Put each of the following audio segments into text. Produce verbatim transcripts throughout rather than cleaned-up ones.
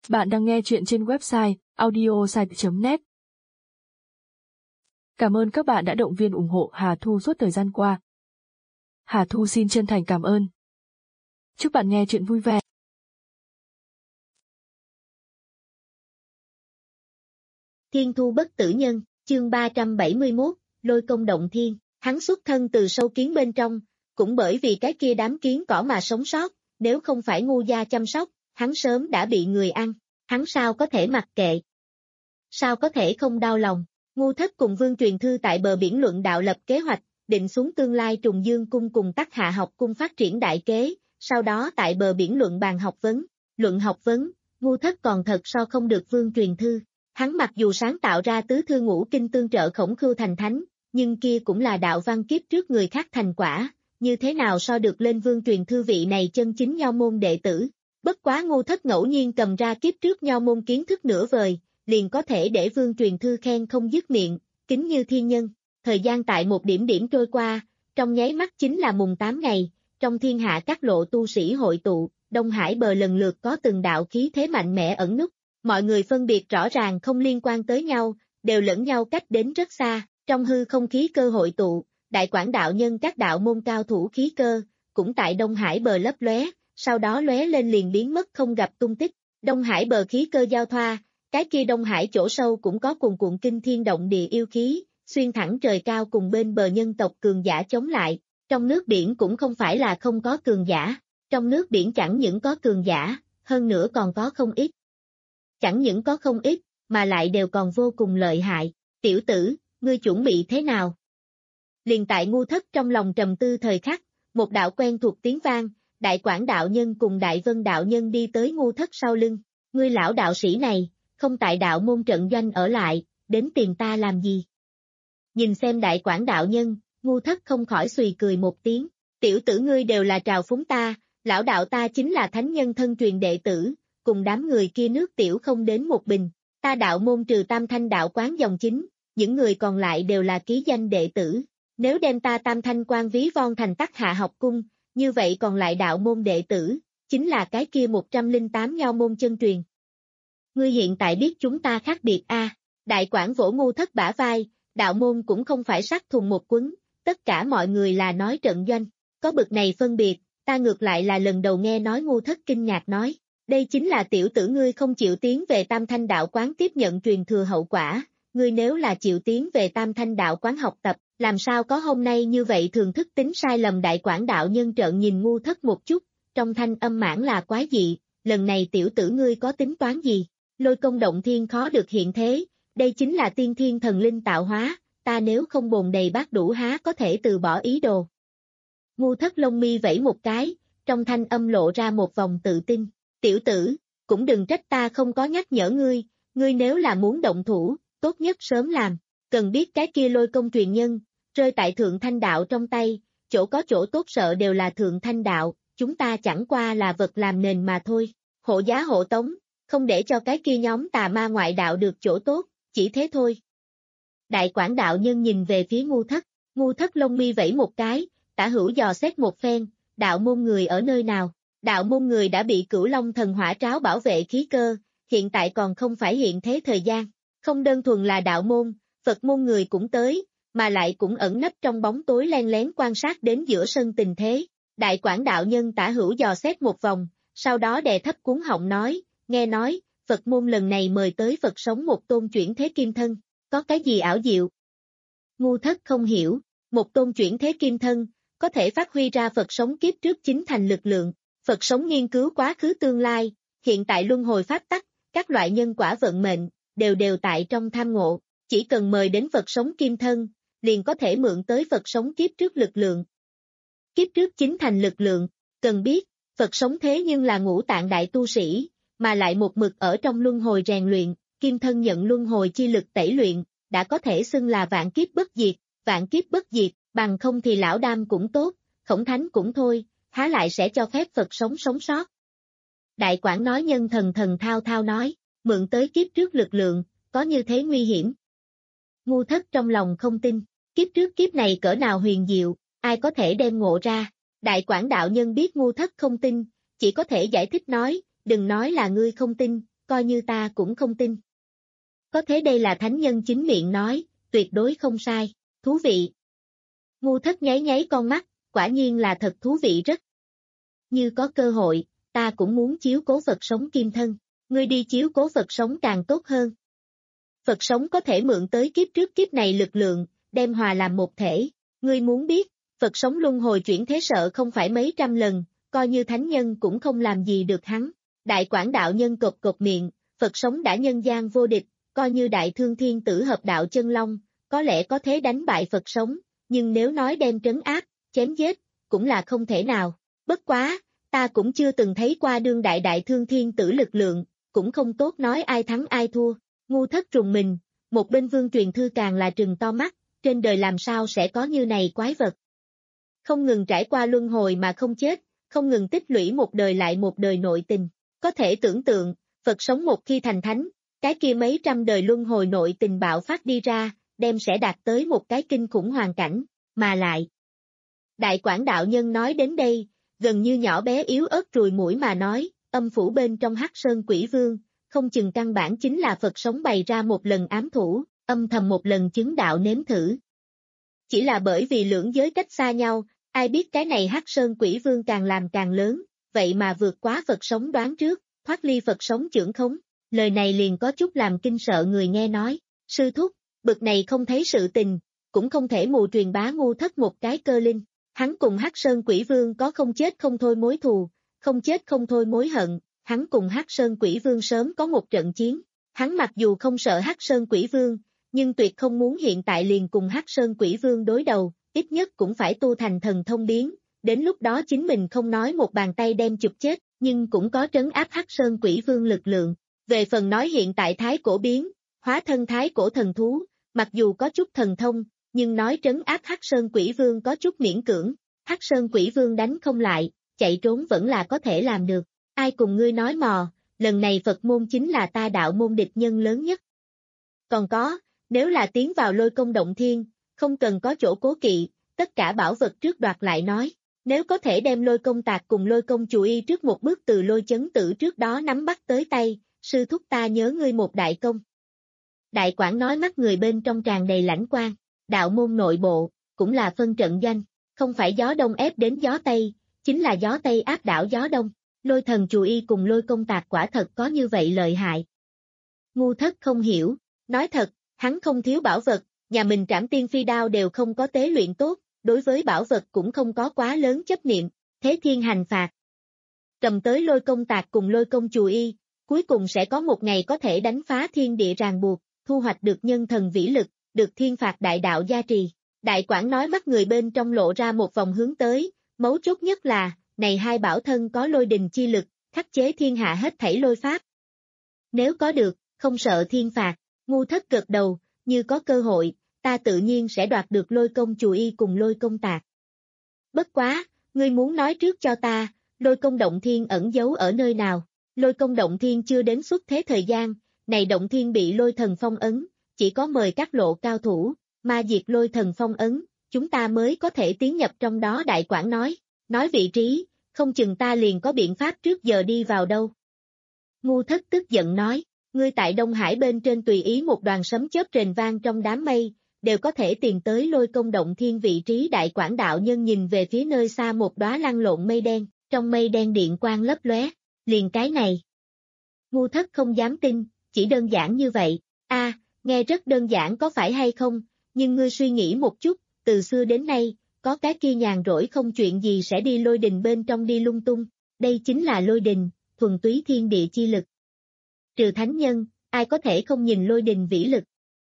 Bạn đang nghe chuyện trên website audiosite chấm net. Cảm ơn các bạn đã động viên ủng hộ Hà Thu suốt thời gian qua. Hà Thu xin chân thành cảm ơn. Chúc bạn nghe chuyện vui vẻ. Thiên thu bất tử nhân, chương ba trăm bảy mươi mốt, lôi công động thiên, hắn xuất thân từ sâu kiến bên trong, cũng bởi vì cái kia đám kiến cỏ mà sống sót, nếu không phải ngu gia chăm sóc, hắn sớm đã bị người ăn, hắn sao có thể mặc kệ? Sao có thể không đau lòng? Ngu Thất cùng Vương Truyền Thư tại bờ biển luận đạo lập kế hoạch, định xuống tương lai Trùng Dương cung cùng Tắc Hạ học cung phát triển đại kế, sau đó tại bờ biển luận bàn học vấn, luận học vấn, Ngu Thất còn thật so không được Vương Truyền Thư. Hắn mặc dù sáng tạo ra tứ thư ngũ kinh tương trợ Khổng Khưu thành thánh, nhưng kia cũng là đạo văn kiếp trước người khác thành quả, như thế nào so được lên Vương Truyền Thư vị này chân chính nho môn đệ tử. Bất quá Ngu Thất ngẫu nhiên cầm ra kiếp trước nho môn kiến thức nửa vời, liền có thể để Vương Truyền Thư khen không dứt miệng, kính như thiên nhân. Thời gian tại một điểm điểm trôi qua, trong nháy mắt chính là mùng tám ngày, trong thiên hạ các lộ tu sĩ hội tụ, Đông Hải bờ lần lượt có từng đạo khí thế mạnh mẽ ẩn núp. Mọi người phân biệt rõ ràng không liên quan tới nhau, đều lẫn nhau cách đến rất xa, trong hư không khí cơ hội tụ, đại quảng đạo nhân các đạo môn cao thủ khí cơ, cũng tại Đông Hải bờ lấp lóe, sau đó lóe lên liền biến mất không gặp tung tích. Đông Hải bờ khí cơ giao thoa, cái kia Đông Hải chỗ sâu cũng có cuồn cuộn kinh thiên động địa yêu khí, xuyên thẳng trời cao cùng bên bờ nhân tộc cường giả chống lại. Trong nước biển cũng không phải là không có cường giả, trong nước biển chẳng những có cường giả, hơn nữa còn có không ít. Chẳng những có không ít, mà lại đều còn vô cùng lợi hại. Tiểu tử, ngươi chuẩn bị thế nào? Liền tại Ngu Thất trong lòng trầm tư thời khắc, một đạo quen thuộc tiếng vang, Đại Quảng đạo nhân cùng Đại Vân đạo nhân đi tới Ngu Thất sau lưng. Ngươi lão đạo sĩ này, không tại đạo môn trận doanh ở lại, đến tìm ta làm gì? Nhìn xem Đại Quảng đạo nhân, Ngu Thất không khỏi xùy cười một tiếng. Tiểu tử ngươi đều là trào phúng ta, lão đạo ta chính là thánh nhân thân truyền đệ tử. Cùng đám người kia nước tiểu không đến một bình, ta đạo môn trừ Tam Thanh đạo quán dòng chính, những người còn lại đều là ký danh đệ tử, nếu đem ta Tam Thanh quan ví von thành Tắc Hạ học cung, như vậy còn lại đạo môn đệ tử, chính là cái kia một trăm lẻ tám nho môn chân truyền. Ngươi hiện tại biết chúng ta khác biệt a? À? Đại Quảng vỗ Ngu Thất bả vai, đạo môn cũng không phải sắc thùng một quấn, tất cả mọi người là nói trận doanh, có bực này phân biệt, ta ngược lại là lần đầu nghe nói. Ngu Thất kinh ngạc nói. Đây chính là tiểu tử ngươi không chịu tiến về Tam Thanh đạo quán tiếp nhận truyền thừa hậu quả, ngươi nếu là chịu tiến về Tam Thanh đạo quán học tập, làm sao có hôm nay như vậy? Thường thức tính sai lầm. Đại Quảng đạo nhân trợn nhìn Ngu Thất một chút, trong thanh âm mãn là quái dị, lần này tiểu tử ngươi có tính toán gì? Lôi công động thiên khó được hiện thế, đây chính là tiên thiên thần linh tạo hóa, ta nếu không bồn đầy bát đủ há có thể từ bỏ ý đồ. Ngu Thất lông mi vẫy một cái, trong thanh âm lộ ra một vòng tự tin. Tiểu tử, cũng đừng trách ta không có nhắc nhở ngươi, ngươi nếu là muốn động thủ, tốt nhất sớm làm, cần biết cái kia lôi công truyền nhân, rơi tại Thượng Thanh đạo trong tay, chỗ có chỗ tốt sợ đều là Thượng Thanh đạo, chúng ta chẳng qua là vật làm nền mà thôi, hộ giá hộ tống, không để cho cái kia nhóm tà ma ngoại đạo được chỗ tốt, chỉ thế thôi. Đại Quảng đạo nhân nhìn về phía Ngu Thất, Ngu Thất lông mi vẫy một cái, tả hữu dò xét một phen, đạo môn người ở nơi nào? Đạo môn người đã bị Cửu Long thần hỏa tráo bảo vệ khí cơ, hiện tại còn không phải hiện thế thời gian, không đơn thuần là đạo môn, Phật môn người cũng tới, mà lại cũng ẩn nấp trong bóng tối len lén quan sát đến giữa sân tình thế. Đại Quảng đạo nhân tả hữu dò xét một vòng, sau đó đè thấp cuống họng nói, nghe nói, Phật môn lần này mời tới Phật sống một tôn chuyển thế kim thân, có cái gì ảo diệu? Ngu Thất không hiểu, một tôn chuyển thế kim thân, có thể phát huy ra Phật sống kiếp trước chính thành lực lượng. Phật sống nghiên cứu quá khứ tương lai, hiện tại luân hồi pháp tắc, các loại nhân quả vận mệnh, đều đều tại trong tham ngộ, chỉ cần mời đến Phật sống kim thân, liền có thể mượn tới Phật sống kiếp trước lực lượng. Kiếp trước chính thành lực lượng, cần biết, Phật sống thế nhưng là ngũ tạng đại tu sĩ, mà lại một mực ở trong luân hồi rèn luyện, kim thân nhận luân hồi chi lực tẩy luyện, đã có thể xưng là vạn kiếp bất diệt, vạn kiếp bất diệt, bằng không thì lão đam cũng tốt, Khổng Thánh cũng thôi. Há lại sẽ cho phép Phật sống sống sót. Đại Quảng nói nhân thần thần thao thao nói, mượn tới kiếp trước lực lượng, có như thế nguy hiểm. Ngu Thất trong lòng không tin, kiếp trước kiếp này cỡ nào huyền diệu, ai có thể đem ngộ ra. Đại Quảng đạo nhân biết Ngu Thất không tin, chỉ có thể giải thích nói, đừng nói là ngươi không tin, coi như ta cũng không tin. Có thế đây là thánh nhân chính miệng nói, tuyệt đối không sai, thú vị. Ngu Thất nháy nháy con mắt, quả nhiên là thật thú vị rất. Như có cơ hội, ta cũng muốn chiếu cố Phật sống kim thân, ngươi đi chiếu cố Phật sống càng tốt hơn. Phật sống có thể mượn tới kiếp trước kiếp này lực lượng, đem hòa làm một thể, ngươi muốn biết, Phật sống luân hồi chuyển thế sợ không phải mấy trăm lần, coi như thánh nhân cũng không làm gì được hắn. Đại Quảng đạo nhân cột cột miệng, Phật sống đã nhân gian vô địch, coi như đại thương thiên tử hợp đạo chân long, có lẽ có thế đánh bại Phật sống, nhưng nếu nói đem trấn áp, chém giết, cũng là không thể nào. Bất quá, ta cũng chưa từng thấy qua đương đại đại thương thiên tử lực lượng, cũng không tốt nói ai thắng ai thua. Ngu Thất trùng mình, một bên vương truyền thư càng là trừng to mắt, trên đời làm sao sẽ có như này quái vật. Không ngừng trải qua luân hồi mà không chết, không ngừng tích lũy một đời lại một đời nội tình. Có thể tưởng tượng, Phật sống một khi thành thánh, cái kia mấy trăm đời luân hồi nội tình bạo phát đi ra, đem sẽ đạt tới một cái kinh khủng hoàn cảnh, mà lại. Đại Quảng đạo nhân nói đến đây, gần như nhỏ bé yếu ớt rùi mũi mà nói, âm phủ bên trong Hắc Sơn Quỷ Vương, không chừng căn bản chính là Phật sống bày ra một lần ám thủ, âm thầm một lần chứng đạo nếm thử. Chỉ là bởi vì lưỡng giới cách xa nhau, ai biết cái này Hắc Sơn Quỷ Vương càng làm càng lớn, vậy mà vượt quá Phật sống đoán trước, thoát ly Phật sống chưởng khống, lời này liền có chút làm kinh sợ người nghe nói, sư thúc, bực này không thấy sự tình, cũng không thể mù truyền bá Ngu Thất một cái cơ linh, hắn cùng Hắc Sơn Quỷ Vương có không chết không thôi mối thù, không chết không thôi mối hận, hắn cùng Hắc Sơn Quỷ Vương sớm có một trận chiến, hắn mặc dù không sợ Hắc Sơn Quỷ Vương, nhưng tuyệt không muốn hiện tại liền cùng Hắc Sơn Quỷ Vương đối đầu, ít nhất cũng phải tu thành thần thông biến, đến lúc đó chính mình không nói một bàn tay đem chụp chết, nhưng cũng có trấn áp Hắc Sơn Quỷ Vương lực lượng. Về phần nói hiện tại thái cổ biến, hóa thân thái cổ thần thú, mặc dù có chút thần thông, nhưng nói trấn áp Hắc Sơn Quỷ Vương có chút miễn cưỡng, Hắc Sơn Quỷ Vương đánh không lại, chạy trốn vẫn là có thể làm được. Ai cùng ngươi nói mò, lần này Phật môn chính là ta đạo môn địch nhân lớn nhất. Còn có, nếu là tiến vào Lôi Công Động Thiên, không cần có chỗ cố kỵ, tất cả bảo vật trước đoạt lại nói, nếu có thể đem Lôi Công Tạc cùng Lôi Công Chù Y trước một bước từ Lôi Chấn Tử trước đó nắm bắt tới tay, sư thúc ta nhớ ngươi một đại công. Đại Quảng nói mắt người bên trong tràn đầy lãnh quang, đạo môn nội bộ, cũng là phân trận doanh, không phải gió đông ép đến gió tây, chính là gió tây áp đảo gió đông. Lôi Thần Chù Y cùng Lôi Công Tạc quả thật có như vậy lợi hại. Ngu Thất không hiểu, nói thật, hắn không thiếu bảo vật, nhà mình Trảm Tiên Phi Đao đều không có tế luyện tốt, đối với bảo vật cũng không có quá lớn chấp niệm, thế thiên hành phạt. Cầm tới Lôi Công Tạc cùng Lôi Công Chù Y, cuối cùng sẽ có một ngày có thể đánh phá thiên địa ràng buộc, thu hoạch được nhân thần vĩ lực, được thiên phạt đại đạo gia trì. Đại Quảng nói mắt người bên trong lộ ra một vòng hướng tới, mấu chốt nhất là, này hai bảo thân có lôi đình chi lực, khắc chế thiên hạ hết thảy lôi pháp. Nếu có được, không sợ thiên phạt, Ngu Thất gật đầu, như có cơ hội, ta tự nhiên sẽ đoạt được Lôi Công Chù Y cùng Lôi Công Tạc. Bất quá, ngươi muốn nói trước cho ta, Lôi Công Động Thiên ẩn giấu ở nơi nào? Lôi Công Động Thiên chưa đến xuất thế thời gian, này Động Thiên bị Lôi Thần phong ấn, chỉ có mời các lộ cao thủ, ma diệt Lôi Thần phong ấn, chúng ta mới có thể tiến nhập trong đó. Đại Quảng nói, nói vị trí, không chừng ta liền có biện pháp trước giờ đi vào đâu. Ngu Thất tức giận nói, ngươi tại Đông Hải bên trên tùy ý một đoàn sấm chớp rền vang trong đám mây, đều có thể tìm tới Lôi Công Động Thiên vị trí. Đại Quảng đạo nhân nhìn về phía nơi xa một đóa lăn lộn mây đen, trong mây đen điện quang lấp lóe, liền cái này. Ngu Thất không dám tin, chỉ đơn giản như vậy, a, à, nghe rất đơn giản có phải hay không, nhưng ngươi suy nghĩ một chút, từ xưa đến nay, có cái kia nhàn rỗi không chuyện gì sẽ đi lôi đình bên trong đi lung tung, đây chính là lôi đình, thuần túy thiên địa chi lực. Trừ thánh nhân, ai có thể không nhìn lôi đình vĩ lực.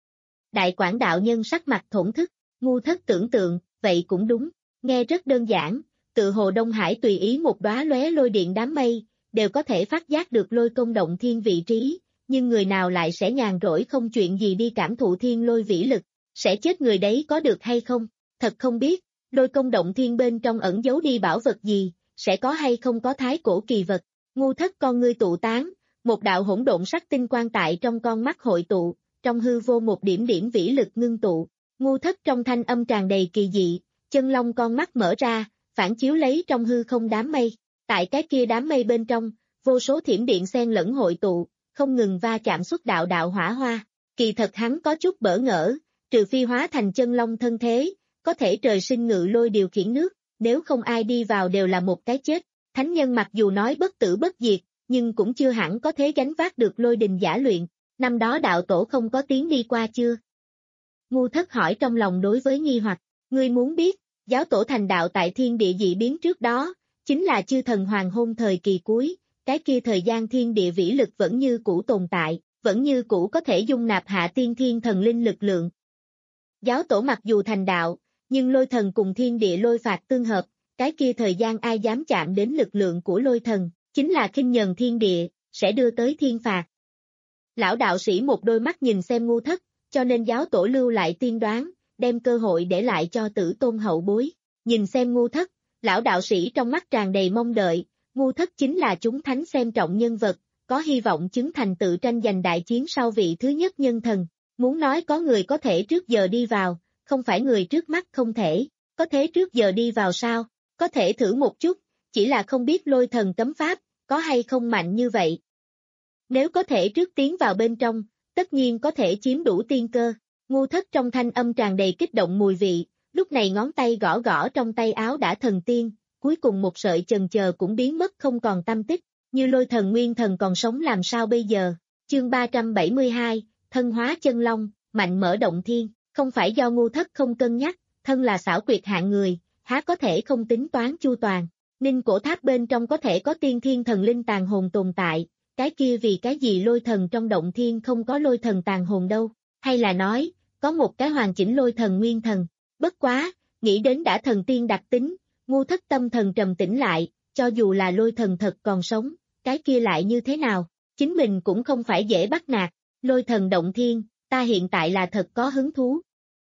Đại Quảng đạo nhân sắc mặt thổn thức, Ngu Thất tưởng tượng, vậy cũng đúng, nghe rất đơn giản, tự hồ Đông Hải tùy ý một đóa lóe lôi điện đám mây, đều có thể phát giác được Lôi Công Động Thiên vị trí, nhưng người nào lại sẽ nhàn rỗi không chuyện gì đi cảm thụ thiên lôi vĩ lực, sẽ chết người đấy có được hay không, thật không biết, Lôi Công Động Thiên bên trong ẩn giấu đi bảo vật gì, sẽ có hay không có thái cổ kỳ vật. Ngu Thất con ngươi tụ tán, một đạo hỗn độn sắc tinh quang tại trong con mắt hội tụ, trong hư vô một điểm điểm vĩ lực ngưng tụ. Ngu Thất trong thanh âm tràn đầy kỳ dị, chân long con mắt mở ra, phản chiếu lấy trong hư không đám mây. Tại cái kia đám mây bên trong, vô số thiểm điện xen lẫn hội tụ, không ngừng va chạm xuất đạo đạo hỏa hoa. Kỳ thật hắn có chút bỡ ngỡ, trừ phi hóa thành chân long thân thế, có thể trời sinh ngự lôi điều khiển nước, nếu không ai đi vào đều là một cái chết. Thánh nhân mặc dù nói bất tử bất diệt, nhưng cũng chưa hẳn có thế gánh vác được lôi đình giả luyện. Năm đó đạo tổ không có tiếng đi qua chưa? Ngu Thất hỏi trong lòng đối với nghi hoặc, ngươi muốn biết, giáo tổ thành đạo tại thiên địa dị biến trước đó, chính là chư thần hoàng hôn thời kỳ cuối, cái kia thời gian thiên địa vĩ lực vẫn như cũ tồn tại, vẫn như cũ có thể dung nạp hạ tiên thiên thần linh lực lượng. Giáo tổ mặc dù thành đạo, nhưng lôi thần cùng thiên địa lôi phạt tương hợp, cái kia thời gian ai dám chạm đến lực lượng của lôi thần, chính là khinh nhờn thiên địa, sẽ đưa tới thiên phạt. Lão đạo sĩ một đôi mắt nhìn xem Ngu Thất, cho nên giáo tổ lưu lại tiên đoán, đem cơ hội để lại cho tử tôn hậu bối. Nhìn xem Ngu Thất, lão đạo sĩ trong mắt tràn đầy mong đợi, Ngu Thất chính là chúng thánh xem trọng nhân vật, có hy vọng chứng thành tự tranh giành đại chiến sau vị thứ nhất nhân thần. Muốn nói có người có thể trước giờ đi vào, không phải người trước mắt không thể, có thế trước giờ đi vào sao, có thể thử một chút, chỉ là không biết lôi thần cấm pháp, có hay không mạnh như vậy. Nếu có thể trước tiến vào bên trong, tất nhiên có thể chiếm đủ tiên cơ. Ngu Thất trong thanh âm tràn đầy kích động mùi vị, lúc này ngón tay gõ gõ trong tay áo đã thần tiên, cuối cùng một sợi chần chờ cũng biến mất không còn tâm tích, như lôi thần nguyên thần còn sống làm sao bây giờ. Chương ba trăm bảy mươi hai, thân hóa chân long, mạnh mở động thiên, không phải do Ngu Thất không cân nhắc, thân là xảo quyệt hạng người, há có thể không tính toán chu toàn. Ninh cổ tháp bên trong có thể có tiên thiên thần linh tàn hồn tồn tại, cái kia vì cái gì lôi thần trong động thiên không có lôi thần tàn hồn đâu, hay là nói, có một cái hoàn chỉnh lôi thần nguyên thần. Bất quá, nghĩ đến đã thần tiên đặc tính, Ngu Thất tâm thần trầm tĩnh lại, cho dù là lôi thần thật còn sống, cái kia lại như thế nào, chính mình cũng không phải dễ bắt nạt, lôi thần động thiên, ta hiện tại là thật có hứng thú.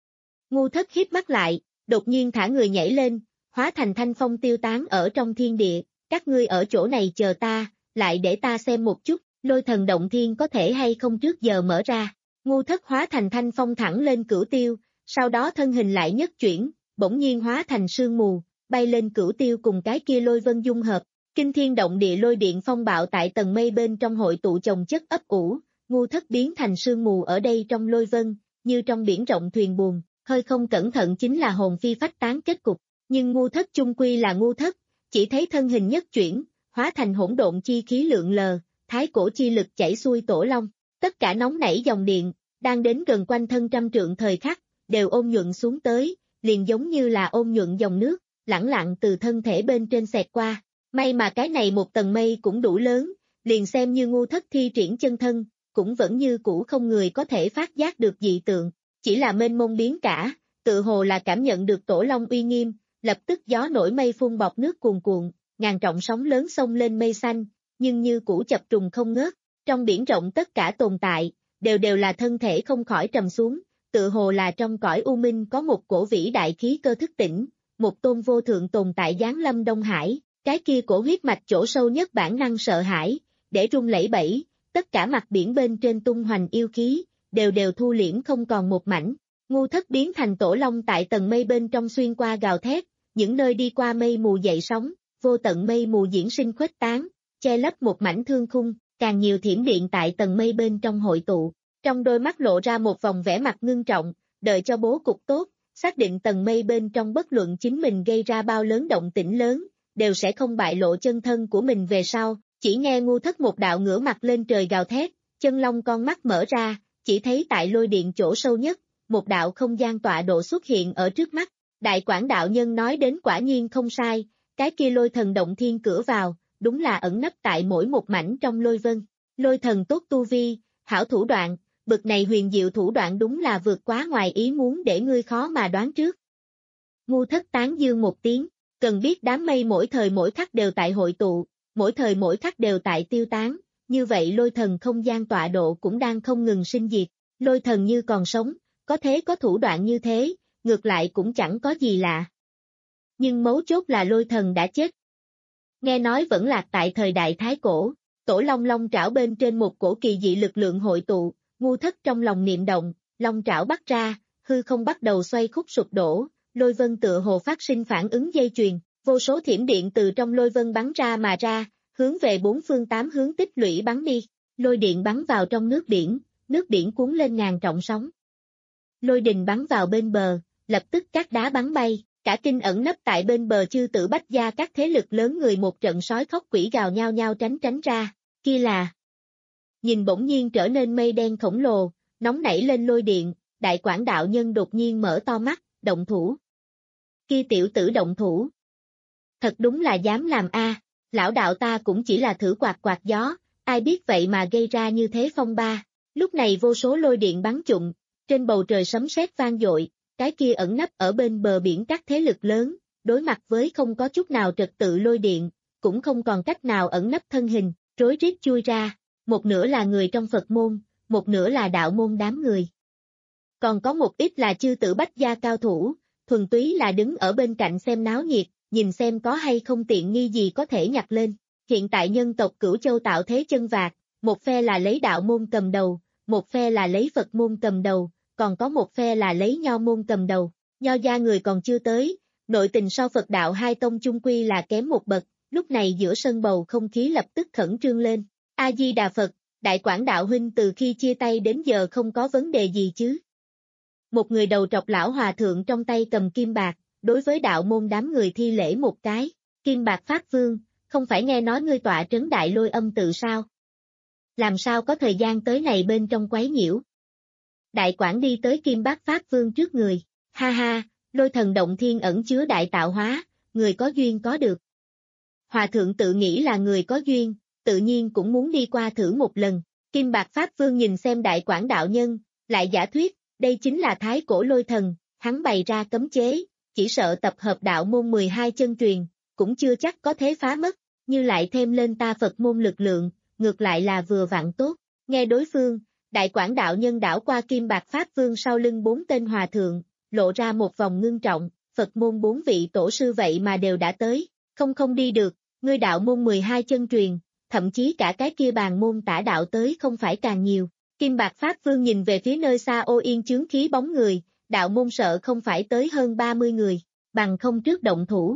Ngu Thất híp mắt lại, đột nhiên thả người nhảy lên, hóa thành thanh phong tiêu tán ở trong thiên địa, các ngươi ở chỗ này chờ ta, lại để ta xem một chút, lôi thần động thiên có thể hay không trước giờ mở ra. Ngu Thất hóa thành thanh phong thẳng lên cửu tiêu, sau đó thân hình lại nhất chuyển, bỗng nhiên hóa thành sương mù, bay lên cửu tiêu cùng cái kia lôi vân dung hợp. Kinh thiên động địa lôi điện phong bạo tại tầng mây bên trong hội tụ chồng chất ấp ủ, Ngu Thất biến thành sương mù ở đây trong lôi vân, như trong biển rộng thuyền buồm, hơi không cẩn thận chính là hồn phi phách tán kết cục. Nhưng Ngu Thất chung quy là Ngu Thất, chỉ thấy thân hình nhất chuyển, hóa thành hỗn độn chi khí lượn lờ, thái cổ chi lực chảy xuôi tổ long, tất cả nóng nảy dòng điện, đang đến gần quanh thân trăm trượng thời khắc, đều ôn nhuận xuống tới, liền giống như là ôn nhuận dòng nước, lẳng lặng từ thân thể bên trên xẹt qua. May mà cái này một tầng mây cũng đủ lớn, liền xem như Ngu Thất thi triển chân thân, cũng vẫn như cũ không người có thể phát giác được dị tượng, chỉ là mênh mông biến cả, tự hồ là cảm nhận được tổ long uy nghiêm, lập tức gió nổi mây phun bọt nước cuồn cuộn, ngàn trọng sóng lớn xông lên mây xanh, nhưng như cũ chập trùng không ngớt, trong biển rộng tất cả tồn tại, đều đều là thân thể không khỏi trầm xuống, tự hồ là trong cõi u minh có một cổ vĩ đại khí cơ thức tỉnh, một tôn vô thượng tồn tại giáng lâm Đông Hải. Cái kia cổ huyết mạch chỗ sâu nhất bản năng sợ hãi, để rung lẩy bẩy, tất cả mặt biển bên trên tung hoành yêu khí, đều đều thu liễm không còn một mảnh. Ngu Thất biến thành tổ long tại tầng mây bên trong xuyên qua gào thét, những nơi đi qua mây mù dậy sóng, vô tận mây mù diễn sinh khuếch tán, che lấp một mảnh thương khung, càng nhiều thiểm điện tại tầng mây bên trong hội tụ. Trong đôi mắt lộ ra một vòng vẻ mặt ngưng trọng, đợi cho bố cục tốt, xác định tầng mây bên trong bất luận chính mình gây ra bao lớn động tĩnh lớn, đều sẽ không bại lộ chân thân của mình về sau, chỉ nghe Ngu Thất một đạo ngửa mặt lên trời gào thét, chân long con mắt mở ra, chỉ thấy tại lôi điện chỗ sâu nhất, một đạo không gian tọa độ xuất hiện ở trước mắt. Đại Quảng đạo nhân nói đến quả nhiên không sai, cái kia lôi thần động thiên cửa vào, đúng là ẩn nấp tại mỗi một mảnh trong lôi vân. Lôi thần tốt tu vi, hảo thủ đoạn, bực này huyền diệu thủ đoạn đúng là vượt quá ngoài ý muốn để ngươi khó mà đoán trước. Ngu Thất tán dương một tiếng, cần biết đám mây mỗi thời mỗi khắc đều tại hội tụ, mỗi thời mỗi khắc đều tại tiêu tán, như vậy lôi thần không gian tọa độ cũng đang không ngừng sinh diệt, lôi thần như còn sống, có thế có thủ đoạn như thế, ngược lại cũng chẳng có gì lạ. Nhưng mấu chốt là lôi thần đã chết. Nghe nói vẫn lạc tại thời đại Thái Cổ, tổ long long trảo bên trên một cổ kỳ dị lực lượng hội tụ, Ngu Thất trong lòng niệm động, long trảo bắt ra, hư không bắt đầu xoay khúc sụp đổ, lôi vân tựa hồ phát sinh phản ứng dây chuyền, vô số thiểm điện từ trong lôi vân bắn ra mà ra, hướng về bốn phương tám hướng tích lũy bắn đi. Lôi điện bắn vào trong nước biển, nước biển cuốn lên ngàn trọng sóng. Lôi đình bắn vào bên bờ, lập tức các đá bắn bay, cả kinh ẩn nấp tại bên bờ chư tử bách gia các thế lực lớn người một trận sói khóc quỷ gào nhau nhau tránh tránh ra, kia là. Nhìn bỗng nhiên trở nên mây đen khổng lồ, nóng nảy lên lôi điện, đại quảng đạo nhân đột nhiên mở to mắt, động thủ. Kia tiểu tử động thủ. Thật đúng là dám làm a, lão đạo ta cũng chỉ là thử quạt quạt gió, ai biết vậy mà gây ra như thế phong ba. Lúc này vô số lôi điện bắn trụng, trên bầu trời sấm sét vang dội, cái kia ẩn nấp ở bên bờ biển các thế lực lớn, đối mặt với không có chút nào trật tự lôi điện, cũng không còn cách nào ẩn nấp thân hình, rối rít chui ra, một nửa là người trong Phật môn, một nửa là đạo môn đám người. Còn có một ít là chư tử bách gia cao thủ, thuần túy là đứng ở bên cạnh xem náo nhiệt, nhìn xem có hay không tiện nghi gì có thể nhặt lên. Hiện tại nhân tộc Cửu Châu tạo thế chân vạc, một phe là lấy đạo môn cầm đầu, một phe là lấy Phật môn cầm đầu, còn có một phe là lấy Nho môn cầm đầu. Nho gia người còn chưa tới, nội tình so Phật đạo hai tông chung quy là kém một bậc, lúc này giữa sân bầu không khí lập tức khẩn trương lên. A-di-đà Phật, Đại Quảng đạo huynh từ khi chia tay đến giờ không có vấn đề gì chứ? Một người đầu trọc lão hòa thượng trong tay cầm kim bạc, đối với đạo môn đám người thi lễ một cái, kim bạc Pháp Vương, không phải nghe nói ngươi tọa trấn đại lôi âm tự sao? Làm sao có thời gian tới này bên trong quấy nhiễu? Đại Quảng đi tới kim bát Pháp Vương trước người, ha ha, lôi thần động thiên ẩn chứa đại tạo hóa, người có duyên có được. Hòa thượng tự nghĩ là người có duyên, tự nhiên cũng muốn đi qua thử một lần, kim bạc Pháp Vương nhìn xem Đại Quảng đạo nhân, lại giả thuyết, đây chính là thái cổ lôi thần, hắn bày ra cấm chế, chỉ sợ tập hợp đạo môn mười hai chân truyền, cũng chưa chắc có thế phá mất, như lại thêm lên ta Phật môn lực lượng, ngược lại là vừa vặn tốt. Nghe đối phương, Đại Quảng đạo nhân đảo qua kim bạc Pháp Vương sau lưng bốn tên hòa thượng, lộ ra một vòng ngưng trọng, Phật môn bốn vị tổ sư vậy mà đều đã tới, không không đi được, ngươi đạo môn mười hai chân truyền, thậm chí cả cái kia bàn môn tả đạo tới không phải càng nhiều. Kim bạc Pháp Vương nhìn về phía nơi xa ô yên chướng khí bóng người, đạo môn sợ không phải tới hơn ba mươi người, bằng không trước động thủ.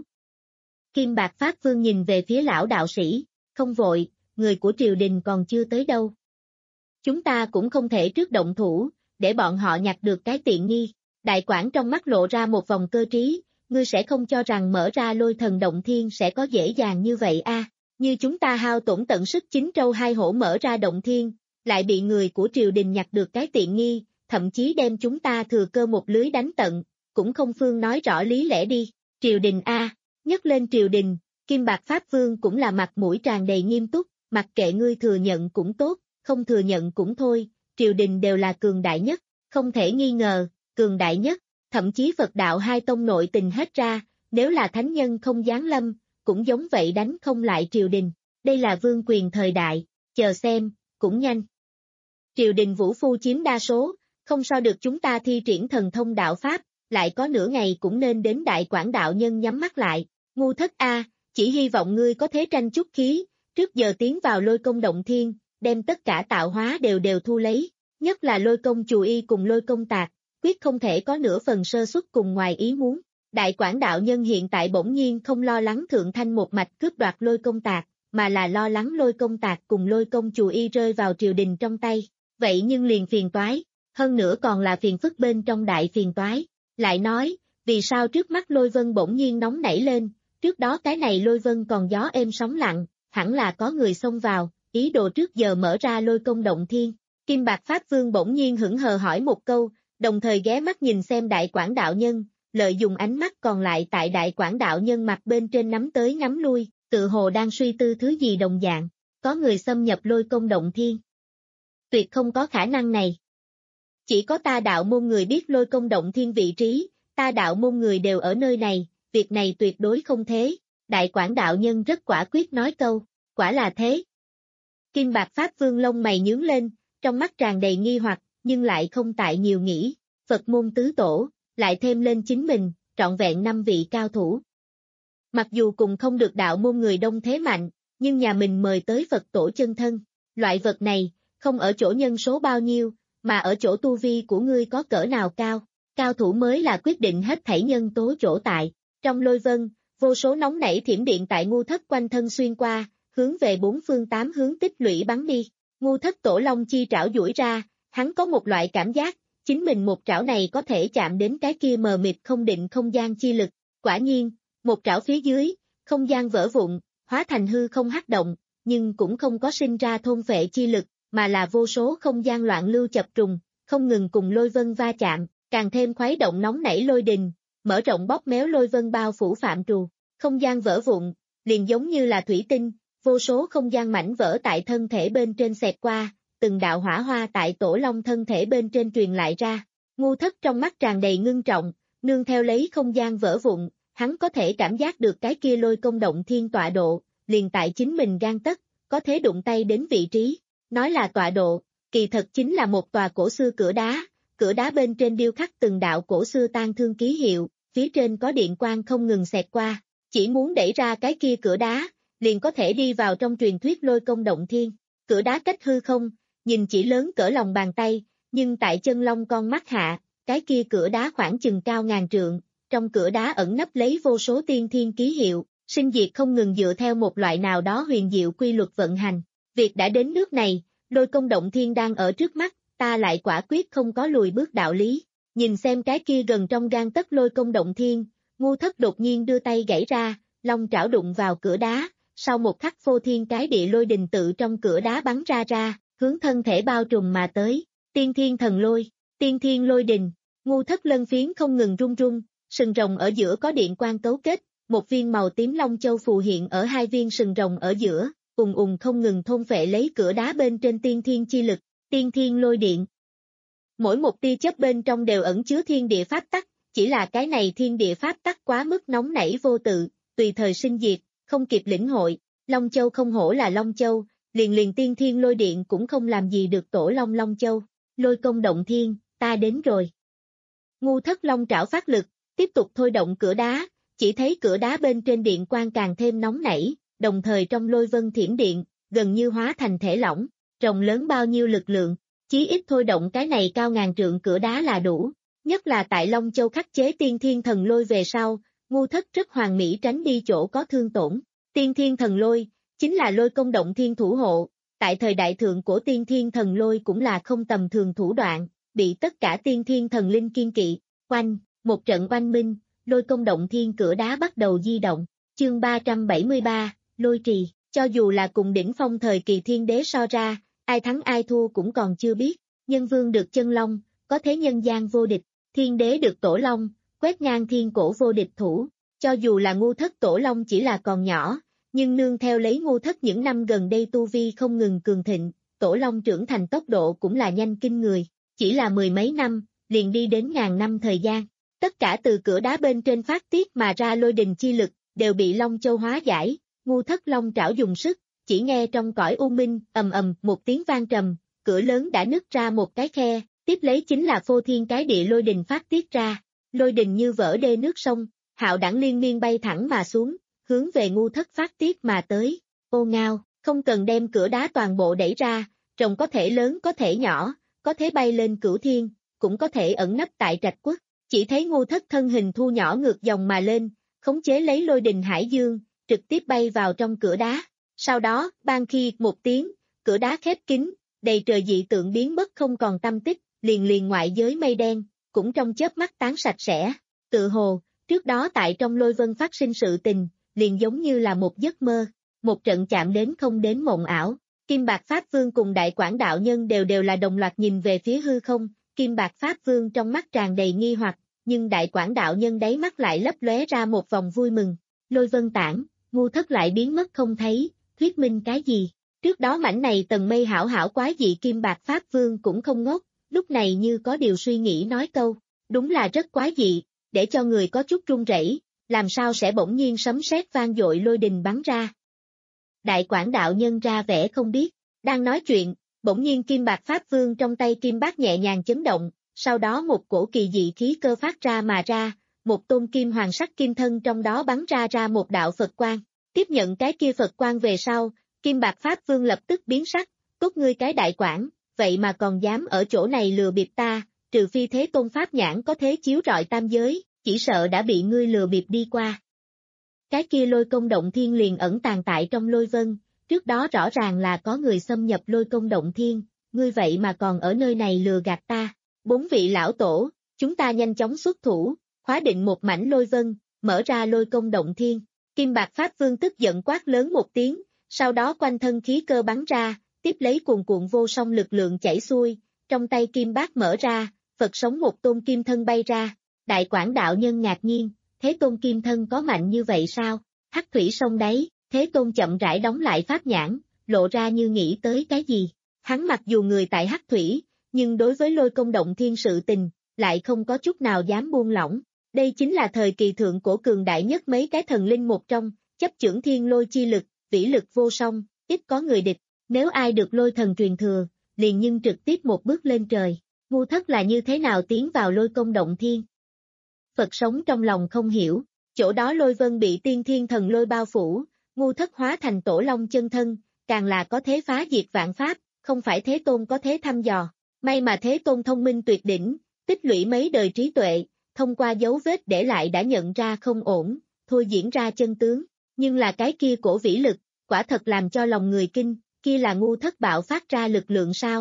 Kim bạc Pháp Vương nhìn về phía lão đạo sĩ, không vội, người của triều đình còn chưa tới đâu. Chúng ta cũng không thể trước động thủ, để bọn họ nhặt được cái tiện nghi. Đại Quảng trong mắt lộ ra một vòng cơ trí, ngươi sẽ không cho rằng mở ra lôi thần động thiên sẽ có dễ dàng như vậy a? Như chúng ta hao tổn tận sức chín trâu hai hổ mở ra động thiên, lại bị người của triều đình nhặt được cái tiện nghi, thậm chí đem chúng ta thừa cơ một lưới đánh tận, cũng không phương nói rõ lý lẽ đi. Triều đình a, nhấc lên triều đình, kim bạc Pháp Vương cũng là mặt mũi tràn đầy nghiêm túc, mặc kệ ngươi thừa nhận cũng tốt, không thừa nhận cũng thôi, triều đình đều là cường đại nhất, không thể nghi ngờ, cường đại nhất, thậm chí Phật đạo hai tông nội tình hết ra, nếu là thánh nhân không giáng lâm, cũng giống vậy đánh không lại triều đình, đây là vương quyền thời đại, chờ xem, cũng nhanh. Triều đình vũ phu chiếm đa số, không sao được chúng ta thi triển thần thông đạo Pháp, lại có nửa ngày cũng nên đến Đại Quảng đạo nhân nhắm mắt lại, ngu thất a, chỉ hy vọng ngươi có thế tranh chút khí, trước giờ tiến vào lôi công động thiên, đem tất cả tạo hóa đều đều thu lấy, nhất là lôi công chù y cùng lôi công tạc, quyết không thể có nửa phần sơ suất cùng ngoài ý muốn. Đại Quảng đạo nhân hiện tại bỗng nhiên không lo lắng thượng thanh một mạch cướp đoạt lôi công tạc, mà là lo lắng lôi công tạc cùng lôi công chù y rơi vào triều đình trong tay, vậy nhưng liền phiền toái, hơn nữa còn là phiền phức bên trong đại phiền toái. Lại nói, vì sao trước mắt lôi vân bỗng nhiên nóng nảy lên, trước đó cái này lôi vân còn gió êm sóng lặng, hẳn là có người xông vào, ý đồ trước giờ mở ra lôi công động thiên. Kim bạc Pháp Vương bỗng nhiên hững hờ hỏi một câu, đồng thời ghé mắt nhìn xem Đại Quảng đạo nhân, lợi dùng ánh mắt còn lại tại Đại Quảng đạo nhân mặt bên trên nắm tới nắm lui, tự hồ đang suy tư thứ gì đồng dạng, có người xâm nhập lôi công động thiên. Tuyệt không có khả năng này. Chỉ có ta đạo môn người biết lôi công động thiên vị trí, ta đạo môn người đều ở nơi này, việc này tuyệt đối không thế. Đại Quảng đạo nhân rất quả quyết nói câu, quả là thế. Kim bạc Pháp Vương lông mày nhướng lên, trong mắt tràn đầy nghi hoặc, nhưng lại không tại nhiều nghĩ, Phật môn tứ tổ, lại thêm lên chính mình, trọn vẹn năm vị cao thủ. Mặc dù cùng không được đạo môn người đông thế mạnh, nhưng nhà mình mời tới Phật tổ chân thân, loại vật này, không ở chỗ nhân số bao nhiêu, mà ở chỗ tu vi của ngươi có cỡ nào cao, cao thủ mới là quyết định hết thảy nhân tố chỗ tại. Trong lôi vân, vô số nóng nảy thiểm điện tại ngu thất quanh thân xuyên qua, hướng về bốn phương tám hướng tích lũy bắn đi. Ngu thất tổ long chi trảo duỗi ra, hắn có một loại cảm giác, chính mình một trảo này có thể chạm đến cái kia mờ mịt không định không gian chi lực. Quả nhiên, một trảo phía dưới, không gian vỡ vụn, hóa thành hư không hắc động, nhưng cũng không có sinh ra thôn phệ chi lực, mà là vô số không gian loạn lưu chập trùng, không ngừng cùng lôi vân va chạm, càng thêm khuấy động nóng nảy lôi đình, mở rộng bóp méo lôi vân bao phủ phạm trù. Không gian vỡ vụn, liền giống như là thủy tinh, vô số không gian mảnh vỡ tại thân thể bên trên xẹt qua, từng đạo hỏa hoa tại tổ long thân thể bên trên truyền lại ra. Ngu thất trong mắt tràn đầy ngưng trọng, nương theo lấy không gian vỡ vụn, hắn có thể cảm giác được cái kia lôi công động thiên tọa độ, liền tại chính mình gan tấc, có thể đụng tay đến vị trí. Nói là tọa độ, kỳ thật chính là một tòa cổ xưa cửa đá, cửa đá bên trên điêu khắc từng đạo cổ xưa tang thương ký hiệu, phía trên có điện quang không ngừng xẹt qua, chỉ muốn đẩy ra cái kia cửa đá, liền có thể đi vào trong truyền thuyết lôi công động thiên. Cửa đá cách hư không, nhìn chỉ lớn cỡ lòng bàn tay, nhưng tại chân long con mắt hạ, cái kia cửa đá khoảng chừng cao ngàn trượng, trong cửa đá ẩn nấp lấy vô số tiên thiên ký hiệu, sinh diệt không ngừng dựa theo một loại nào đó huyền diệu quy luật vận hành. Việc đã đến nước này, lôi công động thiên đang ở trước mắt, ta lại quả quyết không có lùi bước đạo lý. Nhìn xem cái kia gần trong gang tấc lôi công động thiên, Ngu thất đột nhiên đưa tay gãy ra, long trảo đụng vào cửa đá, sau một khắc phô thiên cái địa lôi đình tự trong cửa đá bắn ra ra, hướng thân thể bao trùm mà tới. Tiên thiên thần lôi, tiên thiên lôi đình. Ngu thất lân phiến không ngừng rung rung, sừng rồng ở giữa có điện quang cấu kết, một viên màu tím long châu phù hiện ở hai viên sừng rồng ở giữa, ùng ùng không ngừng thôn phệ lấy cửa đá bên trên tiên thiên chi lực, tiên thiên lôi điện. Mỗi một tia chớp bên trong đều ẩn chứa thiên địa pháp tắc, chỉ là cái này thiên địa pháp tắc quá mức nóng nảy vô tự, tùy thời sinh diệt, không kịp lĩnh hội. Long châu không hổ là Long châu, liền liền tiên thiên lôi điện cũng không làm gì được tổ long Long châu. Lôi công động thiên, ta đến rồi. Ngu thất long trảo phát lực, tiếp tục thôi động cửa đá, chỉ thấy cửa đá bên trên điện quang càng thêm nóng nảy, đồng thời trong lôi vân thiểm điện, gần như hóa thành thể lỏng, rộng lớn bao nhiêu lực lượng, chí ít thôi động cái này cao ngàn trượng cửa đá là đủ. Nhất là tại Long Châu khắc chế tiên thiên thần lôi về sau, Ngu thất rất hoàn mỹ tránh đi chỗ có thương tổn. Tiên thiên thần lôi, chính là lôi công động thiên thủ hộ, tại thời đại thượng của tiên thiên thần lôi cũng là không tầm thường thủ đoạn, bị tất cả tiên thiên thần linh kiên kỵ. Oanh, một trận oanh minh, lôi công động thiên cửa đá bắt đầu di động. Chương ba trăm bảy mươi ba, lôi trì, cho dù là cùng đỉnh phong thời kỳ thiên đế so ra, ai thắng ai thua cũng còn chưa biết. Nhân vương được chân long, có thế nhân gian vô địch. Thiên đế được tổ long, quét ngang thiên cổ vô địch thủ. Cho dù là Ngu thất tổ long chỉ là còn nhỏ, nhưng nương theo lấy Ngu thất những năm gần đây tu vi không ngừng cường thịnh, tổ long trưởng thành tốc độ cũng là nhanh kinh người. Chỉ là mười mấy năm, liền đi đến ngàn năm thời gian. Tất cả từ cửa đá bên trên phát tiết mà ra lôi đình chi lực, đều bị Long Châu hóa giải. Ngu thất long trảo dùng sức, chỉ nghe trong cõi u minh, ầm ầm một tiếng vang trầm, cửa lớn đã nứt ra một cái khe. Tiếp lấy chính là phô thiên cái địa lôi đình phát tiết ra, lôi đình như vỡ đê nước sông, hạo đẳng liên miên bay thẳng mà xuống, hướng về Ngu thất phát tiết mà tới. Ô ngao, không cần đem cửa đá toàn bộ đẩy ra, rồng có thể lớn có thể nhỏ, có thể bay lên cửu thiên, cũng có thể ẩn nấp tại trạch quốc. Chỉ thấy Ngu thất thân hình thu nhỏ ngược dòng mà lên, khống chế lấy lôi đình hải dương, trực tiếp bay vào trong cửa đá. Sau đó, ban khi một tiếng, cửa đá khép kín, đầy trời dị tượng biến mất không còn tâm tích. Liền liền ngoại giới mây đen, cũng trong chớp mắt tán sạch sẽ. Tự hồ, trước đó tại trong lôi vân phát sinh sự tình, liền giống như là một giấc mơ, một trận chạm đến không đến mộng ảo. Kim Bạc Pháp Vương cùng Đại Quảng Đạo Nhân đều đều là đồng loạt nhìn về phía hư không, Kim Bạc Pháp Vương trong mắt tràn đầy nghi hoặc, nhưng Đại Quảng Đạo Nhân đáy mắt lại lấp lóe ra một vòng vui mừng. Lôi vân tản, Ngu thất lại biến mất không thấy, thuyết minh cái gì? Trước đó mảnh này tầng mây hảo hảo quái dị Kim Bạc Pháp Vương cũng không ngốc. Lúc này như có điều suy nghĩ nói câu, đúng là rất quái dị, để cho người có chút run rẩy, làm sao sẽ bỗng nhiên sấm sét vang dội lôi đình bắn ra. Đại Quảng Đạo Nhân ra vẻ không biết, đang nói chuyện, bỗng nhiên Kim Bạc Pháp Vương trong tay kim bát nhẹ nhàng chấn động, sau đó một cổ kỳ dị khí cơ phát ra mà ra, một tôn kim hoàng sắc kim thân trong đó bắn ra ra một đạo Phật quang, tiếp nhận cái kia Phật quang về sau, Kim Bạc Pháp Vương lập tức biến sắc, cút ngươi cái Đại Quảng. Vậy mà còn dám ở chỗ này lừa bịp ta, trừ phi Thế Tôn Pháp nhãn có thế chiếu rọi tam giới, chỉ sợ đã bị ngươi lừa bịp đi qua. Cái kia lôi công động thiên liền ẩn tàng tại trong lôi vân, trước đó rõ ràng là có người xâm nhập Lôi Công Động Thiên, ngươi vậy mà còn ở nơi này lừa gạt ta. Bốn vị lão tổ, chúng ta nhanh chóng xuất thủ, khóa định một mảnh lôi vân, mở ra Lôi Công Động Thiên. Kim Bạc Pháp Vương tức giận quát lớn một tiếng, sau đó quanh thân khí cơ bắn ra, tiếp lấy cuồn cuộn vô song lực lượng chảy xuôi, trong tay kim bát mở ra, Phật sống một tôn kim thân bay ra. Đại Quảng đạo nhân ngạc nhiên, Thế Tôn kim thân có mạnh như vậy sao? Hắc thủy sông đáy, Thế Tôn chậm rãi đóng lại pháp nhãn, lộ ra như nghĩ tới cái gì. Hắn mặc dù người tại Hắc thủy, nhưng đối với Lôi Công Động Thiên sự tình, lại không có chút nào dám buông lỏng. Đây chính là thời kỳ thượng cổ cường đại nhất mấy cái thần linh một trong, chấp chưởng thiên lôi chi lực, vĩ lực vô song, ít có người địch. Nếu ai được lôi thần truyền thừa, liền nhưng trực tiếp một bước lên trời. Ngu Thất là như thế nào tiến vào Lôi Công Động Thiên? Phật sống trong lòng không hiểu, chỗ đó lôi vân bị tiên thiên thần lôi bao phủ, Ngu Thất hóa thành tổ long chân thân, càng là có thế phá diệt vạn pháp, không phải Thế Tôn có thế thăm dò. May mà Thế Tôn thông minh tuyệt đỉnh, tích lũy mấy đời trí tuệ, thông qua dấu vết để lại đã nhận ra không ổn, thôi diễn ra chân tướng, nhưng là cái kia cổ vĩ lực, quả thật làm cho lòng người kinh, kia là Ngu Thất bạo phát ra lực lượng sao?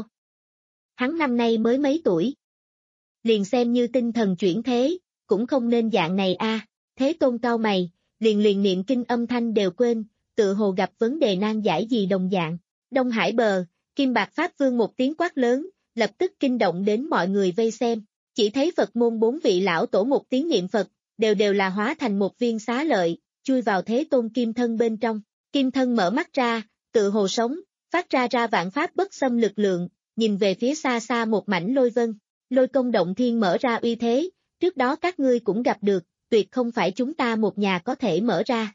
Hắn năm nay mới mấy tuổi? Liền xem như tinh thần chuyển thế, cũng không nên dạng này a. Thế Tôn cau mày, liền liền niệm kinh âm thanh đều quên, tự hồ gặp vấn đề nan giải gì đồng dạng. Đông Hải bờ, Kim Bạc Pháp Vương một tiếng quát lớn, lập tức kinh động đến mọi người vây xem, chỉ thấy Phật môn bốn vị lão tổ một tiếng niệm Phật, đều đều là hóa thành một viên xá lợi, chui vào Thế Tôn kim thân bên trong. Kim thân mở mắt ra, tự hồ sống, phát ra ra vạn pháp bất xâm lực lượng, nhìn về phía xa xa một mảnh lôi vân. Lôi Công Động Thiên mở ra uy thế, trước đó các ngươi cũng gặp được, tuyệt không phải chúng ta một nhà có thể mở ra.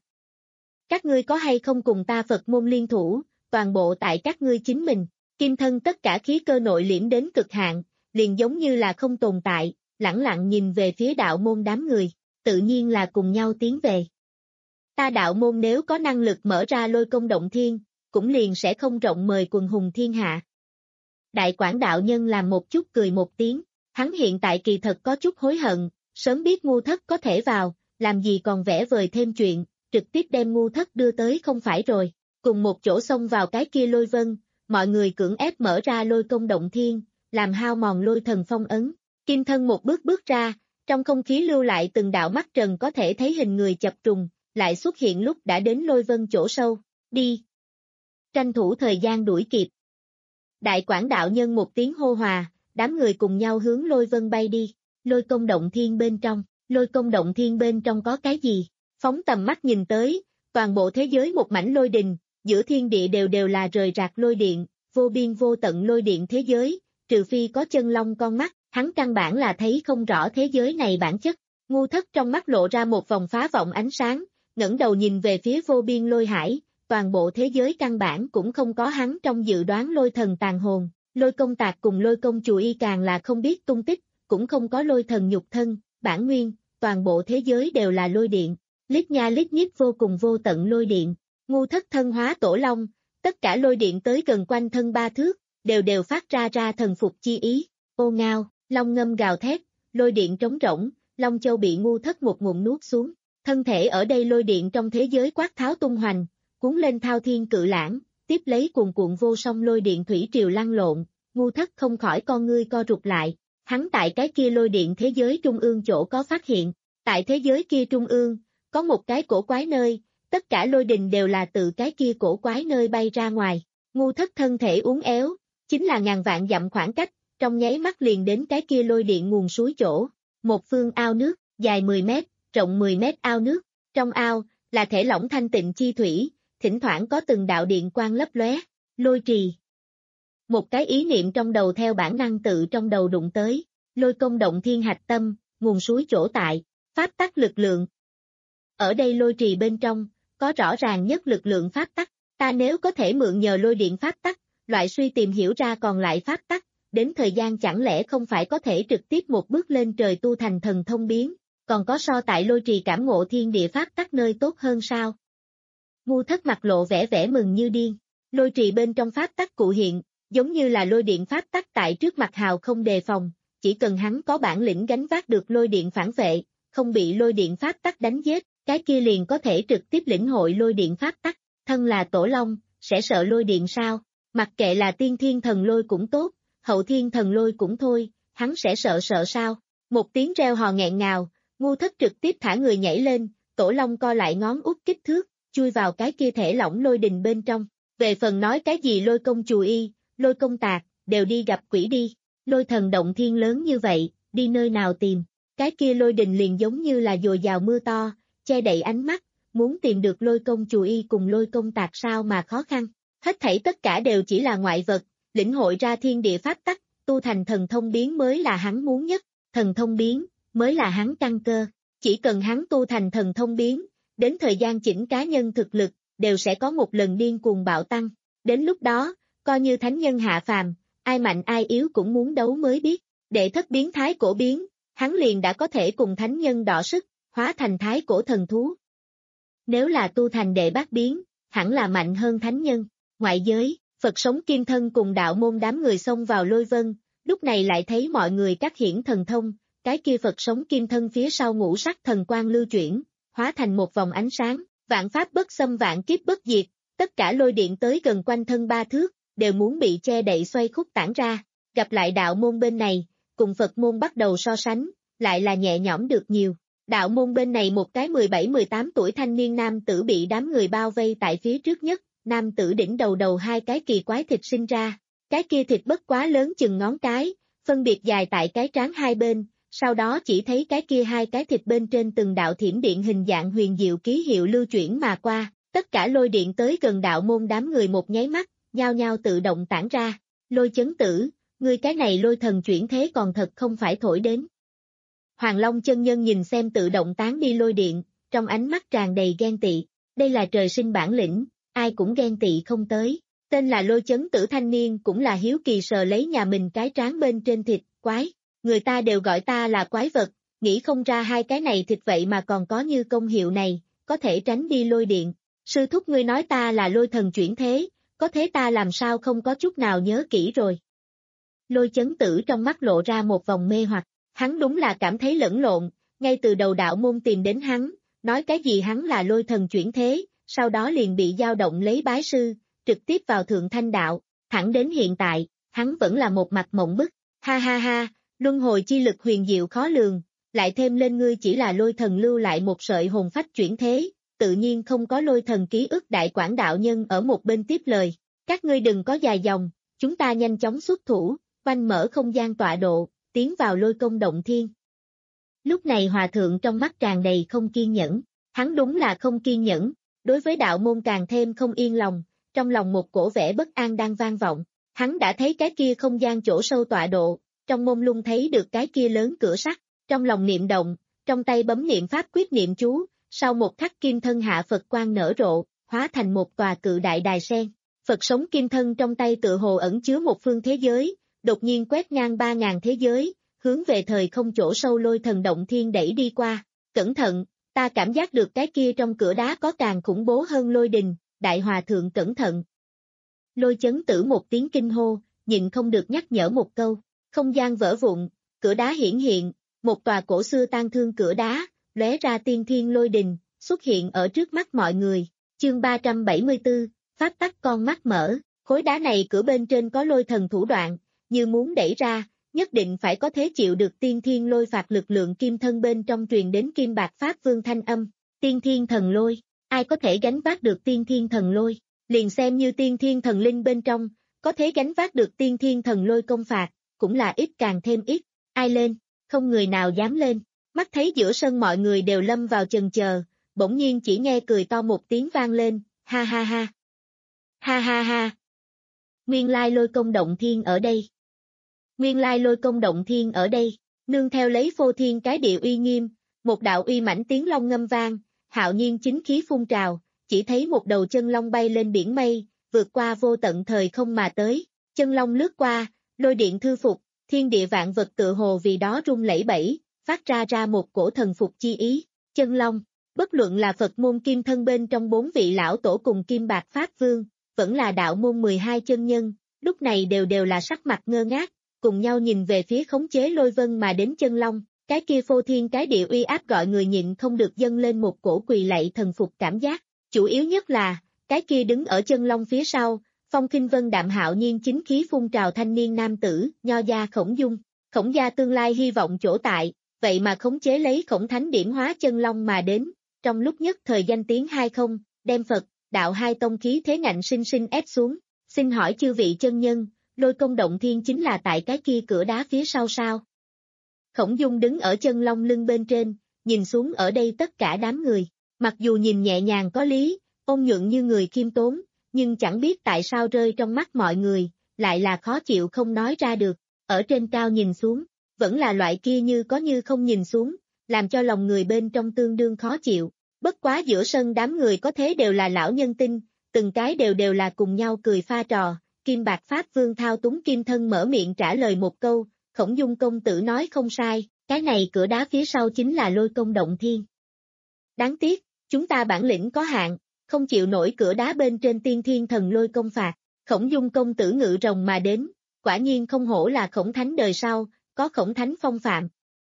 Các ngươi có hay không cùng ta Phật môn liên thủ, toàn bộ tại các ngươi chính mình. Kim thân tất cả khí cơ nội liễm đến cực hạn, liền giống như là không tồn tại, lẳng lặng nhìn về phía đạo môn đám người, tự nhiên là cùng nhau tiến về. Ta đạo môn nếu có năng lực mở ra Lôi Công Động Thiên, cũng liền sẽ không rộng mời quần hùng thiên hạ. Đại Quảng đạo nhân làm một chút cười một tiếng, hắn hiện tại kỳ thật có chút hối hận, sớm biết Ngu Thất có thể vào, làm gì còn vẽ vời thêm chuyện, trực tiếp đem Ngu Thất đưa tới không phải rồi, cùng một chỗ xông vào cái kia lôi vân, mọi người cưỡng ép mở ra Lôi Công Động Thiên, làm hao mòn lôi thần phong ấn. Kim thân một bước bước ra, trong không khí lưu lại từng đạo mắt trần có thể thấy hình người chập trùng, lại xuất hiện lúc đã đến lôi vân chỗ sâu, đi. Tranh thủ thời gian đuổi kịp. Đại Quảng đạo nhân một tiếng hô hòa, đám người cùng nhau hướng lôi vân bay đi. Lôi Công Động Thiên bên trong, Lôi Công Động Thiên bên trong có cái gì? Phóng tầm mắt nhìn tới, toàn bộ thế giới một mảnh lôi đình, giữa thiên địa đều đều là rời rạc lôi điện, vô biên vô tận lôi điện thế giới, trừ phi có chân long con mắt, hắn căn bản là thấy không rõ thế giới này bản chất. Ngu Thất trong mắt lộ ra một vòng phá vọng ánh sáng, ngẩng đầu nhìn về phía vô biên lôi hải, toàn bộ thế giới căn bản cũng không có hắn trong dự đoán lôi thần tàn hồn, Lôi Công Tạc cùng Lôi Công Chù Y càng là không biết tung tích, cũng không có lôi thần nhục thân, bản nguyên, toàn bộ thế giới đều là lôi điện, lít nha lít nhít vô cùng vô tận lôi điện. Ngu Thất thân hóa tổ long, tất cả lôi điện tới gần quanh thân ba thước, đều đều phát ra ra thần phục chi ý. Ô ngao, long ngâm gào thét, lôi điện trống rỗng, Long Châu bị Ngu Thất một ngụm nuốt xuống, thân thể ở đây lôi điện trong thế giới quát tháo tung hoành, cuốn lên thao thiên cự lãng, tiếp lấy cuồn cuộn vô song lôi điện thủy triều lăn lộn. Ngu Thất không khỏi con ngươi co rụt lại, hắn tại cái kia lôi điện thế giới trung ương chỗ có phát hiện, tại thế giới kia trung ương, có một cái cổ quái nơi, tất cả lôi đình đều là từ cái kia cổ quái nơi bay ra ngoài. Ngu Thất thân thể uốn éo, chính là ngàn vạn dặm khoảng cách, trong nháy mắt liền đến cái kia lôi điện nguồn suối chỗ, một phương ao nước, dài mười mét, rộng mười mét ao nước, trong ao, là thể lỏng thanh tịnh chi thủy, thỉnh thoảng có từng đạo điện quang lấp lóe, lôi trì. Một cái ý niệm trong đầu theo bản năng tự trong đầu đụng tới, Lôi Công Động Thiên hạch tâm, nguồn suối chỗ tại, pháp tắc lực lượng. Ở đây lôi trì bên trong, có rõ ràng nhất lực lượng pháp tắc, ta nếu có thể mượn nhờ lôi điện pháp tắc, loại suy tìm hiểu ra còn lại pháp tắc, đến thời gian chẳng lẽ không phải có thể trực tiếp một bước lên trời tu thành thần thông biến, còn có so tại lôi trì cảm ngộ thiên địa pháp tắc nơi tốt hơn sao? Ngu Thất mặt lộ vẻ vẻ mừng như điên, lôi trì bên trong pháp tắc cụ hiện, giống như là lôi điện pháp tắc tại trước mặt hào không đề phòng, chỉ cần hắn có bản lĩnh gánh vác được lôi điện phản vệ, không bị lôi điện pháp tắc đánh giết, cái kia liền có thể trực tiếp lĩnh hội lôi điện pháp tắc. Thân là tổ long, sẽ sợ lôi điện sao? Mặc kệ là tiên thiên thần lôi cũng tốt, hậu thiên thần lôi cũng thôi, hắn sẽ sợ sợ sao? Một tiếng reo hò nghẹn ngào, Ngu Thất trực tiếp thả người nhảy lên, Tổ Long co lại ngón út kích thước, chui vào cái kia thể lỏng lôi đình bên trong. Về phần nói cái gì lôi công chù y, lôi công tạc, đều đi gặp quỷ đi. Lôi thần động thiên lớn như vậy, đi nơi nào tìm? Cái kia lôi đình liền giống như là dồi dào mưa to, che đậy ánh mắt, muốn tìm được lôi công chù y cùng lôi công tạc sao mà khó khăn. Hết thảy tất cả đều chỉ là ngoại vật, lĩnh hội ra thiên địa pháp tắc, tu thành thần thông biến mới là hắn muốn nhất, thần thông biến mới là hắn căn cơ. Chỉ cần hắn tu thành thần thông biến, đến thời gian chỉnh cá nhân thực lực, đều sẽ có một lần điên cuồng bạo tăng. Đến lúc đó, coi như thánh nhân hạ phàm, ai mạnh ai yếu cũng muốn đấu mới biết. Đệ thất biến thái cổ biến, hắn liền đã có thể cùng thánh nhân đọ sức, hóa thành thái cổ thần thú. Nếu là tu thành đệ bát biến, hẳn là mạnh hơn thánh nhân. Ngoại giới, Phật sống kim thân cùng đạo môn đám người xông vào lôi vân, lúc này lại thấy mọi người các hiển thần thông, cái kia Phật sống kim thân phía sau ngũ sắc thần quang lưu chuyển, hóa thành một vòng ánh sáng, vạn pháp bất xâm vạn kiếp bất diệt, tất cả lôi điện tới gần quanh thân ba thước, đều muốn bị che đậy xoay khúc tản ra. Gặp lại đạo môn bên này, cùng Phật môn bắt đầu so sánh, lại là nhẹ nhõm được nhiều. Đạo môn bên này một cái mười bảy mười tám tuổi thanh niên nam tử bị đám người bao vây tại phía trước nhất, nam tử đỉnh đầu đầu hai cái kỳ quái thịt sinh ra, cái kia thịt bất quá lớn chừng ngón cái, phân biệt dài tại cái trán hai bên, sau đó chỉ thấy cái kia hai cái thịt bên trên từng đạo thiểm điện hình dạng huyền diệu ký hiệu lưu chuyển mà qua, tất cả lôi điện tới gần đạo môn đám người một nháy mắt, nhao nhao tự động tản ra. Lôi chấn tử, ngươi cái này lôi thần chuyển thế còn thật không phải thổi đến. Hoàng Long chân nhân nhìn xem tự động tán đi lôi điện, trong ánh mắt tràn đầy ghen tị, đây là trời sinh bản lĩnh, ai cũng ghen tị không tới. Tên là lôi chấn tử thanh niên cũng là hiếu kỳ sờ lấy nhà mình cái trán bên trên thịt, quái, người ta đều gọi ta là quái vật, nghĩ không ra hai cái này thịt vậy mà còn có như công hiệu này, có thể tránh đi lôi điện. Sư thúc ngươi nói ta là lôi thần chuyển thế, có thế ta làm sao không có chút nào nhớ kỹ rồi. Lôi chấn tử trong mắt lộ ra một vòng mê hoặc, hắn đúng là cảm thấy lẫn lộn, ngay từ đầu đạo môn tìm đến hắn, nói cái gì hắn là lôi thần chuyển thế, sau đó liền bị dao động lấy bái sư, trực tiếp vào thượng thanh đạo, thẳng đến hiện tại, hắn vẫn là một mặt mộng bức, ha ha ha, luân hồi chi lực huyền diệu khó lường, lại thêm lên ngươi chỉ là lôi thần lưu lại một sợi hồn phách chuyển thế, tự nhiên không có lôi thần ký ức. Đại Quảng đạo nhân ở một bên tiếp lời, các ngươi đừng có dài dòng, chúng ta nhanh chóng xuất thủ, quanh mở không gian tọa độ, tiến vào lôi công động thiên. Lúc này hòa thượng trong mắt tràn đầy không kiên nhẫn, hắn đúng là không kiên nhẫn, đối với đạo môn càng thêm không yên lòng, trong lòng một cổ vẻ bất an đang vang vọng, hắn đã thấy cái kia không gian chỗ sâu tọa độ, trong mông lung thấy được cái kia lớn cửa sắt, trong lòng niệm động, trong tay bấm niệm pháp quyết niệm chú, sau một khắc kim thân hạ Phật quang nở rộ, hóa thành một tòa cự đại đài sen. Phật sống kim thân trong tay tự hồ ẩn chứa một phương thế giới, đột nhiên quét ngang ba ngàn thế giới, hướng về thời không chỗ sâu lôi thần động thiên đẩy đi qua. Cẩn thận, ta cảm giác được cái kia trong cửa đá có càng khủng bố hơn lôi đình, đại hòa thượng cẩn thận. Lôi chấn tử một tiếng kinh hô, nhịn không được nhắc nhở một câu, không gian vỡ vụn, cửa đá hiển hiện, một tòa cổ xưa tang thương cửa đá, lóe ra tiên thiên lôi đình, xuất hiện ở trước mắt mọi người. Chương ba trăm bảy mươi tư, pháp tắc con mắt mở, khối đá này cửa bên trên có lôi thần thủ đoạn, như muốn đẩy ra, nhất định phải có thế chịu được tiên thiên lôi phạt lực lượng kim thân bên trong truyền đến kim bạc pháp vương thanh âm, tiên thiên thần lôi, ai có thể gánh vác được tiên thiên thần lôi, liền xem như tiên thiên thần linh bên trong, có thể gánh vác được tiên thiên thần lôi công phạt, cũng là ít càng thêm ít, ai lên, không người nào dám lên, mắt thấy giữa sân mọi người đều lâm vào chần chờ, bỗng nhiên chỉ nghe cười to một tiếng vang lên, ha ha ha, ha ha ha, nguyên lai lôi công động thiên ở đây. Nguyên lai lôi công động thiên ở đây, nương theo lấy phô thiên cái địa uy nghiêm, một đạo uy mãnh tiếng long ngâm vang, hạo nhiên chính khí phun trào, chỉ thấy một đầu chân long bay lên biển mây, vượt qua vô tận thời không mà tới, chân long lướt qua, lôi điện thư phục, thiên địa vạn vật tự hồ vì đó rung lẩy bẩy, phát ra ra một cổ thần phục chi ý, chân long, bất luận là Phật môn kim thân bên trong bốn vị lão tổ cùng kim bạc pháp vương, vẫn là đạo môn mười hai chân nhân, lúc này đều đều là sắc mặt ngơ ngác, cùng nhau nhìn về phía khống chế lôi vân mà đến chân long, cái kia phô thiên cái địa uy áp gọi người nhịn không được dâng lên một cổ quỳ lạy thần phục cảm giác, chủ yếu nhất là, cái kia đứng ở chân long phía sau, phong khinh vân đạm hạo nhiên chính khí phun trào thanh niên nam tử, nho gia Khổng Dung. Khổng gia tương lai hy vọng chỗ tại, vậy mà khống chế lấy Khổng Thánh điểm hóa chân long mà đến, trong lúc nhất thời danh tiếng hai không, đem Phật, đạo hai tông khí thế ngạnh sinh sinh ép xuống. Xin hỏi chư vị chân nhân, Lôi Công Động Thiên chính là tại cái kia cửa đá phía sau sao? Khổng Dung đứng ở chân long lưng bên trên, nhìn xuống ở đây tất cả đám người, mặc dù nhìn nhẹ nhàng có lý, ôn nhuận như người khiêm tốn, nhưng chẳng biết tại sao rơi trong mắt mọi người, lại là khó chịu không nói ra được, ở trên cao nhìn xuống, vẫn là loại kia như có như không nhìn xuống, làm cho lòng người bên trong tương đương khó chịu. Bất quá giữa sân đám người có thế đều là lão nhân tinh, từng cái đều đều là cùng nhau cười pha trò, Kim Bạc Pháp Vương thao túng kim thân mở miệng trả lời một câu, Khổng Dung công tử nói không sai, cái này cửa đá phía sau chính là Lôi Công Động Thiên. Đáng tiếc, chúng ta bản lĩnh có hạn, không chịu nổi cửa đá bên trên tiên thiên thần lôi công phạt, Khổng Dung công tử ngự rồng mà đến, quả nhiên không hổ là Khổng Thánh đời sau, có Khổng Thánh phong phạm.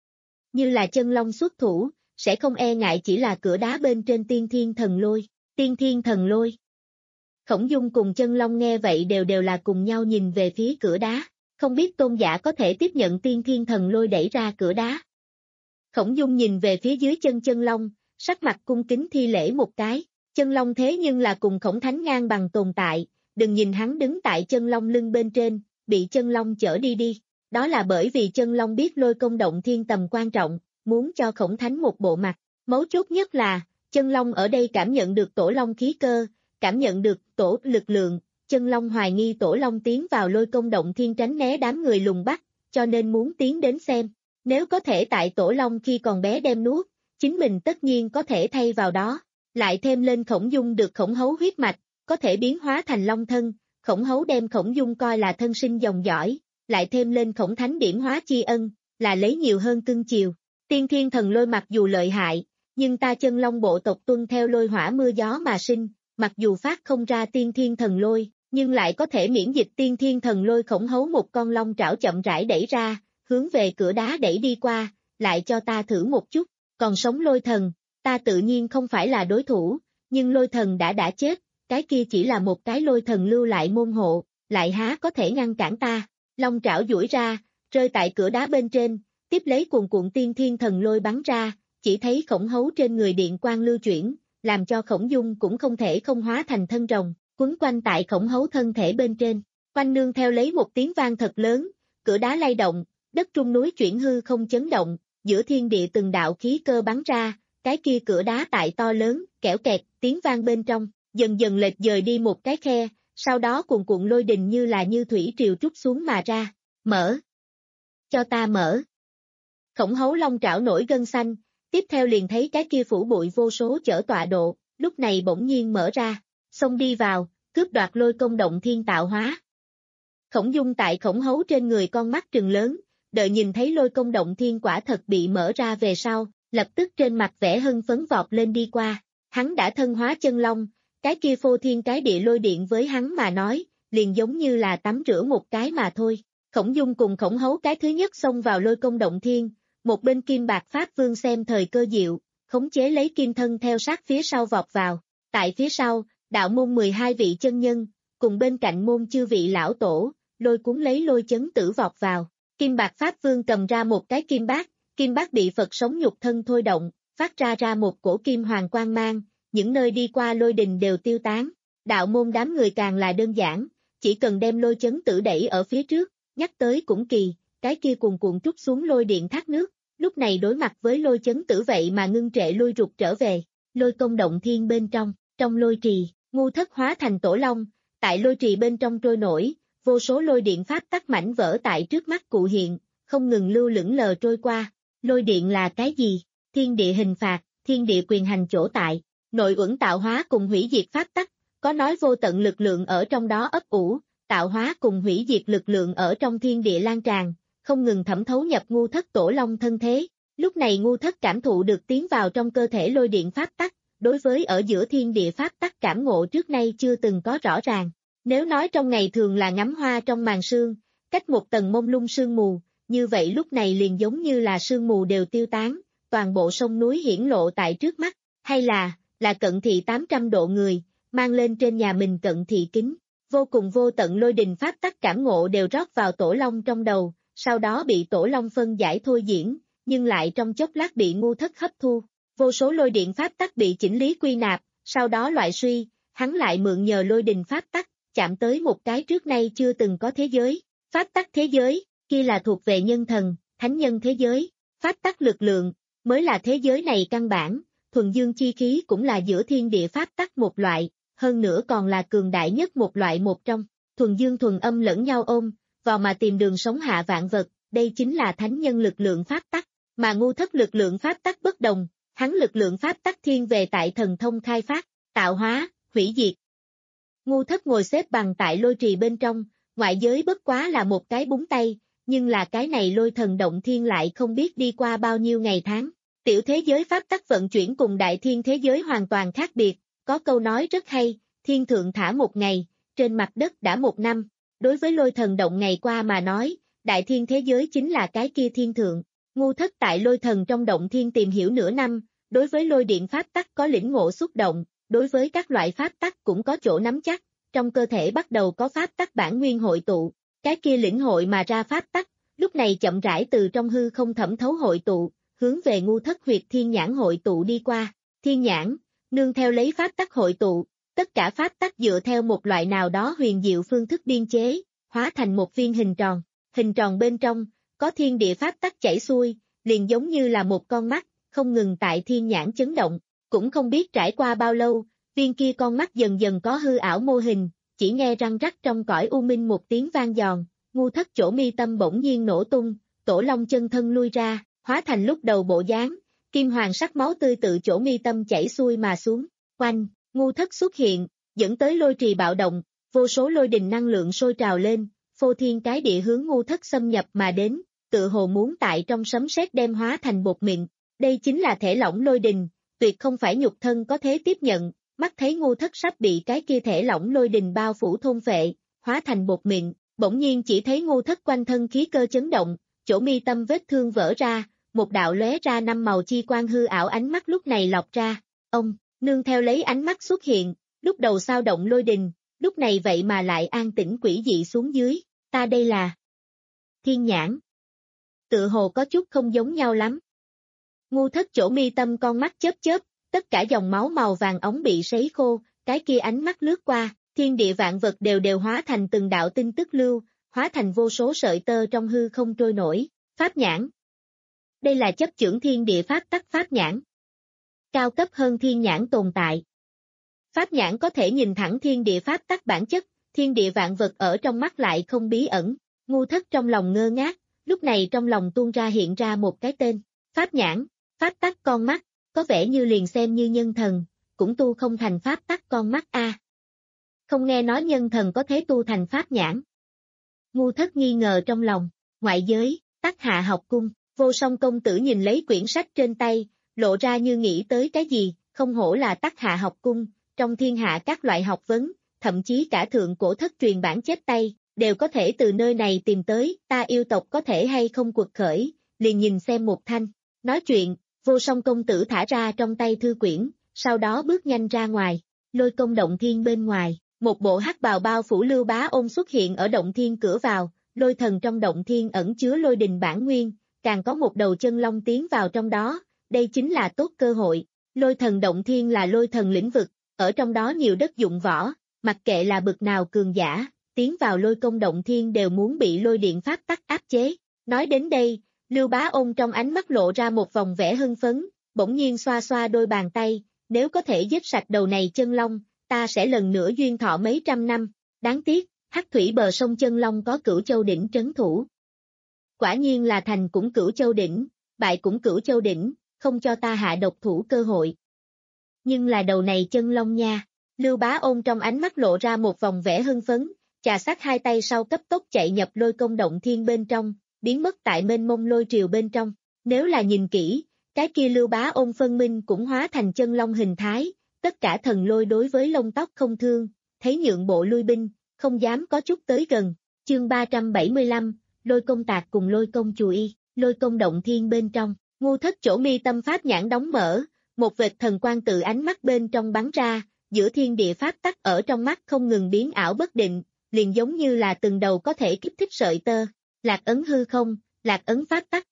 Như là chân long xuất thủ, sẽ không e ngại chỉ là cửa đá bên trên tiên thiên thần lôi, tiên thiên thần lôi. Khổng Dung cùng chân long nghe vậy đều đều là cùng nhau nhìn về phía cửa đá, không biết tôn giả có thể tiếp nhận tiên thiên thần lôi đẩy ra cửa đá. Khổng Dung nhìn về phía dưới chân chân long, sắc mặt cung kính thi lễ một cái, chân long thế nhưng là cùng Khổng Thánh ngang bằng tồn tại, đừng nhìn hắn đứng tại chân long lưng bên trên, bị chân long chở đi đi, đó là bởi vì chân long biết Lôi Công Động Thiên tầm quan trọng, muốn cho Khổng Thánh một bộ mặt, mấu chốt nhất là, chân long ở đây cảm nhận được tổ long khí cơ, cảm nhận được tổ lực lượng, chân long hoài nghi tổ long tiến vào Lôi Công Động Thiên tránh né đám người lùng bắt, cho nên muốn tiến đến xem, nếu có thể tại tổ long khi còn bé đem nuốt, chính mình tất nhiên có thể thay vào đó, lại thêm lên Khổng Dung được Khổng Hấu huyết mạch, có thể biến hóa thành long thân, Khổng Hấu đem Khổng Dung coi là thân sinh dòng dõi, lại thêm lên Khổng Thánh điểm hóa tri ân, là lấy nhiều hơn cưng chiều. Tiên thiên thần lôi mặc dù lợi hại, nhưng ta chân long bộ tộc tuân theo lôi hỏa mưa gió mà sinh, mặc dù phát không ra tiên thiên thần lôi, nhưng lại có thể miễn dịch tiên thiên thần lôi. Khổng Hấu một con long trảo chậm rãi đẩy ra, hướng về cửa đá đẩy đi qua, lại cho ta thử một chút, còn sống lôi thần, ta tự nhiên không phải là đối thủ, nhưng lôi thần đã đã chết, cái kia chỉ là một cái lôi thần lưu lại môn hộ, lại há có thể ngăn cản ta, long trảo duỗi ra, rơi tại cửa đá bên trên, tiếp lấy cuồn cuộn tiên thiên thần lôi bắn ra, chỉ thấy Khổng Hấu trên người điện quang lưu chuyển, làm cho Khổng Dung cũng không thể không hóa thành thân rồng, quấn quanh tại Khổng Hấu thân thể bên trên, quanh nương theo lấy một tiếng vang thật lớn, cửa đá lay động, đất trung núi chuyển hư không chấn động, giữa thiên địa từng đạo khí cơ bắn ra, cái kia cửa đá tại to lớn, kẽo kẹt, tiếng vang bên trong, dần dần lệch dời đi một cái khe, sau đó cuồn cuộn lôi đình như là như thủy triều trút xuống mà ra, mở, cho ta mở. Khổng Hấu long trảo nổi gân xanh, tiếp theo liền thấy cái kia phủ bụi vô số chở tọa độ, lúc này bỗng nhiên mở ra, xông đi vào, cướp đoạt Lôi Công Động Thiên tạo hóa. Khổng Dung tại Khổng Hấu trên người con mắt trừng lớn, đợi nhìn thấy Lôi Công Động Thiên quả thật bị mở ra về sau, lập tức trên mặt vẻ hưng phấn vọt lên đi qua, hắn đã thân hóa chân long, cái kia phô thiên cái địa lôi điện với hắn mà nói, liền giống như là tắm rửa một cái mà thôi. Khổng Dung cùng Khổng Hấu cái thứ nhất xông vào Lôi Công Động Thiên, một bên Kim Bạc Pháp Vương xem thời cơ diệu, khống chế lấy kim thân theo sát phía sau vọt vào, tại phía sau, đạo môn mười hai vị chân nhân, cùng bên cạnh môn chư vị lão tổ, lôi cuốn lấy lôi chấn tử vọt vào. Kim Bạc Pháp Vương cầm ra một cái kim bát, kim bát bị Phật sống nhục thân thôi động, phát ra ra một cổ kim hoàng quang mang, những nơi đi qua lôi đình đều tiêu tán. Đạo môn đám người càng là đơn giản, chỉ cần đem lôi chấn tử đẩy ở phía trước, nhắc tới cũng kỳ, cái kia cuồn cuộn trút xuống lôi điện thác nước, lúc này đối mặt với lôi chấn tử vậy mà ngưng trệ lui rụt trở về. Lôi Công Động Thiên bên trong, trong lôi trì, ngu thất hóa thành tổ long, tại lôi trì bên trong trôi nổi, vô số lôi điện pháp tắc mảnh vỡ tại trước mắt cụ hiện, không ngừng lưu lững lờ trôi qua. Lôi điện là cái gì? Thiên địa hình phạt, thiên địa quyền hành chỗ tại, nội uẩn tạo hóa cùng hủy diệt pháp tắc, có nói vô tận lực lượng ở trong đó ấp ủ, tạo hóa cùng hủy diệt lực lượng ở trong thiên địa lan tràn, không ngừng thẩm thấu nhập ngu thất tổ long thân thế. Lúc này ngu thất cảm thụ được tiến vào trong cơ thể lôi điện pháp tắc, đối với ở giữa thiên địa pháp tắc cảm ngộ trước nay chưa từng có rõ ràng. Nếu nói trong ngày thường là ngắm hoa trong màn sương, cách một tầng mông lung sương mù, như vậy lúc này liền giống như là sương mù đều tiêu tán, toàn bộ sông núi hiển lộ tại trước mắt, hay là, là cận thị tám trăm độ người, mang lên trên nhà mình cận thị kính. Vô cùng vô tận lôi đình pháp tắc cảm ngộ đều rót vào Tổ Long trong đầu, sau đó bị Tổ Long phân giải thôi diễn, nhưng lại trong chốc lát bị ngu thất hấp thu. Vô số lôi điện pháp tắc bị chỉnh lý quy nạp, sau đó loại suy, hắn lại mượn nhờ lôi đình pháp tắc, chạm tới một cái trước nay chưa từng có thế giới. Pháp tắc thế giới, kia là thuộc về nhân thần, thánh nhân thế giới. Pháp tắc lực lượng, mới là thế giới này căn bản, thuần dương chi khí cũng là giữa thiên địa pháp tắc một loại, hơn nữa còn là cường đại nhất một loại một trong. Thuần dương thuần âm lẫn nhau ôm, vào mà tìm đường sống hạ vạn vật, đây chính là thánh nhân lực lượng pháp tắc, mà ngu thất lực lượng pháp tắc bất đồng, hắn lực lượng pháp tắc thiên về tại thần thông khai phát, tạo hóa, hủy diệt. Ngu thất ngồi xếp bằng tại lôi trì bên trong, ngoại giới bất quá là một cái búng tay, nhưng là cái này lôi thần động thiên lại không biết đi qua bao nhiêu ngày tháng. Tiểu thế giới pháp tắc vận chuyển cùng đại thiên thế giới hoàn toàn khác biệt, có câu nói rất hay, thiên thượng thả một ngày, trên mặt đất đã một năm. Đối với lôi thần động ngày qua mà nói, đại thiên thế giới chính là cái kia thiên thượng. Ngu thất tại lôi thần trong động thiên tìm hiểu nửa năm, đối với lôi điện pháp tắc có lĩnh ngộ xúc động, đối với các loại pháp tắc cũng có chỗ nắm chắc, trong cơ thể bắt đầu có pháp tắc bản nguyên hội tụ, cái kia lĩnh hội mà ra pháp tắc, lúc này chậm rãi từ trong hư không thẩm thấu hội tụ, hướng về ngu thất huyệt thiên nhãn hội tụ đi qua. Thiên nhãn, nương theo lấy pháp tắc hội tụ, tất cả pháp tắc dựa theo một loại nào đó huyền diệu phương thức biên chế, hóa thành một viên hình tròn. Hình tròn bên trong, có thiên địa pháp tắc chảy xuôi, liền giống như là một con mắt, không ngừng tại thiên nhãn chấn động. Cũng không biết trải qua bao lâu, viên kia con mắt dần dần có hư ảo mô hình, chỉ nghe răng rắc trong cõi u minh một tiếng vang giòn, ngu thất chỗ mi tâm bỗng nhiên nổ tung, Tổ Long chân thân lui ra, hóa thành lúc đầu bộ dáng, kim hoàng sắc máu tươi tự chỗ mi tâm chảy xuôi mà xuống. Oanh, ngu thất xuất hiện, dẫn tới lôi trì bạo động, vô số lôi đình năng lượng sôi trào lên, phô thiên cái địa hướng ngu thất xâm nhập mà đến, tự hồ muốn tại trong sấm sét đem hóa thành bột mịn. Đây chính là thể lỏng lôi đình, tuyệt không phải nhục thân có thể tiếp nhận, mắt thấy ngu thất sắp bị cái kia thể lỏng lôi đình bao phủ thôn phệ, hóa thành bột mịn, bỗng nhiên chỉ thấy ngu thất quanh thân khí cơ chấn động, chỗ mi tâm vết thương vỡ ra, một đạo lóe ra năm màu chi quang hư ảo ánh mắt lúc này lọc ra. Ông, nương theo lấy ánh mắt xuất hiện, lúc đầu sao động lôi đình, lúc này vậy mà lại an tĩnh quỷ dị xuống dưới, ta đây là thiên nhãn. Tự hồ có chút không giống nhau lắm. Ngu thất chỗ mi tâm con mắt chớp chớp, tất cả dòng máu màu vàng ống bị sấy khô, cái kia ánh mắt lướt qua, thiên địa vạn vật đều đều hóa thành từng đạo tin tức lưu, hóa thành vô số sợi tơ trong hư không trôi nổi. Pháp nhãn. Đây là chấp chưởng thiên địa pháp tắc pháp nhãn. Cao cấp hơn thiên nhãn tồn tại. Pháp nhãn có thể nhìn thẳng thiên địa pháp tắc bản chất, thiên địa vạn vật ở trong mắt lại không bí ẩn. Ngu thất trong lòng ngơ ngác, lúc này trong lòng tuôn ra hiện ra một cái tên. Pháp nhãn, pháp tắc con mắt, có vẻ như liền xem như nhân thần, cũng tu không thành pháp tắc con mắt a. À. Không nghe nói nhân thần có thể tu thành pháp nhãn. Ngu thất nghi ngờ trong lòng, ngoại giới, Tắc Hạ học cung, Vô Song công tử nhìn lấy quyển sách trên tay, lộ ra như nghĩ tới cái gì, không hổ là Tắc Hạ học cung, trong thiên hạ các loại học vấn, thậm chí cả thượng cổ thất truyền bản chép tay, đều có thể từ nơi này tìm tới, ta yêu tộc có thể hay không quật khởi, liền nhìn xem một thanh. Nói chuyện, Vô Song công tử thả ra trong tay thư quyển, sau đó bước nhanh ra ngoài, Lôi Công động thiên bên ngoài, một bộ hắc bào bao phủ Lưu Bá Ôn xuất hiện ở động thiên cửa vào, lôi thần trong động thiên ẩn chứa lôi đình bản nguyên, càng có một đầu chân long tiến vào trong đó, đây chính là tốt cơ hội. Lôi thần động thiên là lôi thần lĩnh vực, ở trong đó nhiều đất dụng võ, mặc kệ là bực nào cường giả, tiến vào Lôi Công động thiên đều muốn bị lôi điện pháp tắc áp chế. Nói đến đây, Lưu Bá Ôn trong ánh mắt lộ ra một vòng vẻ hưng phấn, bỗng nhiên xoa xoa đôi bàn tay, nếu có thể giết sạch đầu này chân long, ta sẽ lần nữa duyên thọ mấy trăm năm. Đáng tiếc, hắc thủy bờ sông chân long có Cửu Châu đỉnh trấn thủ. Quả nhiên là thành cũng Cửu Châu đỉnh, bại cũng Cửu Châu đỉnh, không cho ta hạ độc thủ cơ hội. Nhưng là đầu này chân long nha, Lưu Bá Ôn trong ánh mắt lộ ra một vòng vẻ hưng phấn, chà sát hai tay sau cấp tốc chạy nhập Lôi Công động thiên bên trong, biến mất tại mênh mông lôi triều bên trong. Nếu là nhìn kỹ, cái kia Lưu Bá Ôn phân minh cũng hóa thành chân long hình thái, tất cả thần lôi đối với lông tóc không thương, thấy nhượng bộ lui binh, không dám có chút tới gần. Chương ba trăm bảy mươi lăm, Lôi Công tạc cùng Lôi Công chùy, Lôi Công động thiên bên trong, ngu thất chỗ mi tâm pháp nhãn đóng mở, một vệt thần quang từ ánh mắt bên trong bắn ra, giữa thiên địa pháp tắc ở trong mắt không ngừng biến ảo bất định, liền giống như là từng đầu có thể kích thích sợi tơ, lạc ấn hư không, lạc ấn pháp tắc.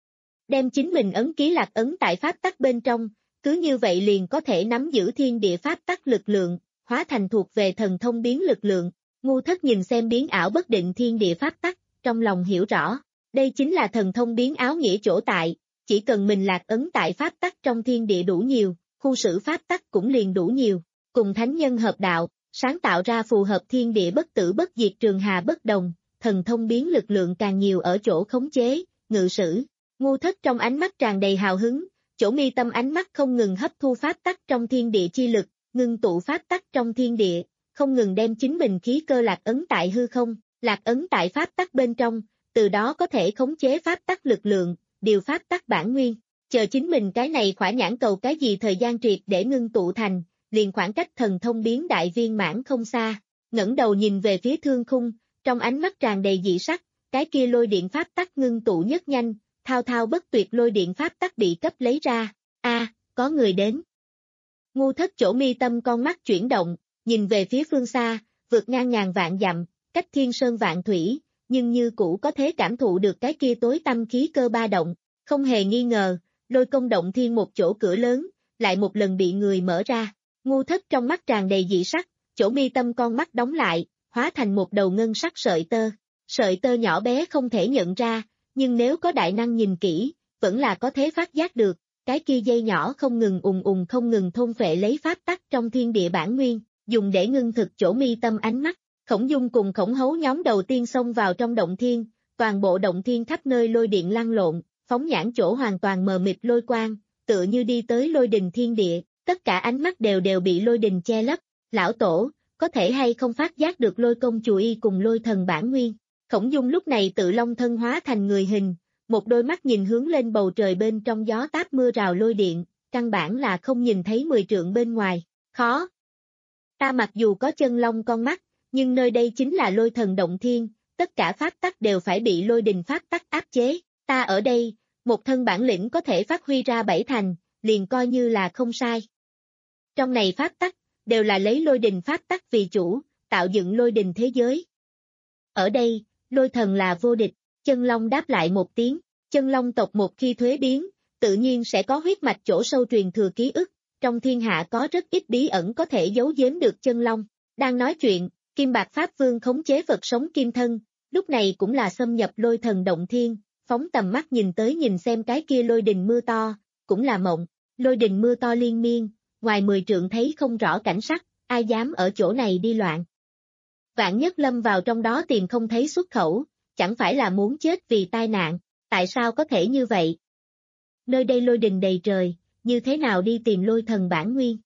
Đem chính mình ấn ký lạc ấn tại pháp tắc bên trong, cứ như vậy liền có thể nắm giữ thiên địa pháp tắc lực lượng, hóa thành thuộc về thần thông biến lực lượng. Ngu Thất nhìn xem biến ảo bất định thiên địa pháp tắc, trong lòng hiểu rõ, đây chính là thần thông biến áo nghĩa chỗ tại, chỉ cần mình lạc ấn tại pháp tắc trong thiên địa đủ nhiều, khu xử pháp tắc cũng liền đủ nhiều, cùng thánh nhân hợp đạo, sáng tạo ra phù hợp thiên địa bất tử bất diệt trường hà bất đồng, thần thông biến lực lượng càng nhiều ở chỗ khống chế, ngự sử. Ngu Thất trong ánh mắt tràn đầy hào hứng, chỗ mi tâm ánh mắt không ngừng hấp thu pháp tắc trong thiên địa chi lực, ngưng tụ pháp tắc trong thiên địa, không ngừng đem chính mình khí cơ lạc ấn tại hư không, lạc ấn tại pháp tắc bên trong, từ đó có thể khống chế pháp tắc lực lượng, điều pháp tắc bản nguyên, chờ chính mình cái này khỏa nhãn cầu cái gì thời gian triệt để ngưng tụ thành, liền khoảng cách thần thông biến đại viên mãn không xa, ngẩng đầu nhìn về phía thương khung, trong ánh mắt tràn đầy dị sắc, cái kia lôi điện pháp tắc ngưng tụ nhất nhanh, thao thao bất tuyệt lôi điện pháp tắc bị cấp lấy ra, a, có người đến. Ngu Thất chỗ mi tâm con mắt chuyển động, nhìn về phía phương xa, vượt ngang ngàn vạn dặm, cách thiên sơn vạn thủy, nhưng như cũ có thể cảm thụ được cái kia tối tăm khí cơ ba động, không hề nghi ngờ, lôi công động thiên một chỗ cửa lớn, lại một lần bị người mở ra, Ngu Thất trong mắt tràn đầy dị sắc, chỗ mi tâm con mắt đóng lại, hóa thành một đầu ngân sắc sợi tơ, sợi tơ nhỏ bé không thể nhận ra, nhưng nếu có đại năng nhìn kỹ, vẫn là có thể phát giác được, cái kia dây nhỏ không ngừng ùng ùng không ngừng thôn phệ lấy pháp tắc trong thiên địa bản nguyên, dùng để ngưng thực chỗ mi tâm ánh mắt. Khổng Dung cùng Khổng Hấu nhóm đầu tiên xông vào trong động thiên, toàn bộ động thiên khắp nơi lôi điện lăn lộn, phóng nhãn chỗ hoàn toàn mờ mịt lôi quang, tựa như đi tới lôi đình thiên địa, tất cả ánh mắt đều đều bị lôi đình che lấp. Lão tổ, có thể hay không phát giác được lôi công chù y cùng lôi thần bản nguyên? Khổng Dung lúc này tự long thân hóa thành người hình, một đôi mắt nhìn hướng lên bầu trời bên trong gió táp mưa rào lôi điện, căn bản là không nhìn thấy mười trượng bên ngoài, khó. Ta mặc dù có chân long con mắt, nhưng nơi đây chính là lôi thần động thiên, tất cả pháp tắc đều phải bị lôi đình pháp tắc áp chế, ta ở đây, một thân bản lĩnh có thể phát huy ra bảy thành, liền coi như là không sai. Trong này pháp tắc, đều là lấy lôi đình pháp tắc vì chủ, tạo dựng lôi đình thế giới. Ở đây, lôi thần là vô địch, chân long đáp lại một tiếng, chân long tộc một khi thuế biến, tự nhiên sẽ có huyết mạch chỗ sâu truyền thừa ký ức, trong thiên hạ có rất ít bí ẩn có thể giấu giếm được chân long. Đang nói chuyện, Kim Bạc Pháp Vương khống chế vật sống kim thân, lúc này cũng là xâm nhập lôi thần động thiên, phóng tầm mắt nhìn tới nhìn xem cái kia lôi đình mưa to, cũng là mộng, lôi đình mưa to liên miên, ngoài mười trượng thấy không rõ cảnh sắc, ai dám ở chỗ này đi loạn. Vạn nhất lâm vào trong đó tìm không thấy xuất khẩu, chẳng phải là muốn chết vì tai nạn, tại sao có thể như vậy? Nơi đây lôi đình đầy trời, như thế nào đi tìm lôi thần bản nguyên?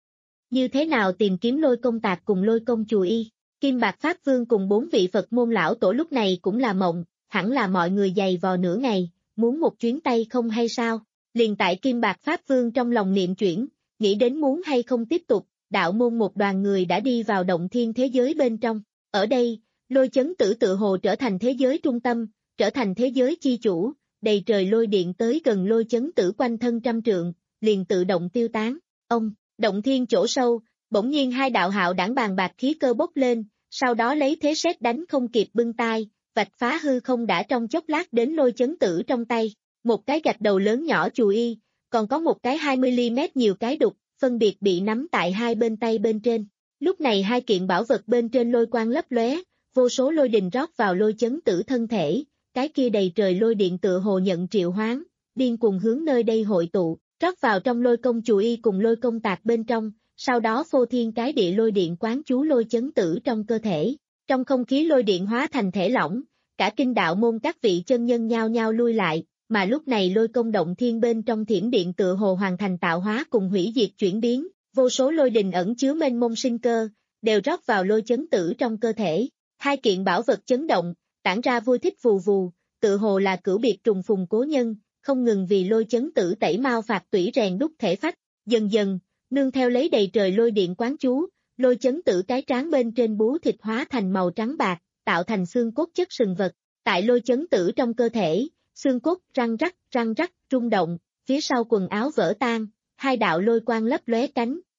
Như thế nào tìm kiếm lôi công tạc cùng lôi công chù y? Kim Bạc Pháp Vương cùng bốn vị Phật môn lão tổ lúc này cũng là mộng, hẳn là mọi người dày vò nửa ngày, muốn một chuyến tay không hay sao? Liền tại Kim Bạc Pháp Vương trong lòng niệm chuyển, nghĩ đến muốn hay không tiếp tục, đạo môn một đoàn người đã đi vào động thiên thế giới bên trong. Ở đây, lôi chấn tử tự hồ trở thành thế giới trung tâm, trở thành thế giới chi chủ, đầy trời lôi điện tới gần lôi chấn tử quanh thân trăm trượng, liền tự động tiêu tán. Ông, động thiên chỗ sâu, bỗng nhiên hai đạo hạo đảng bàn bạc khí cơ bốc lên, sau đó lấy thế sét đánh không kịp bưng tai, vạch phá hư không đã trong chốc lát đến lôi chấn tử trong tay. Một cái gạch đầu lớn nhỏ chù y, còn có một cái hai mươi mi li mét nhiều cái đục, phân biệt bị nắm tại hai bên tay bên trên. Lúc này hai kiện bảo vật bên trên lôi quang lấp lóe, vô số lôi đình rót vào lôi chấn tử thân thể, cái kia đầy trời lôi điện tựa hồ nhận triệu hoán, điên cuồng hướng nơi đây hội tụ, rót vào trong lôi công chù y cùng lôi công tạc bên trong, sau đó phô thiên cái địa lôi điện quán chú lôi chấn tử trong cơ thể. Trong không khí lôi điện hóa thành thể lỏng, cả kinh đạo môn các vị chân nhân nhao nhao lui lại, mà lúc này lôi công động thiên bên trong thiểm điện tựa hồ hoàn thành tạo hóa cùng hủy diệt chuyển biến, vô số lôi đình ẩn chứa mênh mông sinh cơ, đều rót vào lôi chấn tử trong cơ thể. Hai kiện bảo vật chấn động, tản ra vui thích vù vù, tựa hồ là cửu biệt trùng phùng cố nhân, không ngừng vì lôi chấn tử tẩy mau phạt tủy rèn đúc thể phách. Dần dần, nương theo lấy đầy trời lôi điện quán chú, lôi chấn tử cái trán bên trên bú thịt hóa thành màu trắng bạc, tạo thành xương cốt chất sừng vật. Tại lôi chấn tử trong cơ thể, xương cốt răng rắc, răng rắc, rung động, phía sau quần áo vỡ tan, hai đạo lôi quang lấp lóe cánh,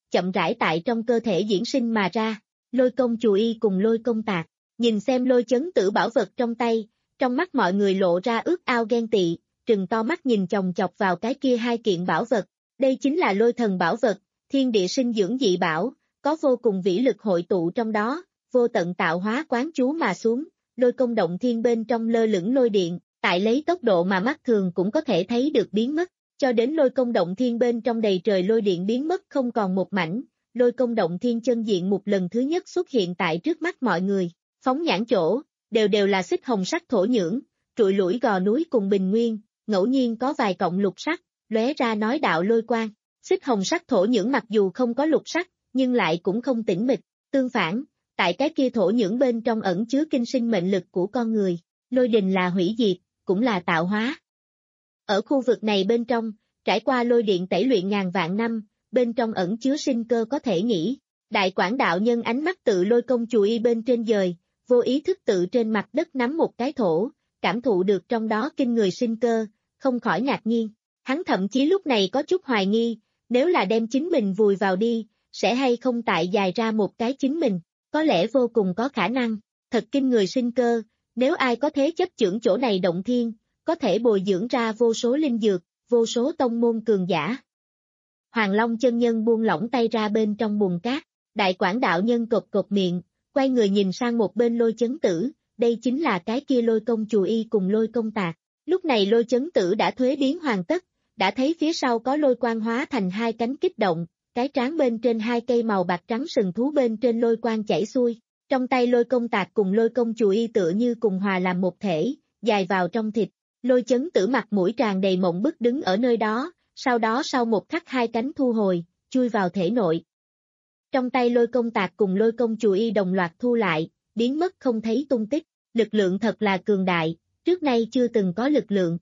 chậm rãi tại trong cơ thể diễn sinh mà ra. Lôi công chù y cùng lôi công tạc, nhìn xem lôi chấn tử bảo vật trong tay, trong mắt mọi người lộ ra ước ao ghen tị, trừng to mắt nhìn chòng chọc vào cái kia hai kiện bảo vật. Đây chính là lôi thần bảo vật, thiên địa sinh dưỡng dị bảo, có vô cùng vĩ lực hội tụ trong đó, vô tận tạo hóa quán chú mà xuống, lôi công động thiên bên trong lơ lửng lôi điện, tại lấy tốc độ mà mắt thường cũng có thể thấy được biến mất, cho đến lôi công động thiên bên trong đầy trời lôi điện biến mất không còn một mảnh, lôi công động thiên chân diện một lần thứ nhất xuất hiện tại trước mắt mọi người, phóng nhãn chỗ, đều đều là xích hồng sắc thổ nhưỡng, trụi lủi gò núi cùng bình nguyên, ngẫu nhiên có vài cọng lục sắc, lóe ra nói đạo lôi quang, xích hồng sắc thổ nhưỡng mặc dù không có lục sắc, nhưng lại cũng không tĩnh mịch, tương phản, tại cái kia thổ nhưỡng bên trong ẩn chứa kinh sinh mệnh lực của con người, lôi đình là hủy diệt, cũng là tạo hóa. Ở khu vực này bên trong, trải qua lôi điện tẩy luyện ngàn vạn năm, bên trong ẩn chứa sinh cơ có thể nghĩ. Đại Quảng đạo nhân ánh mắt tự lôi công chù y bên trên dời, vô ý thức tự trên mặt đất nắm một cái thổ, cảm thụ được trong đó kinh người sinh cơ, không khỏi ngạc nhiên. Hắn thậm chí lúc này có chút hoài nghi, nếu là đem chính mình vùi vào đi, sẽ hay không tại dài ra một cái chính mình, có lẽ vô cùng có khả năng, thật kinh người sinh cơ, nếu ai có thế chấp chưởng chỗ này động thiên, có thể bồi dưỡng ra vô số linh dược, vô số tông môn cường giả. Hoàng Long chân nhân buông lỏng tay ra bên trong bùn cát, Đại Quảng đạo nhân cột cột miệng, quay người nhìn sang một bên lôi chấn tử, đây chính là cái kia lôi công chù y cùng lôi công tạc. Lúc này lôi chấn tử đã thuế biến hoàn tất, đã thấy phía sau có lôi quang hóa thành hai cánh kích động, cái trán bên trên hai cây màu bạc trắng sừng thú bên trên lôi quang chảy xuôi, trong tay lôi công tạc cùng lôi công chù y tựa như cùng hòa làm một thể, dài vào trong thịt, lôi chấn tử mặt mũi tràn đầy mộng bức đứng ở nơi đó, sau đó sau một khắc hai cánh thu hồi, chui vào thể nội. Trong tay lôi công tạc cùng lôi công chù y đồng loạt thu lại, biến mất không thấy tung tích, lực lượng thật là cường đại, trước nay chưa từng có lực lượng.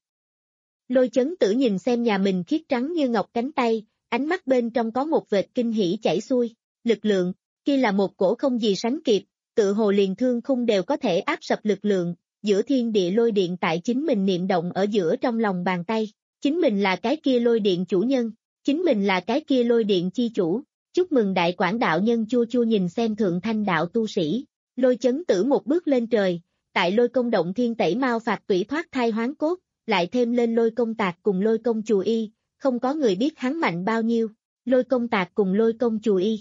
Lôi chấn tử nhìn xem nhà mình khiết trắng như ngọc cánh tay, ánh mắt bên trong có một vệt kinh hỉ chảy xuôi, lực lượng, kia là một cổ không gì sánh kịp, tự hồ liền thương khung đều có thể áp sập lực lượng, giữa thiên địa lôi điện tại chính mình niệm động ở giữa trong lòng bàn tay, chính mình là cái kia lôi điện chủ nhân, chính mình là cái kia lôi điện chi chủ, chúc mừng Đại Quảng đạo nhân chua chua nhìn xem thượng thanh đạo tu sĩ, lôi chấn tử một bước lên trời, tại lôi công động thiên tẩy mau phạt tủy thoát thai hoán cốt, lại thêm lên lôi công tạc cùng lôi công chù y, không có người biết hắn mạnh bao nhiêu, lôi công tạc cùng lôi công chù y.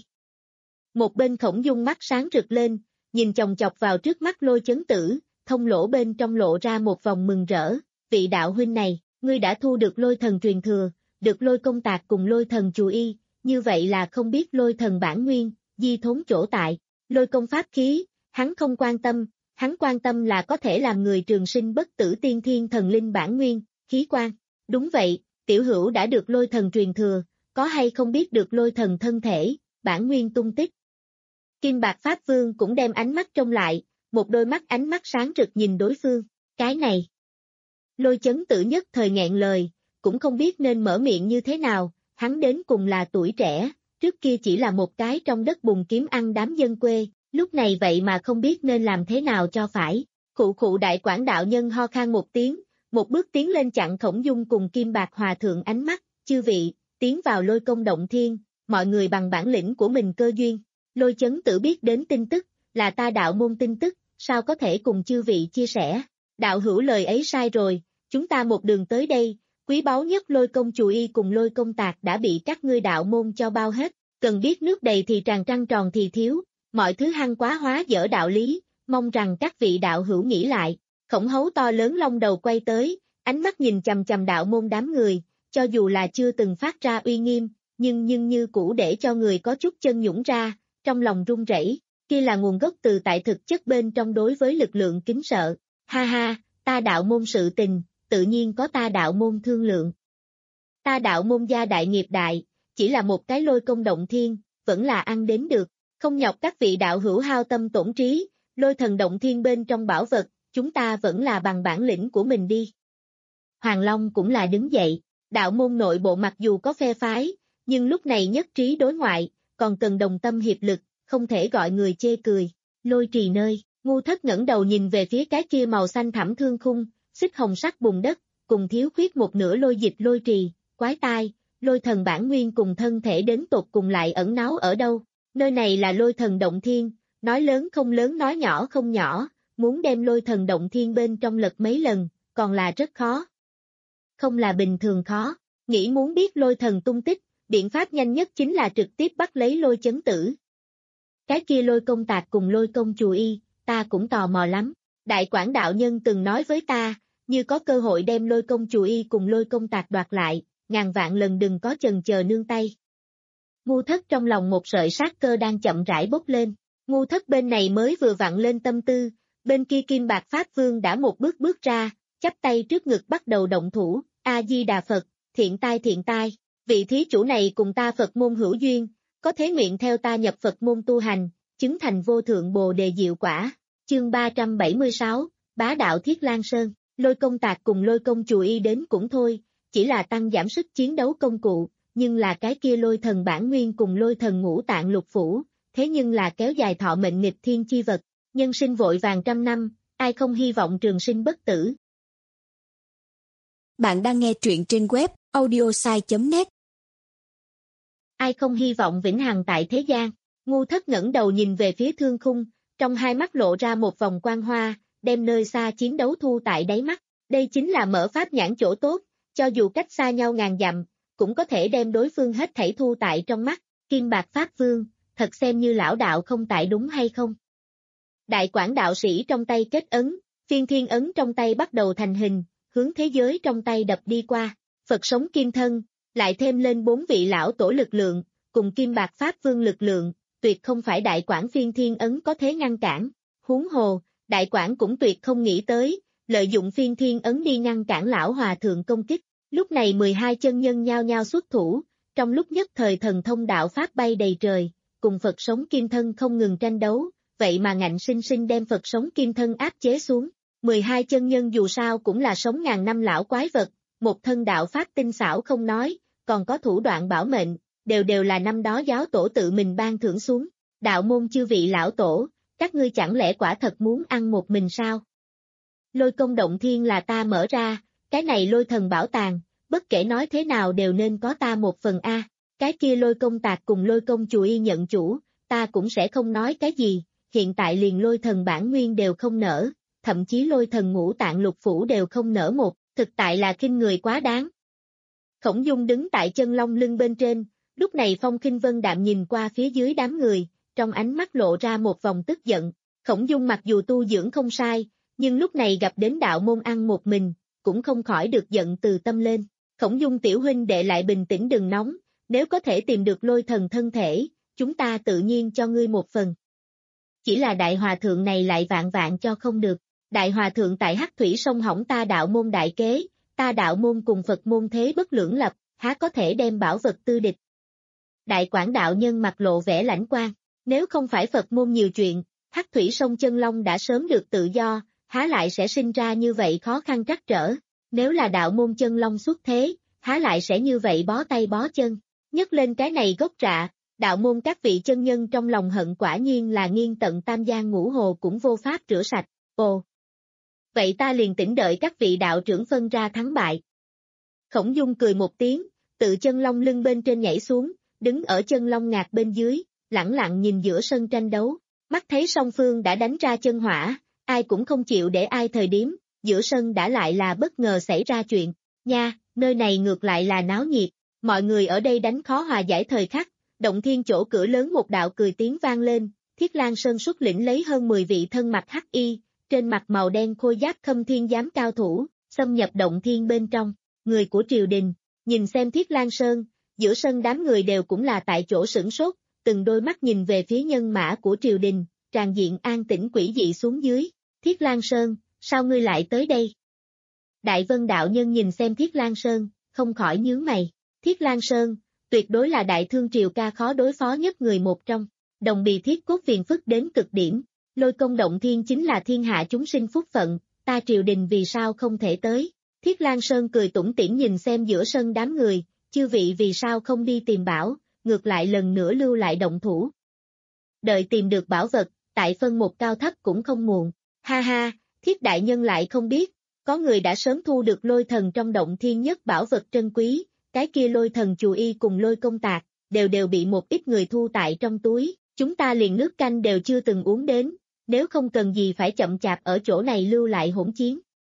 Một bên Khổng Dung mắt sáng rực lên, nhìn chòng chọc vào trước mắt lôi chấn tử, thông lỗ bên trong lộ ra một vòng mừng rỡ, vị đạo huynh này, ngươi đã thu được lôi thần truyền thừa, được lôi công tạc cùng lôi thần chù y, như vậy là không biết lôi thần bản nguyên, di thốn chỗ tại, lôi công pháp khí, hắn không quan tâm, hắn quan tâm là có thể làm người trường sinh bất tử tiên thiên thần linh bản nguyên, khí quan. Đúng vậy, tiểu hữu đã được lôi thần truyền thừa, có hay không biết được lôi thần thân thể, bản nguyên tung tích. Kim Bạc Pháp Vương cũng đem ánh mắt trông lại, một đôi mắt ánh mắt sáng rực nhìn đối phương, cái này. Lôi chấn tử nhất thời nghẹn lời, cũng không biết nên mở miệng như thế nào, hắn đến cùng là tuổi trẻ, trước kia chỉ là một cái trong đất bùn kiếm ăn đám dân quê, lúc này vậy mà không biết nên làm thế nào cho phải. Khụ khụ Đại Quảng đạo nhân ho khan một tiếng, một bước tiến lên chặn Khổng Dung cùng Kim Bạc Hòa thượng ánh mắt, chư vị, tiến vào lôi công động thiên, mọi người bằng bản lĩnh của mình cơ duyên. Lôi chấn tử biết đến tin tức, là ta đạo môn tin tức, sao có thể cùng chư vị chia sẻ. Đạo hữu lời ấy sai rồi, chúng ta một đường tới đây, quý báu nhất lôi công chù y cùng lôi công tạc đã bị các ngươi đạo môn cho bao hết, cần biết nước đầy thì tràn trăng tròn thì thiếu, mọi thứ hăng quá hóa dở đạo lý, mong rằng các vị đạo hữu nghĩ lại. Khổng hấu to lớn long đầu quay tới, ánh mắt nhìn chằm chằm đạo môn đám người, cho dù là chưa từng phát ra uy nghiêm, nhưng nhưng như cũ để cho người có chút chân nhũn ra, trong lòng run rẩy, kia là nguồn gốc từ tại thực chất bên trong đối với lực lượng kính sợ. Ha ha, ta đạo môn sự tình, tự nhiên có ta đạo môn thương lượng. Ta đạo môn gia đại nghiệp đại, chỉ là một cái lôi công động thiên, vẫn là ăn đến được, không nhọc các vị đạo hữu hao tâm tổn trí, lôi thần động thiên bên trong bảo vật, chúng ta vẫn là bằng bản lĩnh của mình đi. Hoàng Long cũng là đứng dậy, đạo môn nội bộ mặc dù có phe phái, nhưng lúc này nhất trí đối ngoại, còn cần đồng tâm hiệp lực, không thể gọi người chê cười. Lôi trì nơi, ngu thất ngẩng đầu nhìn về phía cái kia màu xanh thẳm thương khung, xích hồng sắc bùn đất, cùng thiếu khuyết một nửa lôi dịch lôi trì, quái tai, lôi thần bản nguyên cùng thân thể đến tột cùng lại ẩn náu ở đâu? Nơi này là lôi thần động thiên, nói lớn không lớn nói nhỏ không nhỏ, muốn đem lôi thần động thiên bên trong lật mấy lần, còn là rất khó. Không là bình thường khó, nghĩ muốn biết lôi thần tung tích, biện pháp nhanh nhất chính là trực tiếp bắt lấy lôi chấn tử. Cái kia lôi công tạc cùng lôi công chù y, ta cũng tò mò lắm. Đại Quảng đạo nhân từng nói với ta, như có cơ hội đem lôi công chù y cùng lôi công tạc đoạt lại, ngàn vạn lần đừng có chần chờ nương tay. Ngu thất trong lòng một sợi sát cơ đang chậm rãi bốc lên, ngu thất bên này mới vừa vặn lên tâm tư, bên kia Kim Bạc Pháp Vương đã một bước bước ra, chắp tay trước ngực bắt đầu động thủ, A-di-đà Phật, thiện tai thiện tai, vị thí chủ này cùng ta Phật môn hữu duyên, có thế nguyện theo ta nhập Phật môn tu hành, chứng thành vô thượng bồ đề diệu quả. Chương ba trăm bảy mươi sáu, Bá đạo Thiết Lan Sơn, lôi công tạc cùng lôi công chù y đến cũng thôi, chỉ là tăng giảm sức chiến đấu công cụ, nhưng là cái kia lôi thần bản nguyên cùng lôi thần ngũ tạng lục phủ, thế nhưng là kéo dài thọ mệnh nghịch thiên chi vật, nhân sinh vội vàng trăm năm, ai không hy vọng trường sinh bất tử. Bạn đang nghe truyện trên web audiosai chấm net. Ai không hy vọng vĩnh hằng tại thế gian, ngu thất ngẩng đầu nhìn về phía thương khung, trong hai mắt lộ ra một vòng quang hoa, đem nơi xa chiến đấu thu tại đáy mắt, đây chính là mở pháp nhãn chỗ tốt, cho dù cách xa nhau ngàn dặm, cũng có thể đem đối phương hết thảy thu tại trong mắt, Kim Bạc Pháp Vương, thật xem như lão đạo không tại đúng hay không. Đại Quảng đạo sĩ trong tay kết ấn, phiên thiên ấn trong tay bắt đầu thành hình, hướng thế giới trong tay đập đi qua, Phật sống kim thân, lại thêm lên bốn vị lão tổ lực lượng, cùng Kim Bạc Pháp Vương lực lượng, tuyệt không phải Đại Quảng phiên thiên ấn có thể ngăn cản, huống hồ, Đại Quảng cũng tuyệt không nghĩ tới, lợi dụng phiên thiên ấn đi ngăn cản lão hòa thượng công kích, lúc này mười hai chân nhân nhao nhao xuất thủ, trong lúc nhất thời thần thông đạo pháp bay đầy trời, cùng Phật sống kim thân không ngừng tranh đấu, vậy mà ngạnh sinh sinh đem Phật sống kim thân áp chế xuống. mười hai chân nhân dù sao cũng là sống ngàn năm lão quái vật, một thân đạo pháp tinh xảo không nói, còn có thủ đoạn bảo mệnh, đều đều là năm đó giáo tổ tự mình ban thưởng xuống. Đạo môn chư vị lão tổ, các ngươi chẳng lẽ quả thật muốn ăn một mình sao? Lôi công động thiên là ta mở ra, cái này lôi thần bảo tàng, bất kể nói thế nào đều nên có ta một phần A, cái kia lôi công tạc cùng lôi công chù y nhận chủ, ta cũng sẽ không nói cái gì, hiện tại liền lôi thần bản nguyên đều không nở, thậm chí lôi thần ngũ tạng lục phủ đều không nở một, thực tại là khinh người quá đáng. Khổng Dung đứng tại chân long lưng bên trên, lúc này Phong Khinh Vân đạm nhìn qua phía dưới đám người, trong ánh mắt lộ ra một vòng tức giận, Khổng Dung mặc dù tu dưỡng không sai, nhưng lúc này gặp đến đạo môn ăn một mình, cũng không khỏi được giận từ tâm lên. Khổng Dung tiểu huynh đệ lại bình tĩnh đừng nóng, nếu có thể tìm được lôi thần thân thể, chúng ta tự nhiên cho ngươi một phần. Chỉ là đại hòa thượng này lại vạn vạn cho không được, đại hòa thượng tại Hắc Thủy sông hỏng ta đạo môn đại kế, ta đạo môn cùng Phật môn thế bất lưỡng lập, há có thể đem bảo vật tư địch. Đại Quảng đạo nhân mặt lộ vẻ lãnh quan, nếu không phải Phật môn nhiều chuyện, Hắc Thủy sông chân long đã sớm được tự do, há lại sẽ sinh ra như vậy khó khăn trắc trở, nếu là đạo môn chân long xuất thế, há lại sẽ như vậy bó tay bó chân, nhấc lên cái này gốc rạ, đạo môn các vị chân nhân trong lòng hận quả nhiên là nghiêng tận tam giang ngũ hồ cũng vô pháp rửa sạch, ồ. Vậy ta liền tĩnh đợi các vị đạo trưởng phân ra thắng bại. Khổng Dung cười một tiếng, tự chân long lưng bên trên nhảy xuống, đứng ở chân long ngạc bên dưới, lẳng lặng nhìn giữa sân tranh đấu, mắt thấy song phương đã đánh ra chân hỏa, ai cũng không chịu để ai thời điếm, giữa sân đã lại là bất ngờ xảy ra chuyện, nha, nơi này ngược lại là náo nhiệt, mọi người ở đây đánh khó hòa giải thời khắc, động thiên chỗ cửa lớn một đạo cười tiếng vang lên, Thiết Lan Sơn xuất lĩnh lấy hơn mười vị thân mặc hắc y, trên mặt màu đen khôi giáp Khâm Thiên giám cao thủ, xâm nhập động thiên bên trong, người của triều đình, nhìn xem Thiết Lan Sơn, giữa sân đám người đều cũng là tại chỗ sửng sốt, từng đôi mắt nhìn về phía nhân mã của triều đình, tràn diện an tĩnh quỷ dị xuống dưới, Thiết Lan Sơn, sao ngươi lại tới đây? Đại Vân đạo nhân nhìn xem Thiết Lan Sơn, không khỏi nhướng mày, Thiết Lan Sơn, tuyệt đối là đại thương triều ca khó đối phó nhất người một trong, đồng bì thiết cốt phiền phức đến cực điểm. Lôi công động thiên chính là thiên hạ chúng sinh phúc phận, ta triều đình vì sao không thể tới. Thiết Lan Sơn cười tủm tỉm nhìn xem giữa sân đám người, chư vị vì sao không đi tìm bảo, ngược lại lần nữa lưu lại động thủ. Đợi tìm được bảo vật, tại phân một cao thấp cũng không muộn. Ha ha, Thiết đại nhân lại không biết, có người đã sớm thu được lôi thần trong động thiên nhất bảo vật trân quý, cái kia lôi thần chù y cùng lôi công tạc, đều đều bị một ít người thu tại trong túi, chúng ta liền nước canh đều chưa từng uống đến, nếu không cần gì phải chậm chạp ở chỗ này lưu lại hỗn chiến.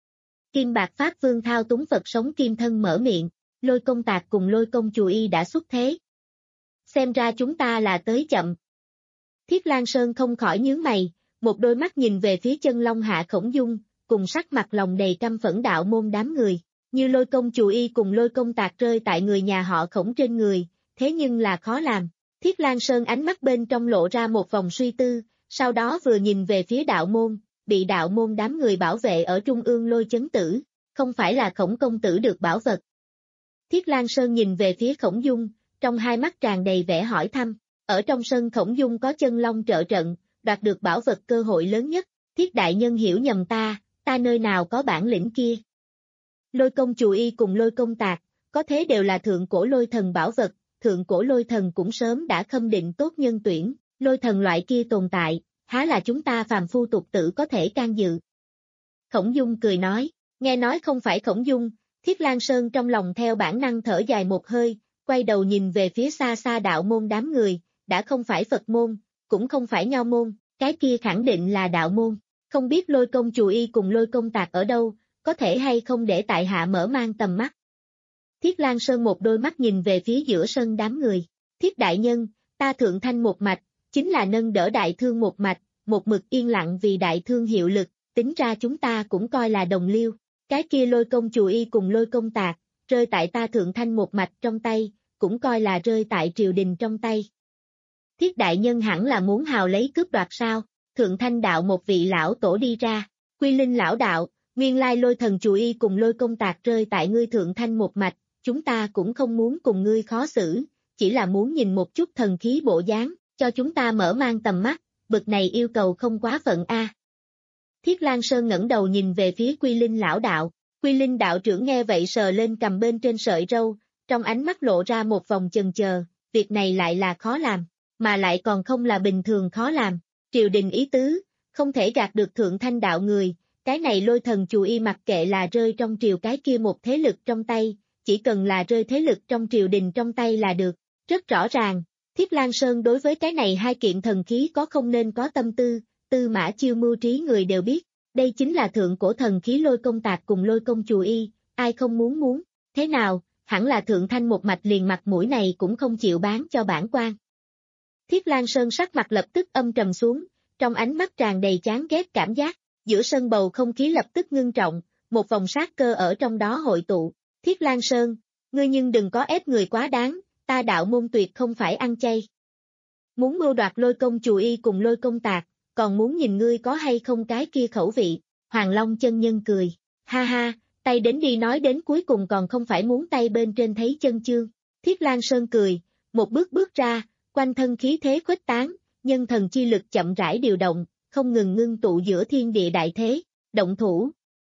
Kim Bạc Pháp Vương thao túng Phật sống kim thân mở miệng, lôi công tạc cùng lôi công chù y đã xuất thế. Xem ra chúng ta là tới chậm. Thiết Lang Sơn không khỏi nhướng mày, một đôi mắt nhìn về phía Chân Long Hạ Khổng Dung, cùng sắc mặt lòng đầy căm phẫn đạo môn đám người, như lôi công chù y cùng lôi công tạc rơi tại người nhà họ Khổng trên người, thế nhưng là khó làm. Thiết Lang Sơn ánh mắt bên trong lộ ra một vòng suy tư, sau đó vừa nhìn về phía đạo môn, bị đạo môn đám người bảo vệ ở trung ương lôi chấn tử, không phải là Khổng công tử được bảo vật. Thiết Lang Sơn nhìn về phía Khổng Dung, trong hai mắt tràn đầy vẻ hỏi thăm, ở trong sân Khổng Dung có Chân Long trợ trận, đoạt được bảo vật cơ hội lớn nhất, Thiết đại nhân hiểu nhầm ta, ta nơi nào có bản lĩnh kia. Lôi công chù y cùng lôi công tạc, có thế đều là thượng cổ lôi thần bảo vật, thượng cổ lôi thần cũng sớm đã khâm định tốt nhân tuyển, lôi thần loại kia tồn tại, há là chúng ta phàm phu tục tử có thể can dự. Khổng Dung cười nói, nghe nói không phải Khổng Dung, Thiết Lang Sơn trong lòng theo bản năng thở dài một hơi, quay đầu nhìn về phía xa xa đạo môn đám người, đã không phải Phật môn, cũng không phải Nho môn, cái kia khẳng định là đạo môn, không biết lôi công chù y cùng lôi công tạc ở đâu, có thể hay không để tại hạ mở mang tầm mắt. Thiết Lang Sơn một đôi mắt nhìn về phía giữa sân đám người, Thiết đại nhân, ta thượng thanh một mạch, chính là nâng đỡ đại thương một mạch, một mực yên lặng vì đại thương hiệu lực, tính ra chúng ta cũng coi là đồng liêu, cái kia lôi công chù y cùng lôi công tạc, rơi tại ta thượng thanh một mạch trong tay, cũng coi là rơi tại triều đình trong tay. Thiết đại nhân hẳn là muốn hào lấy cướp đoạt sao, thượng thanh đạo một vị lão tổ đi ra, Quy Linh lão đạo, nguyên lai lôi thần chù y cùng lôi công tạc rơi tại ngươi thượng thanh một mạch, chúng ta cũng không muốn cùng ngươi khó xử, chỉ là muốn nhìn một chút thần khí bộ dáng, cho chúng ta mở mang tầm mắt, bực này yêu cầu không quá phận a. Thiết Lang Sơn ngẩng đầu nhìn về phía Quy Linh lão đạo, Quy Linh đạo trưởng nghe vậy sờ lên cầm bên trên sợi râu, trong ánh mắt lộ ra một vòng chần chờ, việc này lại là khó làm, mà lại còn không là bình thường khó làm, triều đình ý tứ, không thể gạt được thượng thanh đạo người, cái này lôi thần chù y mặc kệ là rơi trong triều cái kia một thế lực trong tay, chỉ cần là rơi thế lực trong triều đình trong tay là được, rất rõ ràng, Thiết Lang Sơn đối với cái này hai kiện thần khí có không nên có tâm tư, Tư Mã Chiêu mưu trí người đều biết, đây chính là thượng cổ thần khí lôi công tạc cùng lôi công chù y, ai không muốn muốn, thế nào, hẳn là thượng thanh một mạch liền mặt mũi này cũng không chịu bán cho bản quan. Thiết Lang Sơn sắc mặt lập tức âm trầm xuống, trong ánh mắt tràn đầy chán ghét cảm giác, giữa sân bầu không khí lập tức ngưng trọng, một vòng sát cơ ở trong đó hội tụ, Thiết Lang Sơn, ngươi nhưng đừng có ép người quá đáng, ta đạo môn tuyệt không phải ăn chay. Muốn mưu đoạt lôi công chù y cùng lôi công tạc, còn muốn nhìn ngươi có hay không cái kia khẩu vị, Hoàng Long chân nhân cười, ha ha, tay đến đi nói đến cuối cùng còn không phải muốn tay bên trên thấy chân chương, Thiết Lang Sơn cười, một bước bước ra, quanh thân khí thế khuếch tán, nhân thần chi lực chậm rãi điều động, không ngừng ngưng tụ giữa thiên địa đại thế, động thủ.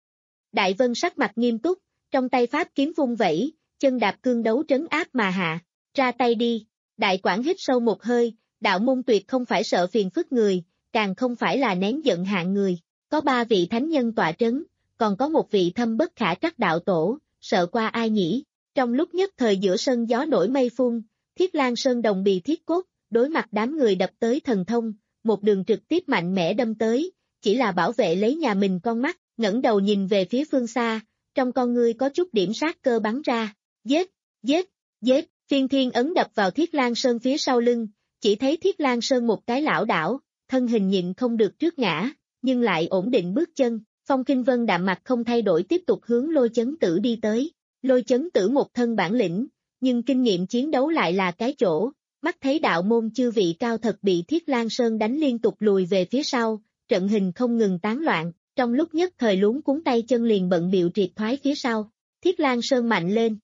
Đại Vân sắc mặt nghiêm túc, trong tay pháp kiếm vung vẩy, chân đạp cương đấu trấn áp mà hạ, ra tay đi, đại quản hít sâu một hơi, đạo môn tuyệt không phải sợ phiền phức người, càng không phải là nén giận hạng người, có ba vị thánh nhân tọa trấn, còn có một vị thâm bất khả trắc đạo tổ, sợ qua ai nhỉ, trong lúc nhất thời giữa sân gió nổi mây phun, Thiết Lang Sơn đồng bì thiết cốt, đối mặt đám người đập tới thần thông, một đường trực tiếp mạnh mẽ đâm tới, chỉ là bảo vệ lấy nhà mình con mắt, ngẩng đầu nhìn về phía phương xa, trong con ngươi có chút điểm sát cơ bắn ra, giết, giết, giết, phiên thiên ấn đập vào Thiết Lang Sơn phía sau lưng, chỉ thấy Thiết Lang Sơn một cái lảo đảo, thân hình nhịn không được trước ngã, nhưng lại ổn định bước chân, Phong Kinh Vân đạm mặt không thay đổi tiếp tục hướng lôi chấn tử đi tới, lôi chấn tử một thân bản lĩnh, nhưng kinh nghiệm chiến đấu lại là cái chỗ, mắt thấy đạo môn chư vị cao thật bị Thiết Lang Sơn đánh liên tục lùi về phía sau, trận hình không ngừng tán loạn, trong lúc nhất thời luống cuốn tay chân liền bận bịu triệt thoái phía sau, Thiết Lang Sơn mạnh lên.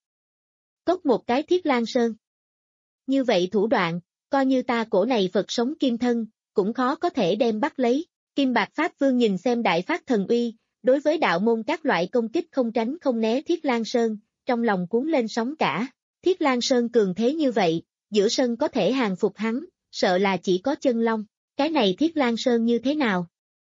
Cốc một cái Thiết Lang Sơn. Như vậy thủ đoạn, coi như ta cổ này Phật sống kim thân, cũng khó có thể đem bắt lấy. Kim Bạc Pháp Vương nhìn xem đại phát thần uy, đối với đạo môn các loại công kích không tránh không né Thiết Lang Sơn, trong lòng cuốn lên sóng cả. Thiết Lang Sơn cường thế như vậy, giữa sân có thể hàng phục hắn, sợ là chỉ có Chân Long. Cái này Thiết Lang Sơn như thế nào?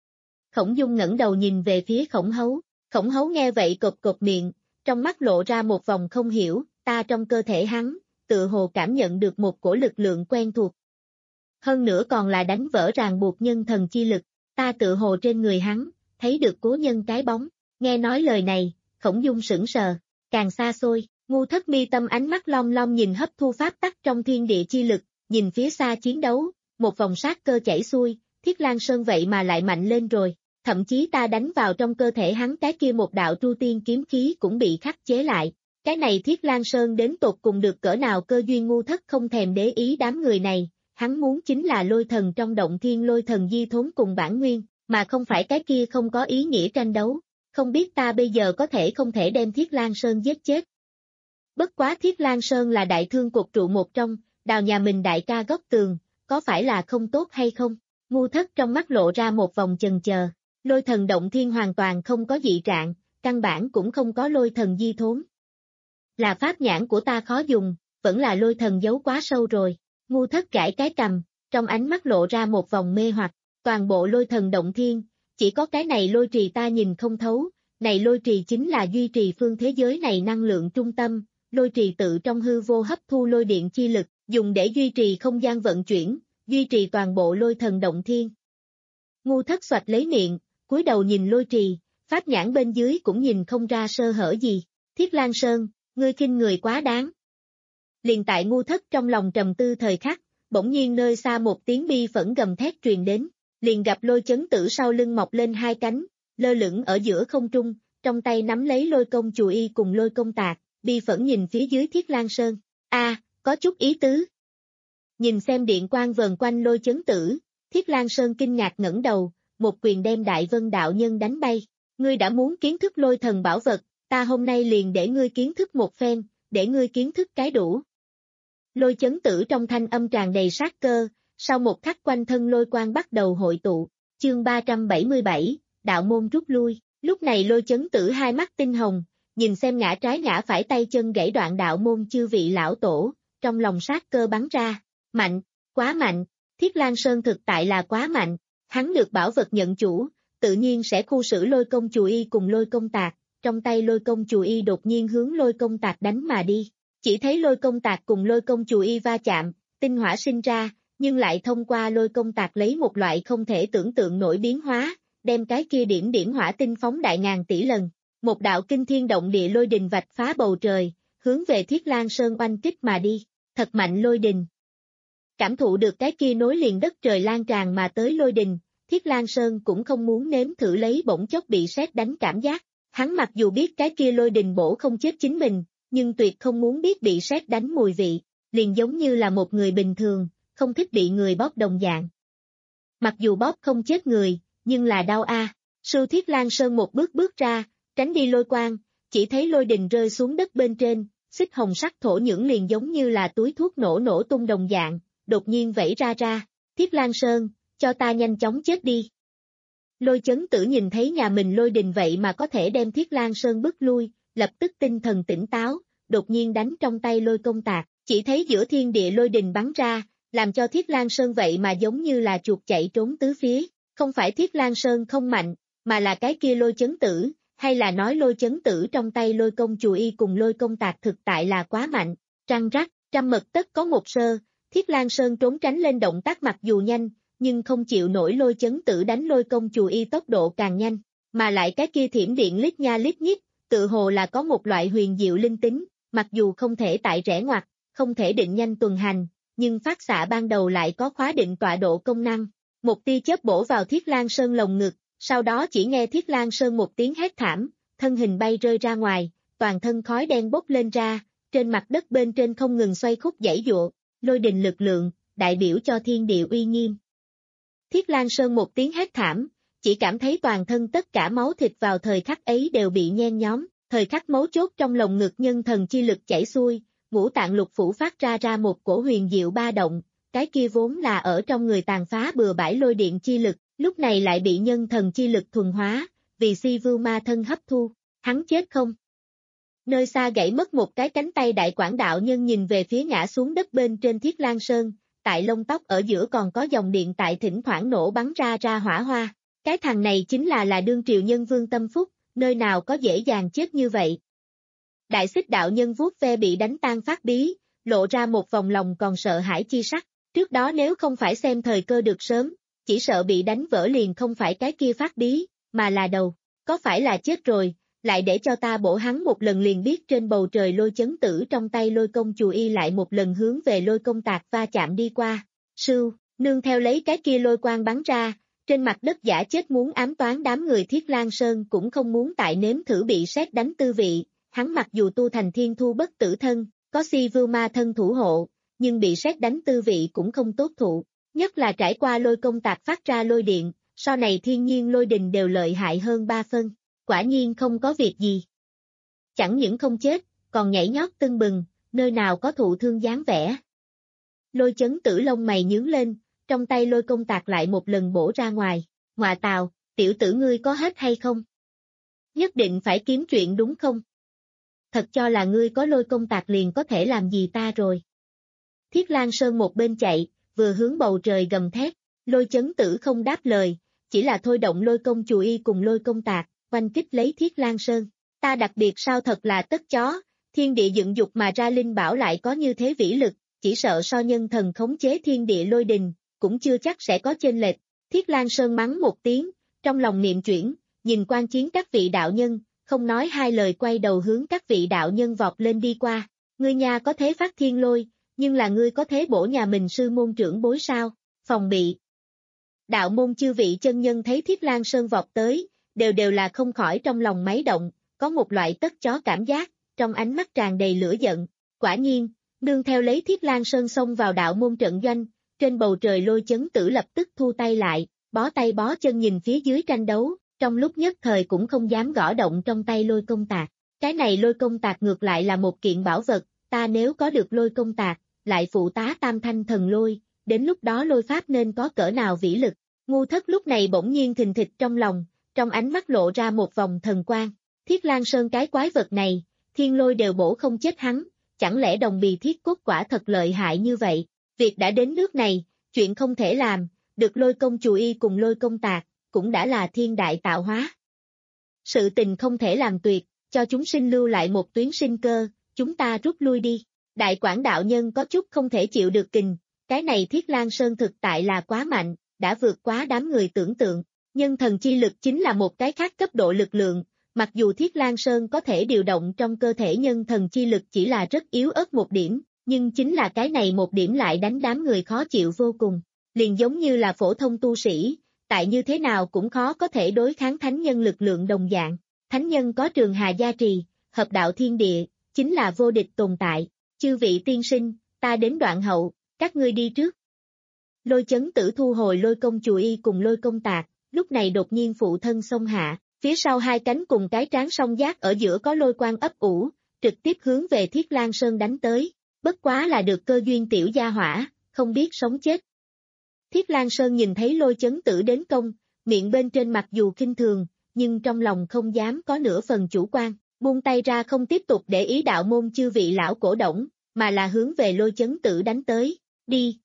Khổng Dung ngẩng đầu nhìn về phía Khổng Hấu. Khổng Hấu nghe vậy cộp cộp miệng, trong mắt lộ ra một vòng không hiểu, ta trong cơ thể hắn, tự hồ cảm nhận được một cổ lực lượng quen thuộc. Hơn nữa còn là đánh vỡ ràng buộc nhân thần chi lực, ta tự hồ trên người hắn, thấy được cố nhân cái bóng, nghe nói lời này, Khổng Dung sững sờ, càng xa xôi, Ngu Thất mi tâm ánh mắt long long nhìn hấp thu pháp tắc trong thiên địa chi lực, nhìn phía xa chiến đấu, một vòng sát cơ chảy xuôi, Thiết Lang Sơn vậy mà lại mạnh lên rồi, thậm chí ta đánh vào trong cơ thể hắn cái kia một đạo tru tiên kiếm khí cũng bị khắc chế lại. Cái này Thiết Lang Sơn đến tột cùng được cỡ nào cơ duyên. Ngu Thất không thèm để ý đám người này, hắn muốn chính là lôi thần trong động thiên lôi thần di thốn cùng bản nguyên, mà không phải cái kia không có ý nghĩa tranh đấu. Không biết ta bây giờ có thể không thể đem Thiết Lang Sơn giết chết. Bất quá Thiết Lang Sơn là đại thương cột trụ một trong, đào nhà mình đại ca góc tường, có phải là không tốt hay không? Ngu Thất trong mắt lộ ra một vòng chần chờ, lôi thần động thiên hoàn toàn không có dị trạng, căn bản cũng không có lôi thần di thốn. Là pháp nhãn của ta khó dùng, vẫn là lôi thần giấu quá sâu rồi. Ngu Thất gãi cái cằm, trong ánh mắt lộ ra một vòng mê hoặc, toàn bộ lôi thần động thiên, chỉ có cái này lôi trì ta nhìn không thấu, này lôi trì chính là duy trì phương thế giới này năng lượng trung tâm, lôi trì tự trong hư vô hấp thu lôi điện chi lực, dùng để duy trì không gian vận chuyển, duy trì toàn bộ lôi thần động thiên. Ngu Thất xoạch lấy miệng, cúi đầu nhìn lôi trì, pháp nhãn bên dưới cũng nhìn không ra sơ hở gì. Thiết Lang Sơn, ngươi khinh người quá đáng. Liền tại Ngu Thất trong lòng trầm tư thời khắc, bỗng nhiên nơi xa một tiếng bi phẫn gầm thét truyền đến, liền gặp Lôi Chấn Tử sau lưng mọc lên hai cánh, lơ lửng ở giữa không trung, trong tay nắm lấy lôi công chù y cùng lôi công tạc, bi phẫn nhìn phía dưới Thiết Lang Sơn. A, à, có chút ý tứ. Nhìn xem điện quang vờn quanh Lôi Chấn Tử, Thiết Lang Sơn kinh ngạc ngẩng đầu, một quyền đem Đại Vân đạo nhân đánh bay. Ngươi đã muốn kiến thức lôi thần bảo vật, ta hôm nay liền để ngươi kiến thức một phen, để ngươi kiến thức cái đủ. Lôi Chấn Tử trong thanh âm tràn đầy sát cơ, sau một khắc quanh thân lôi quang bắt đầu hội tụ. Chương ba trăm bảy mươi bảy, đạo môn rút lui. Lúc này Lôi Chấn Tử hai mắt tinh hồng, nhìn xem ngã trái ngã phải tay chân gãy đoạn đạo môn chư vị lão tổ, trong lòng sát cơ bắn ra. Mạnh, quá mạnh, Thiết Lang Sơn thực tại là quá mạnh, hắn được bảo vật nhận chủ, tự nhiên sẽ khu xử lôi công chù y cùng lôi công tạc, trong tay lôi công chù y đột nhiên hướng lôi công tạc đánh mà đi. Chỉ thấy lôi công tạc cùng lôi công chù y va chạm, tinh hỏa sinh ra, nhưng lại thông qua lôi công tạc lấy một loại không thể tưởng tượng nổi biến hóa, đem cái kia điểm điểm hỏa tinh phóng đại ngàn tỷ lần. Một đạo kinh thiên động địa lôi đình vạch phá bầu trời, hướng về Thiết Lang Sơn oanh kích mà đi, thật mạnh lôi đình. Cảm thụ được cái kia nối liền đất trời lan tràn mà tới lôi đình, Thiết Lang Sơn cũng không muốn nếm thử lấy bỗng chốc bị sét đánh cảm giác. Hắn mặc dù biết cái kia lôi đình bổ không chết chính mình, nhưng tuyệt không muốn biết bị sét đánh mùi vị, liền giống như là một người bình thường, không thích bị người bóp đồng dạng. Mặc dù bóp không chết người, nhưng là đau a. À. Sư Thiết Lang Sơn một bước bước ra, tránh đi lôi quang, chỉ thấy lôi đình rơi xuống đất bên trên, xích hồng sắc thổ nhưỡng liền giống như là túi thuốc nổ nổ tung đồng dạng, đột nhiên vẩy ra ra. Thiết Lang Sơn, cho ta nhanh chóng chết đi. Lôi Chấn Tử nhìn thấy nhà mình lôi đình vậy mà có thể đem Thiết Lang Sơn bức lui, lập tức tinh thần tỉnh táo, đột nhiên đánh trong tay lôi công tạc, chỉ thấy giữa thiên địa lôi đình bắn ra, làm cho Thiết Lang Sơn vậy mà giống như là chuột chạy trốn tứ phía, không phải Thiết Lang Sơn không mạnh, mà là cái kia Lôi Chấn Tử, hay là nói Lôi Chấn Tử trong tay lôi công chù y cùng lôi công tạc thực tại là quá mạnh. Răng rắc, trăm mật tất có một sơ, Thiết Lang Sơn trốn tránh lên động tác mặc dù nhanh, nhưng không chịu nổi Lôi Chấn Tử đánh lôi công chù y tốc độ càng nhanh, mà lại cái kia thiểm điện lít nha lít nhít, tự hồ là có một loại huyền diệu linh tính, mặc dù không thể tại rẽ ngoặt, không thể định nhanh tuần hành, nhưng phát xạ ban đầu lại có khóa định tọa độ công năng. Một tia chớp bổ vào Thiết Lang Sơn lồng ngực, sau đó chỉ nghe Thiết Lang Sơn một tiếng hét thảm, thân hình bay rơi ra ngoài, toàn thân khói đen bốc lên ra, trên mặt đất bên trên không ngừng xoay khúc giãy giụa, lôi đình lực lượng, đại biểu cho thiên địa uy nghiêm. Thiết Lang Sơn một tiếng hét thảm, chỉ cảm thấy toàn thân tất cả máu thịt vào thời khắc ấy đều bị nhen nhóm, thời khắc mấu chốt trong lồng ngực nhân thần chi lực chảy xuôi, ngũ tạng lục phủ phát ra ra một cổ huyền diệu ba động, cái kia vốn là ở trong người tàn phá bừa bãi lôi điện chi lực, lúc này lại bị nhân thần chi lực thuần hóa, vì si vưu ma thân hấp thu, hắn chết không? Nơi xa gãy mất một cái cánh tay đại quảng đạo nhân nhìn về phía ngã xuống đất bên trên Thiết Lang Sơn, tại lông tóc ở giữa còn có dòng điện tại thỉnh thoảng nổ bắn ra ra hỏa hoa, cái thằng này chính là là đương triều nhân Vương Tâm Phúc, nơi nào có dễ dàng chết như vậy. Đại Xích đạo nhân vuốt ve bị đánh tan phát bí, lộ ra một vòng lòng còn sợ hãi chi sắc. Trước đó nếu không phải xem thời cơ được sớm, chỉ sợ bị đánh vỡ liền không phải cái kia phát bí, mà là đầu. Có phải là chết rồi, lại để cho ta bổ hắn một lần liền biết. Trên bầu trời lôi chấn tử trong tay lôi công chù y lại một lần hướng về lôi công tạc va chạm đi qua. Sưu, nương theo lấy cái kia lôi quang bắn ra, trên mặt đất giả chết muốn ám toán đám người Thiết Lang Sơn cũng không muốn tại nếm thử bị sét đánh tư vị. Hắn mặc dù tu thành thiên thu bất tử thân, có si vưu ma thân thủ hộ, nhưng bị sét đánh tư vị cũng không tốt thụ. Nhất là trải qua lôi công tạc phát ra lôi điện, so này thiên nhiên lôi đình đều lợi hại hơn ba phân. Quả nhiên không có việc gì. Chẳng những không chết, còn nhảy nhót tưng bừng, nơi nào có thụ thương dáng vẻ. Lôi chấn tử lông mày nhướng lên, trong tay lôi công tạc lại một lần bổ ra ngoài. Ngoạ tào, tiểu tử ngươi có hết hay không? Nhất định phải kiếm chuyện đúng không? Thật cho là ngươi có lôi công tạc liền có thể làm gì ta rồi. Thiết Lang Sơn một bên chạy, vừa hướng bầu trời gầm thét. Lôi chấn tử không đáp lời, chỉ là thôi động lôi công chù y cùng lôi công tạc, oanh kích lấy Thiết Lang Sơn. Ta đặc biệt sao thật là tất chó, thiên địa dựng dục mà ra linh bảo lại có như thế vĩ lực, chỉ sợ so nhân thần khống chế thiên địa lôi đình, cũng chưa chắc sẽ có chênh lệch. Thiết Lang Sơn mắng một tiếng, trong lòng niệm chuyển, nhìn quan chiến các vị đạo nhân, không nói hai lời quay đầu hướng các vị đạo nhân vọt lên đi qua. Ngươi nha có thế phát thiên lôi, nhưng là ngươi có thế bổ nhà mình sư môn trưởng bối sao? Phòng bị. Đạo môn chư vị chân nhân thấy Thiết Lang Sơn vọt tới, đều đều là không khỏi trong lòng máy động, có một loại tất chó cảm giác, trong ánh mắt tràn đầy lửa giận. Quả nhiên, nương theo lấy Thiết Lang Sơn xông vào đạo môn trận doanh, trên bầu trời lôi chấn tử lập tức thu tay lại, bó tay bó chân nhìn phía dưới tranh đấu, trong lúc nhất thời cũng không dám gõ động trong tay lôi công tạc. Cái này lôi công tạc ngược lại là một kiện bảo vật, ta nếu có được lôi công tạc, lại phụ tá tam thanh thần lôi, đến lúc đó lôi pháp nên có cỡ nào vĩ lực. Ngu Thất lúc này bỗng nhiên thình thịch trong lòng, trong ánh mắt lộ ra một vòng thần quang. Thiết Lang Sơn cái quái vật này, thiên lôi đều bổ không chết hắn, chẳng lẽ đồng bì thiết cốt quả thật lợi hại như vậy. Việc đã đến nước này, chuyện không thể làm, được lôi công chù y cùng lôi công tạc, cũng đã là thiên đại tạo hóa. Sự tình không thể làm tuyệt, cho chúng sinh lưu lại một tuyến sinh cơ, chúng ta rút lui đi. Đại Quảng đạo nhân có chút không thể chịu được kình, cái này Thiết Lang Sơn thực tại là quá mạnh, đã vượt quá đám người tưởng tượng. Nhân thần chi lực chính là một cái khác cấp độ lực lượng, mặc dù Thiết Lang Sơn có thể điều động trong cơ thể nhân thần chi lực chỉ là rất yếu ớt một điểm, nhưng chính là cái này một điểm lại đánh đám người khó chịu vô cùng. Liền giống như là phổ thông tu sĩ, tại như thế nào cũng khó có thể đối kháng thánh nhân lực lượng đồng dạng. Thánh nhân có trường hà gia trì, hợp đạo thiên địa, chính là vô địch tồn tại. Chư vị tiên sinh, ta đến đoạn hậu, các ngươi đi trước. Lôi chấn tử thu hồi lôi công chù y cùng lôi công tạc, lúc này đột nhiên phụ thân xông hạ, phía sau hai cánh cùng cái trán song giác ở giữa có lôi quang ấp ủ, trực tiếp hướng về Thiết Lang Sơn đánh tới. Bất quá là được cơ duyên tiểu gia hỏa, không biết sống chết. Thiết Lang Sơn nhìn thấy lôi chấn tử đến công, miệng bên trên mặc dù khinh thường, nhưng trong lòng không dám có nửa phần chủ quan, buông tay ra không tiếp tục để ý đạo môn chư vị lão cổ đổng, mà là hướng về lôi chấn tử đánh tới, đi.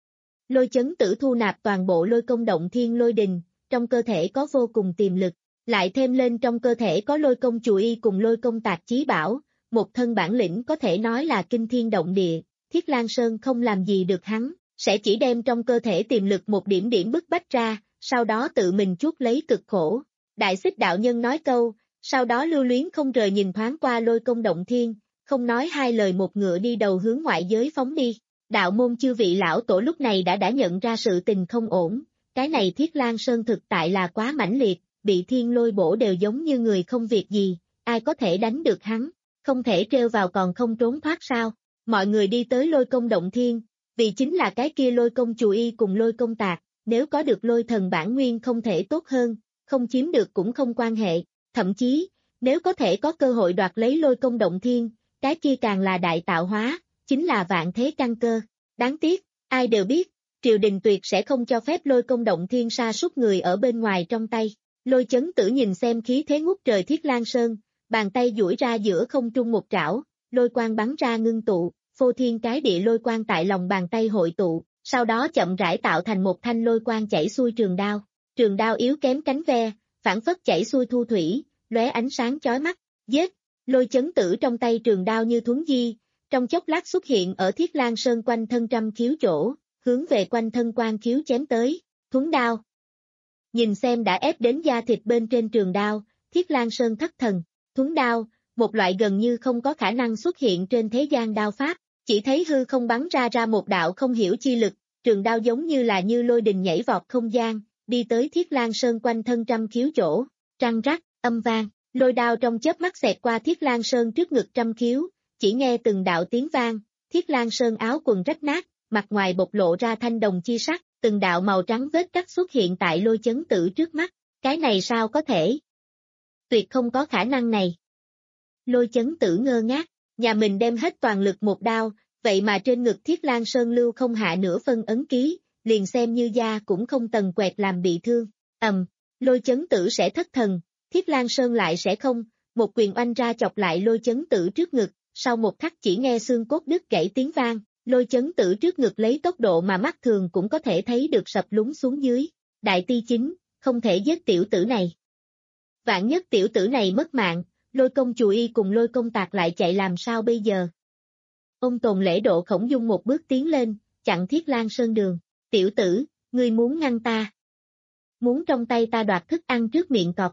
Lôi chấn tử thu nạp toàn bộ lôi công động thiên lôi đình, trong cơ thể có vô cùng tiềm lực, lại thêm lên trong cơ thể có lôi công chù y cùng lôi công tạc chí bảo, một thân bản lĩnh có thể nói là kinh thiên động địa. Thiết Lang Sơn không làm gì được hắn, sẽ chỉ đem trong cơ thể tiềm lực một điểm điểm bức bách ra, sau đó tự mình chuốc lấy cực khổ. Đại Xích đạo nhân nói câu, sau đó lưu luyến không rời nhìn thoáng qua lôi công động thiên, không nói hai lời một ngựa đi đầu hướng ngoại giới phóng đi. Đạo môn chư vị lão tổ lúc này đã đã nhận ra sự tình không ổn, cái này Thiết Lang Sơn thực tại là quá mãnh liệt, bị thiên lôi bổ đều giống như người không việc gì, ai có thể đánh được hắn, không thể treo vào còn không trốn thoát sao. Mọi người đi tới lôi công động thiên, vì chính là cái kia lôi công chù y cùng lôi công tạc, nếu có được lôi thần bản nguyên không thể tốt hơn, không chiếm được cũng không quan hệ, thậm chí, nếu có thể có cơ hội đoạt lấy lôi công động thiên, cái kia càng là đại tạo hóa, chính là vạn thế căn cơ. Đáng tiếc, ai đều biết, triều đình tuyệt sẽ không cho phép lôi công động thiên sa sút người ở bên ngoài trong tay. Lôi chấn tử nhìn xem khí thế ngút trời Thiết Lang Sơn, bàn tay duỗi ra giữa không trung một trảo, lôi quang bắn ra ngưng tụ, phô thiên cái địa lôi quang tại lòng bàn tay hội tụ, sau đó chậm rãi tạo thành một thanh lôi quang chảy xuôi trường đao. Trường đao yếu kém cánh ve, phản phất chảy xuôi thu thủy, lóe ánh sáng chói mắt. Giết! Lôi chấn tử trong tay trường đao như thuấn di, trong chốc lát xuất hiện ở Thiết Lang Sơn quanh thân trăm khiếu chỗ, hướng về quanh thân quan khiếu chém tới, thuấn đao. Nhìn xem đã ép đến da thịt bên trên trường đao, Thiết Lang Sơn thất thần, thuấn đao, một loại gần như không có khả năng xuất hiện trên thế gian đao pháp, chỉ thấy hư không bắn ra ra một đạo không hiểu chi lực, trường đao giống như là như lôi đình nhảy vọt không gian, đi tới Thiết Lang Sơn quanh thân trăm khiếu chỗ, trăng rắc, âm vang, lôi đao trong chớp mắt xẹt qua Thiết Lang Sơn trước ngực trăm khiếu, chỉ nghe từng đạo tiếng vang, Thiết Lang Sơn áo quần rách nát, mặt ngoài bộc lộ ra thanh đồng chi sắc, từng đạo màu trắng vết cắt xuất hiện tại lôi chấn tử trước mắt, cái này sao có thể? Tuyệt không có khả năng này. Lôi chấn tử ngơ ngác, nhà mình đem hết toàn lực một đao, vậy mà trên ngực Thiết Lang Sơn lưu không hạ nửa phân ấn ký, liền xem như da cũng không tần quẹt làm bị thương, ầm, lôi chấn tử sẽ thất thần, Thiết Lang Sơn lại sẽ không, một quyền oanh ra chọc lại lôi chấn tử trước ngực, sau một khắc chỉ nghe xương cốt đứt gãy tiếng vang, lôi chấn tử trước ngực lấy tốc độ mà mắt thường cũng có thể thấy được sập lún xuống dưới, đại ti chính, không thể giết tiểu tử này. Vạn nhất tiểu tử này mất mạng, lôi công chù y cùng lôi công tạc lại chạy làm sao bây giờ? Ông Tồn lễ độ Khổng Dung một bước tiến lên, chặn Thiết Lang Sơn đường, tiểu tử, ngươi muốn ngăn ta. Muốn trong tay ta đoạt thức ăn trước miệng cọp.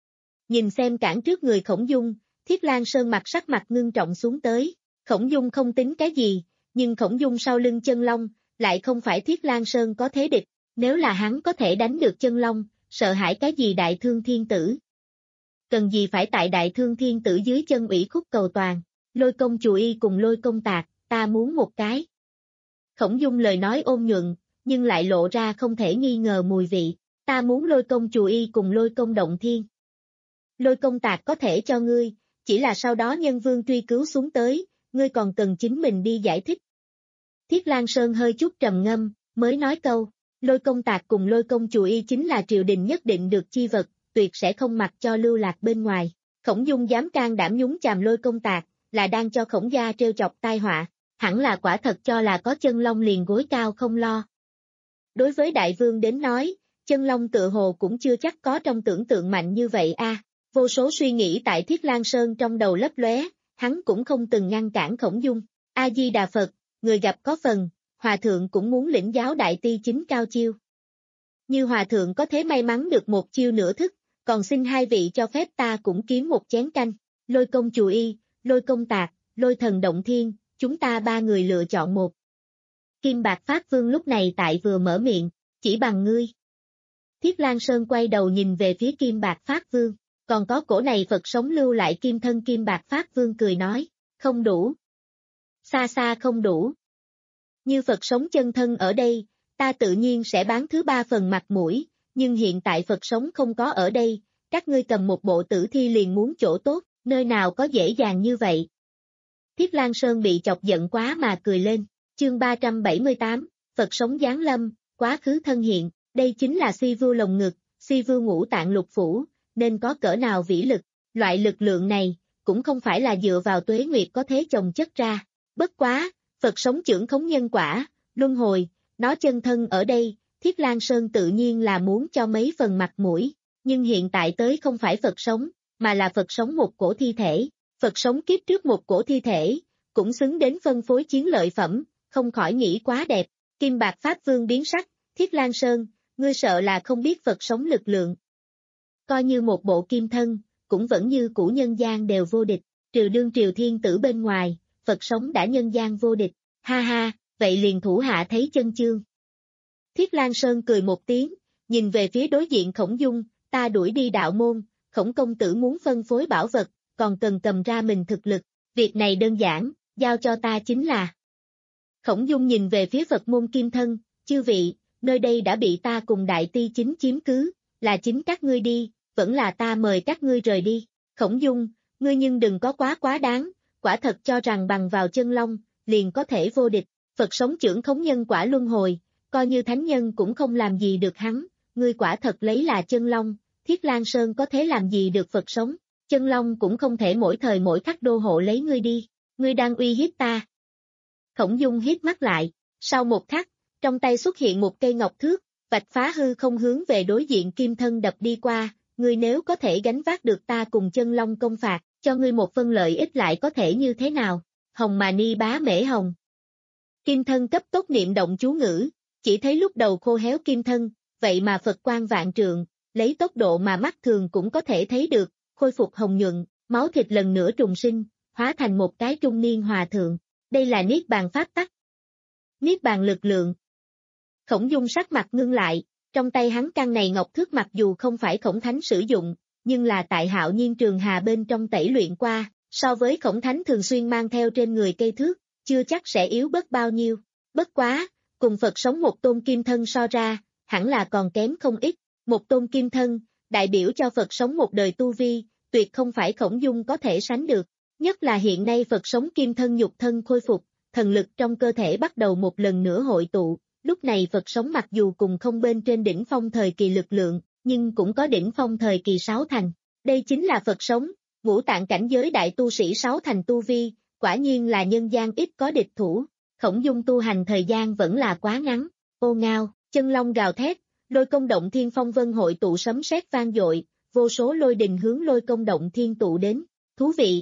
Nhìn xem cản trước người Khổng Dung, Thiết Lang Sơn mặt sắc mặt ngưng trọng xuống tới, Khổng Dung không tính cái gì, nhưng Khổng Dung sau lưng chân long, lại không phải Thiết Lang Sơn có thế địch, nếu là hắn có thể đánh được chân long, sợ hãi cái gì đại thương thiên tử. Cần gì phải tại đại thương thiên tử dưới chân ủy khúc cầu toàn, lôi công chù y cùng lôi công tạc, ta muốn một cái. Khổng Dung lời nói ôn nhuận, nhưng lại lộ ra không thể nghi ngờ mùi vị, ta muốn lôi công chù y cùng lôi công động thiên. Lôi công tạc có thể cho ngươi, chỉ là sau đó nhân vương truy cứu xuống tới, ngươi còn cần chính mình đi giải thích. Thiết Lang Sơn hơi chút trầm ngâm, mới nói câu, lôi công tạc cùng lôi công chù y chính là triều đình nhất định được chi vật, tuyệt sẽ không mặc cho lưu lạc bên ngoài. Khổng Dung dám can đảm nhúng chàm lôi công tạc, là đang cho Khổng gia trêu chọc tai họa, hẳn là quả thật cho là có chân long liền gối cao không lo. Đối với đại vương đến nói, chân long tự hồ cũng chưa chắc có trong tưởng tượng mạnh như vậy a. À. Vô số suy nghĩ tại Thiết Lang Sơn trong đầu lấp lóe, hắn cũng không từng ngăn cản Khổng Dung. A Di Đà Phật, người gặp có phần, hòa thượng cũng muốn lĩnh giáo đại ti chính cao chiêu. Như hòa thượng có thế may mắn được một chiêu nửa thức, còn xin hai vị cho phép ta cũng kiếm một chén canh. Lôi công chù y, lôi công tạc, lôi thần động thiên, chúng ta ba người lựa chọn một. Kim Bạc Pháp Vương lúc này tại vừa mở miệng, chỉ bằng ngươi. Thiết Lang Sơn quay đầu nhìn về phía Kim Bạc Pháp Vương, còn có cổ này Phật sống lưu lại kim thân Kim Bạc Pháp Vương cười nói, không đủ. Xa xa không đủ. Như Phật sống chân thân ở đây, ta tự nhiên sẽ bán thứ ba phần mặt mũi, nhưng hiện tại Phật sống không có ở đây, các ngươi cầm một bộ tử thi liền muốn chỗ tốt, nơi nào có dễ dàng như vậy. Thiết Lang Sơn bị chọc giận quá mà cười lên, chương ba trăm bảy mươi tám, Phật sống giáng lâm, quá khứ thân hiện, đây chính là si vưu lồng ngực, si vưu ngũ tạng lục phủ, nên có cỡ nào vĩ lực, loại lực lượng này, cũng không phải là dựa vào tuế nguyệt có thế chồng chất ra, bất quá, Phật sống chưởng khống nhân quả, luân hồi, nó chân thân ở đây, Thiết Lang Sơn tự nhiên là muốn cho mấy phần mặt mũi, nhưng hiện tại tới không phải Phật sống, mà là Phật sống một cổ thi thể, Phật sống kiếp trước một cổ thi thể, cũng xứng đến phân phối chiến lợi phẩm, không khỏi nghĩ quá đẹp, Kim Bạc Pháp Vương biến sắc, Thiết Lang Sơn, ngươi sợ là không biết Phật sống lực lượng. Coi như một bộ kim thân, cũng vẫn như cũ nhân gian đều vô địch, trừ đương triều thiên tử bên ngoài, Phật sống đã nhân gian vô địch, ha ha, vậy liền thủ hạ thấy chân chương. Thiết Lang Sơn cười một tiếng, nhìn về phía đối diện Khổng Dung, ta đuổi đi đạo môn, Khổng công tử muốn phân phối bảo vật, còn cần cầm ra mình thực lực, việc này đơn giản, giao cho ta chính là. Khổng Dung nhìn về phía Phật môn kim thân, chư vị, nơi đây đã bị ta cùng đại ti chính chiếm cứ, là chính các ngươi đi, vẫn là ta mời các ngươi rời đi. Khổng Dung, ngươi nhưng đừng có quá quá đáng, quả thật cho rằng bằng vào chân long, liền có thể vô địch, Phật sống chưởng khống nhân quả luân hồi, coi như thánh nhân cũng không làm gì được hắn, ngươi quả thật lấy là chân long, Thiết Lang Sơn có thế làm gì được Phật sống, chân long cũng không thể mỗi thời mỗi khắc đô hộ lấy ngươi đi, ngươi đang uy hiếp ta. Khổng Dung hít mắt lại, sau một khắc, trong tay xuất hiện một cây ngọc thước, vạch phá hư không hướng về đối diện kim thân đập đi qua, ngươi nếu có thể gánh vác được ta cùng chân long công phạt, cho ngươi một phân lợi ích lại có thể như thế nào, hồng mà ni bá mễ hồng. Kim thân cấp tốc niệm động chú ngữ, chỉ thấy lúc đầu khô héo kim thân, vậy mà Phật quang vạn trượng, lấy tốc độ mà mắt thường cũng có thể thấy được, khôi phục hồng nhuận, máu thịt lần nữa trùng sinh, hóa thành một cái trung niên hòa thượng. Đây là Niết Bàn pháp tắc. Niết Bàn lực lượng. Khổng Dung sắc mặt ngưng lại, trong tay hắn căn này ngọc thước mặc dù không phải Khổng Thánh sử dụng, nhưng là tại Hạo Nhiên Trường Hà bên trong tẩy luyện qua, so với Khổng Thánh thường xuyên mang theo trên người cây thước, chưa chắc sẽ yếu bớt bao nhiêu. Bất quá, cùng Phật sống một tôn kim thân so ra, hẳn là còn kém không ít. Một tôn kim thân, đại biểu cho Phật sống một đời tu vi, tuyệt không phải Khổng Dung có thể sánh được. Nhất là hiện nay Phật sống kim thân nhục thân khôi phục, thần lực trong cơ thể bắt đầu một lần nữa hội tụ. Lúc này Phật sống mặc dù cùng không bên trên đỉnh phong thời kỳ lực lượng, nhưng cũng có đỉnh phong thời kỳ sáu thành. Đây chính là Phật sống, ngũ tạng cảnh giới đại tu sĩ sáu thành tu vi, quả nhiên là nhân gian ít có địch thủ. Khổng Dung tu hành thời gian vẫn là quá ngắn. Ô ngao, chân long gào thét, lôi công động thiên phong vân hội tụ sấm sét vang dội, vô số lôi đình hướng lôi công động thiên tụ đến. Thú vị!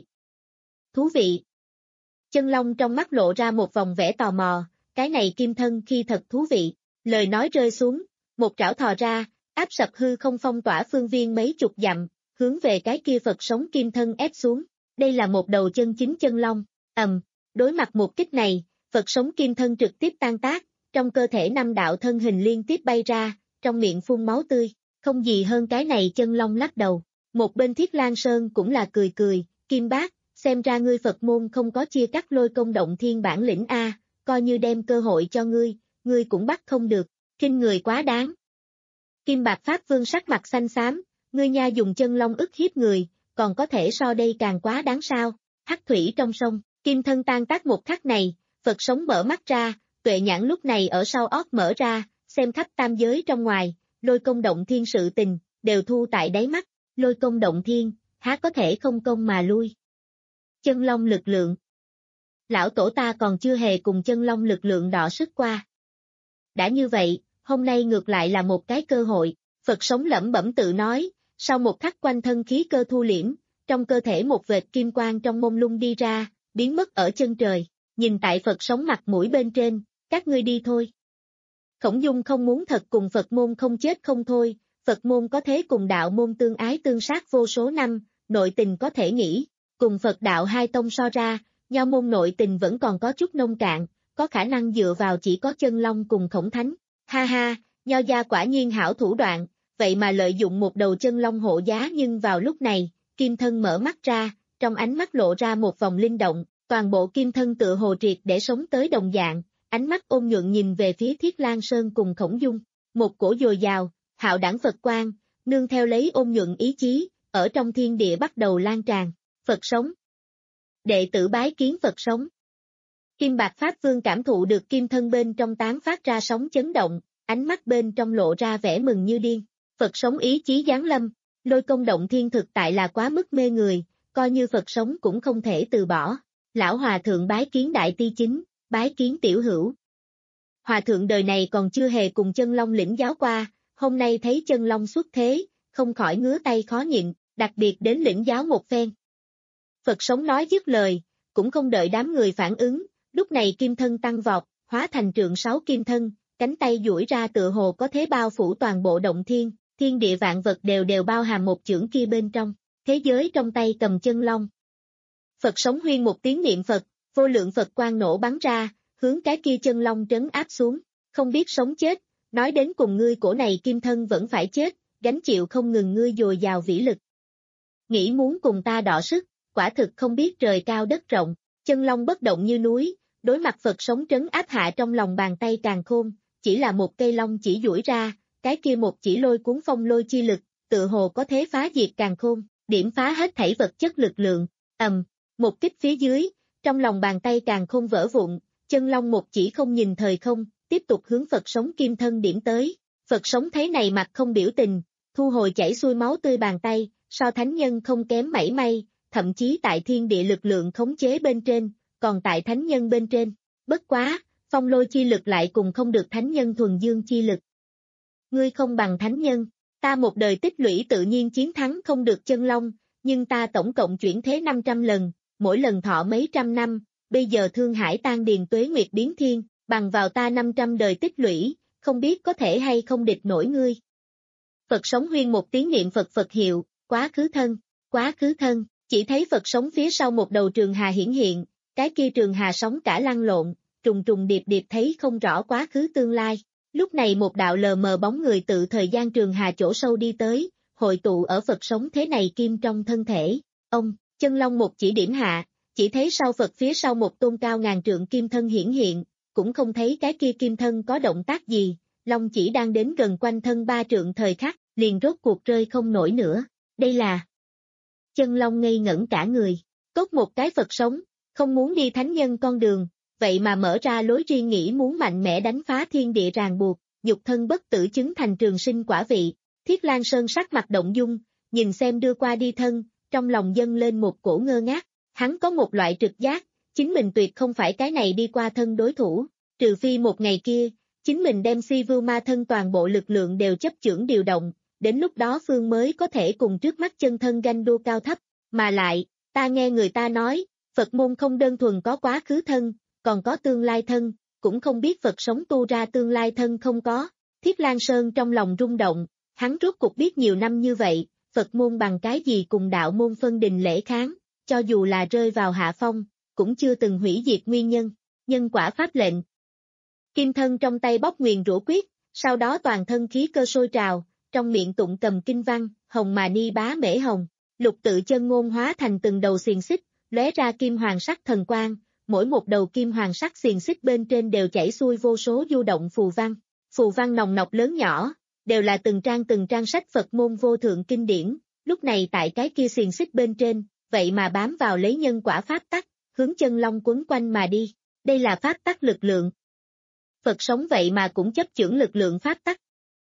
Thú vị! Chân long trong mắt lộ ra một vòng vẻ tò mò, cái này kim thân khi thật thú vị. Lời nói rơi xuống, một trảo thò ra, áp sập hư không phong tỏa phương viên mấy chục dặm, hướng về cái kia Phật sống kim thân ép xuống. Đây là một đầu chân chính chân long. Ầm, đối mặt một kích này, Phật sống kim thân trực tiếp tan tác, trong cơ thể năm đạo thân hình liên tiếp bay ra, trong miệng phun máu tươi, không gì hơn cái này. Chân long lắc đầu. Một bên Thiết Lan Sơn cũng là cười cười, Kim Bác, xem ra ngươi Phật môn không có chia cắt lôi công động thiên bản lĩnh a, coi như đem cơ hội cho ngươi, ngươi cũng bắt không được, kinh người quá đáng. Kim Bạc Pháp Vương sắc mặt xanh xám, ngươi nha dùng chân long ức hiếp người, còn có thể so đây càng quá đáng sao? Hắc thủy trong sông, kim thân tan tác một khắc này, Phật sống mở mắt ra, tuệ nhãn lúc này ở sau ót mở ra, xem khắp tam giới trong ngoài, lôi công động thiên sự tình, đều thu tại đáy mắt, lôi công động thiên, há có thể không công mà lui. Chân long lực lượng. Lão tổ ta còn chưa hề cùng chân long lực lượng đọ sức qua. Đã như vậy, hôm nay ngược lại là một cái cơ hội, Phật sống lẩm bẩm tự nói, sau một khắc quanh thân khí cơ thu liễm, trong cơ thể một vệt kim quang trong mông lung đi ra, biến mất ở chân trời, nhìn tại Phật sống mặt mũi bên trên, các ngươi đi thôi. Khổng Dung không muốn thật cùng Phật môn không chết không thôi, Phật môn có thế cùng đạo môn tương ái tương sát vô số năm, nội tình có thể nghĩ, cùng Phật đạo hai tông so ra, Nho môn nội tình vẫn còn có chút nông cạn, có khả năng dựa vào chỉ có chân long cùng Khổng Thánh. Ha ha, Nho gia quả nhiên hảo thủ đoạn, vậy mà lợi dụng một đầu chân long hộ giá. Nhưng vào lúc này, kim thân mở mắt ra, trong ánh mắt lộ ra một vòng linh động, toàn bộ kim thân tựa hồ triệt để sống tới đồng dạng, ánh mắt ôn nhuận nhìn về phía Thiết Lan Sơn cùng Khổng Dung, một cổ dồi dào, hạo đẳng Phật quang, nương theo lấy ôn nhuận ý chí, ở trong thiên địa bắt đầu lan tràn. Phật sống. Đệ tử bái kiến Phật sống. Kim Bạc Pháp Vương cảm thụ được kim thân bên trong tán phát ra sóng chấn động, ánh mắt bên trong lộ ra vẻ mừng như điên. Phật sống ý chí giáng lâm, lôi công động thiên thực tại là quá mức mê người, coi như Phật sống cũng không thể từ bỏ. Lão Hòa Thượng bái kiến Đại Ti Chính, bái kiến Tiểu Hữu. Hòa Thượng đời này còn chưa hề cùng chân long lĩnh giáo qua, hôm nay thấy chân long xuất thế, không khỏi ngứa tay khó nhịn, đặc biệt đến lĩnh giáo một phen. Phật sống nói dứt lời, cũng không đợi đám người phản ứng, lúc này kim thân tăng vọt, hóa thành trượng sáu kim thân, cánh tay duỗi ra tựa hồ có thế bao phủ toàn bộ động thiên, thiên địa vạn vật đều đều bao hàm một chưởng kia bên trong, thế giới trong tay cầm chân long. Phật sống huyên một tiếng niệm Phật, vô lượng Phật quang nổ bắn ra, hướng cái kia chân long trấn áp xuống, không biết sống chết, nói đến cùng ngươi cổ này kim thân vẫn phải chết, gánh chịu không ngừng ngươi dồi dào vĩ lực. Nghĩ muốn cùng ta đọ sức, quả thực không biết trời cao đất rộng, chân long bất động như núi, đối mặt Phật sống trấn áp hạ trong lòng bàn tay càn khôn, chỉ là một cây long chỉ duỗi ra, cái kia một chỉ lôi cuốn phong lôi chi lực, tự hồ có thế phá diệt càn khôn, điểm phá hết thảy vật chất lực lượng, ầm, một kích phía dưới, trong lòng bàn tay càn khôn vỡ vụn, chân long một chỉ không nhìn thời không, tiếp tục hướng Phật sống kim thân điểm tới, Phật sống thấy này mặt không biểu tình, thu hồi chảy xuôi máu tươi bàn tay, so thánh nhân không kém mảy may, thậm chí tại thiên địa lực lượng khống chế bên trên, còn tại thánh nhân bên trên, bất quá, phong lôi chi lực lại cùng không được thánh nhân thuần dương chi lực. Ngươi không bằng thánh nhân, ta một đời tích lũy tự nhiên chiến thắng không được chân long, nhưng ta tổng cộng chuyển thế năm trăm lần, mỗi lần thọ mấy trăm năm, bây giờ thương hải tan điền tuế nguyệt biến thiên, bằng vào ta năm trăm đời tích lũy, không biết có thể hay không địch nổi ngươi. Phật sống huyên một tiếng niệm Phật Phật hiệu, quá khứ thân, quá khứ thân, chỉ thấy Phật sống phía sau một đầu trường hà hiển hiện, cái kia trường hà sóng cả lăn lộn, trùng trùng điệp điệp thấy không rõ quá khứ tương lai. Lúc này một đạo lờ mờ bóng người tự thời gian trường hà chỗ sâu đi tới, hội tụ ở Phật sống thế này kim trong thân thể. Ông, chân long một chỉ điểm hạ, chỉ thấy sau Phật phía sau một tôn cao ngàn trượng kim thân hiển hiện, cũng không thấy cái kia kim thân có động tác gì, long chỉ đang đến gần quanh thân ba trượng thời khắc, liền rốt cuộc rơi không nổi nữa. Đây là chân long ngây ngẩn cả người, cốt một cái Phật sống, không muốn đi thánh nhân con đường, vậy mà mở ra lối riêng nghĩ muốn mạnh mẽ đánh phá thiên địa ràng buộc, dục thân bất tử chứng thành trường sinh quả vị. Thiết Lan Sơn sắc mặt động dung, nhìn xem đưa qua đi thân, trong lòng dâng lên một cổ ngơ ngác, hắn có một loại trực giác, chính mình tuyệt không phải cái này đi qua thân đối thủ, trừ phi một ngày kia, chính mình đem si vưu ma thân toàn bộ lực lượng đều chấp chưởng điều động, đến lúc đó phương mới có thể cùng trước mắt chân thân ganh đua cao thấp, mà lại, ta nghe người ta nói, Phật môn không đơn thuần có quá khứ thân, còn có tương lai thân, cũng không biết Phật sống tu ra tương lai thân không có. Thiết Lan Sơn trong lòng rung động, hắn rốt cuộc biết nhiều năm như vậy, Phật môn bằng cái gì cùng đạo môn phân đình lễ kháng, cho dù là rơi vào hạ phong, cũng chưa từng hủy diệt nguyên nhân, nhân quả pháp lệnh. Kim thân trong tay bóc nguyền rũ quyết, sau đó toàn thân khí cơ sôi trào, trong miệng tụng cầm kinh văn, hồng mà ni bá mễ hồng, lục tự chân ngôn hóa thành từng đầu xiềng xích, lóe ra kim hoàng sắc thần quang, mỗi một đầu kim hoàng sắc xiềng xích bên trên đều chảy xuôi vô số du động phù văn, phù văn nồng nọc lớn nhỏ, đều là từng trang từng trang sách Phật môn vô thượng kinh điển, lúc này tại cái kia xiềng xích bên trên, vậy mà bám vào lấy nhân quả pháp tắc, hướng chân long quấn quanh mà đi, đây là pháp tắc lực lượng. Phật sống vậy mà cũng chấp chưởng lực lượng pháp tắc.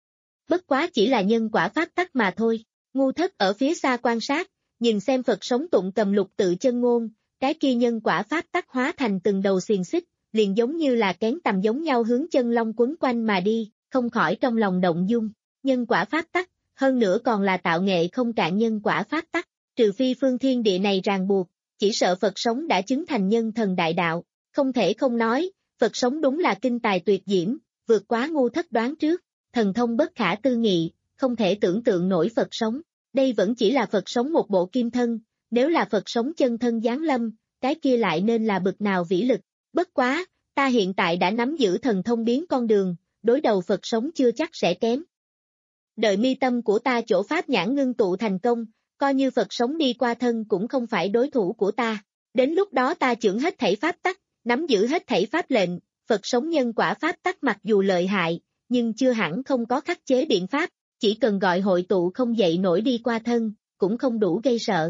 Bất quá chỉ là nhân quả pháp tắc mà thôi, ngu thất ở phía xa quan sát, nhìn xem Phật sống tụng cầm lục tự chân ngôn, cái kia nhân quả pháp tắc hóa thành từng đầu xiềng xích, liền giống như là kén tầm giống nhau hướng chân long quấn quanh mà đi, không khỏi trong lòng động dung, nhân quả pháp tắc, hơn nữa còn là tạo nghệ không cạn nhân quả pháp tắc, trừ phi phương thiên địa này ràng buộc, chỉ sợ Phật sống đã chứng thành nhân thần đại đạo, không thể không nói, Phật sống đúng là kinh tài tuyệt diễm, vượt quá ngu thất đoán trước, thần thông bất khả tư nghị, không thể tưởng tượng nổi Phật sống, đây vẫn chỉ là Phật sống một bộ kim thân, nếu là Phật sống chân thân giáng lâm, cái kia lại nên là bực nào vĩ lực, bất quá, ta hiện tại đã nắm giữ thần thông biến con đường, đối đầu Phật sống chưa chắc sẽ kém. Đợi mi tâm của ta chỗ pháp nhãn ngưng tụ thành công, coi như Phật sống đi qua thân cũng không phải đối thủ của ta, đến lúc đó ta chưởng hết thảy pháp tắc, nắm giữ hết thảy pháp lệnh, Phật sống nhân quả pháp tắc mặc dù lợi hại, nhưng chưa hẳn không có khắc chế biện pháp, chỉ cần gọi hội tụ không dậy nổi đi qua thân, cũng không đủ gây sợ.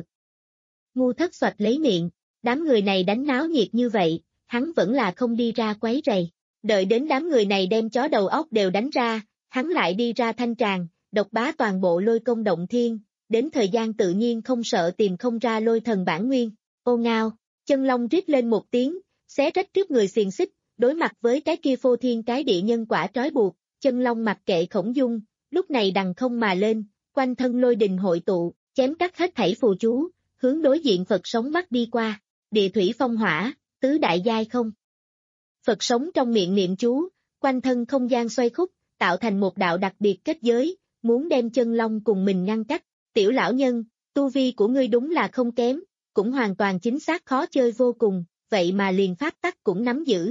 Ngu thất xoạch lấy miệng, đám người này đánh náo nhiệt như vậy, hắn vẫn là không đi ra quấy rầy. Đợi đến đám người này đem chó đầu óc đều đánh ra, hắn lại đi ra thanh tràng, độc bá toàn bộ lôi công động thiên, đến thời gian tự nhiên không sợ tìm không ra lôi thần bản nguyên. Ô ngao, chân long rít lên một tiếng, xé rách trước người xiềng xích, đối mặt với cái kia phô thiên cái địa nhân quả trói buộc, chân long mặc kệ Khổng Dung, lúc này đằng không mà lên, quanh thân lôi đình hội tụ, chém cắt hết thảy phù chú, hướng đối diện Phật sống mắt đi qua, địa thủy phong hỏa, tứ đại giai không. Phật sống trong miệng niệm chú, quanh thân không gian xoay khúc, tạo thành một đạo đặc biệt kết giới, muốn đem chân long cùng mình ngăn cách. Tiểu lão nhân, tu vi của ngươi đúng là không kém, cũng hoàn toàn chính xác khó chơi vô cùng, vậy mà liền pháp tắc cũng nắm giữ.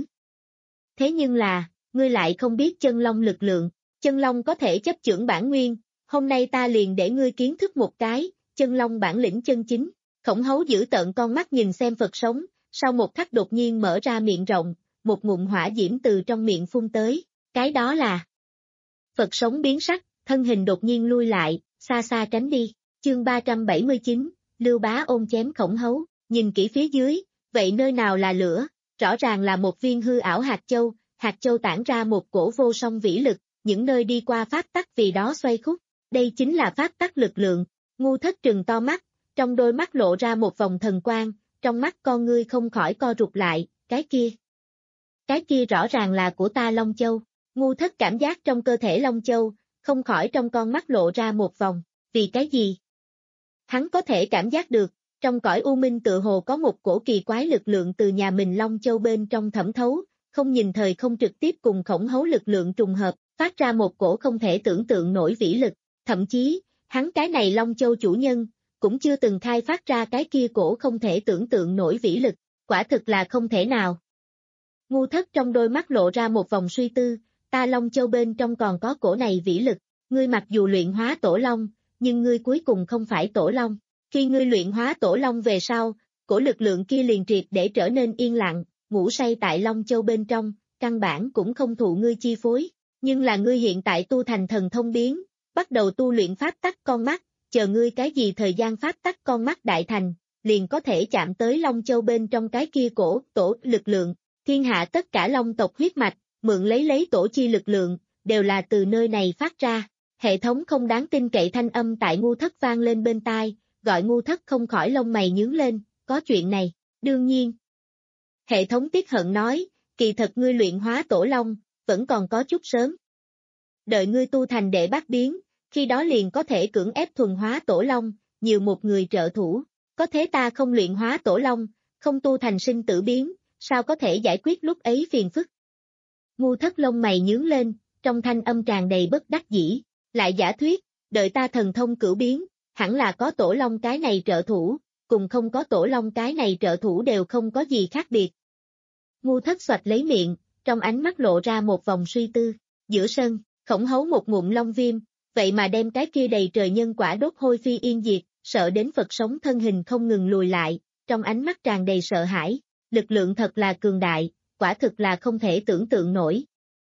Thế nhưng là, ngươi lại không biết chân long lực lượng, chân long có thể chấp chưởng bản nguyên, hôm nay ta liền để ngươi kiến thức một cái, chân long bản lĩnh chân chính. Khổng Hấu giữ tợn con mắt nhìn xem Phật sống, sau một khắc đột nhiên mở ra miệng rộng, một ngụm hỏa diễm từ trong miệng phun tới, cái đó là Phật sống biến sắc, thân hình đột nhiên lui lại, xa xa tránh đi. Chương ba trăm bảy mươi chín, Lưu Bá ôm chém Khổng Hấu, nhìn kỹ phía dưới, vậy nơi nào là lửa, rõ ràng là một viên hư ảo hạt châu, hạt châu tản ra một cổ vô song vĩ lực, những nơi đi qua pháp tắc vì đó xoay khúc, đây chính là pháp tắc lực lượng. Ngu thất trừng to mắt, trong đôi mắt lộ ra một vòng thần quang, trong mắt con ngươi không khỏi co rụt lại, cái kia. Cái kia rõ ràng là của ta Long Châu, ngu thất cảm giác trong cơ thể Long Châu, không khỏi trong con mắt lộ ra một vòng, vì cái gì? Hắn có thể cảm giác được, trong cõi u minh tựa hồ có một cổ kỳ quái lực lượng từ nhà mình Long Châu bên trong thẩm thấu, không nhìn thời không trực tiếp cùng khổng hấu lực lượng trùng hợp, phát ra một cổ không thể tưởng tượng nổi vĩ lực, thậm chí, hắn cái này Long Châu chủ nhân, cũng chưa từng khai phát ra cái kia cổ không thể tưởng tượng nổi vĩ lực, quả thực là không thể nào. Ngu Thất trong đôi mắt lộ ra một vòng suy tư, ta Long Châu bên trong còn có cổ này vĩ lực, ngươi mặc dù luyện hóa tổ Long, nhưng ngươi cuối cùng không phải tổ Long. Khi ngươi luyện hóa tổ Long về sau, cổ lực lượng kia liền triệt để trở nên yên lặng, ngủ say tại Long Châu bên trong, căn bản cũng không thụ ngươi chi phối, nhưng là ngươi hiện tại tu thành thần thông biến, bắt đầu tu luyện pháp tắc con mắt, chờ ngươi cái gì thời gian pháp tắc con mắt đại thành, liền có thể chạm tới Long Châu bên trong cái kia cổ, tổ, lực lượng, thiên hạ tất cả Long tộc huyết mạch, mượn lấy lấy tổ chi lực lượng, đều là từ nơi này phát ra, hệ thống không đáng tin cậy thanh âm tại Ngu Thất vang lên bên tai, gọi Ngu Thất không khỏi lông mày nhướng lên, có chuyện này, đương nhiên. Hệ thống tiếc hận nói, kỳ thật ngươi luyện hóa tổ Long, vẫn còn có chút sớm. Đợi ngươi tu thành đệ bát biến, khi đó liền có thể cưỡng ép thuần hóa tổ Long, nhiều một người trợ thủ, có thế ta không luyện hóa tổ Long, không tu thành sinh tử biến, sao có thể giải quyết lúc ấy phiền phức. Ngu Thất lông mày nhướng lên, trong thanh âm tràn đầy bất đắc dĩ, lại giả thuyết, đợi ta thần thông cửu biến, hẳn là có tổ Long cái này trợ thủ, cùng không có tổ Long cái này trợ thủ đều không có gì khác biệt. Ngu Thất xoạch lấy miệng, trong ánh mắt lộ ra một vòng suy tư, giữa sân, khổng hấu một ngụm long viêm, vậy mà đem cái kia đầy trời nhân quả đốt hôi phi yên diệt, sợ đến Phật sống thân hình không ngừng lùi lại, trong ánh mắt tràn đầy sợ hãi, lực lượng thật là cường đại, quả thực là không thể tưởng tượng nổi.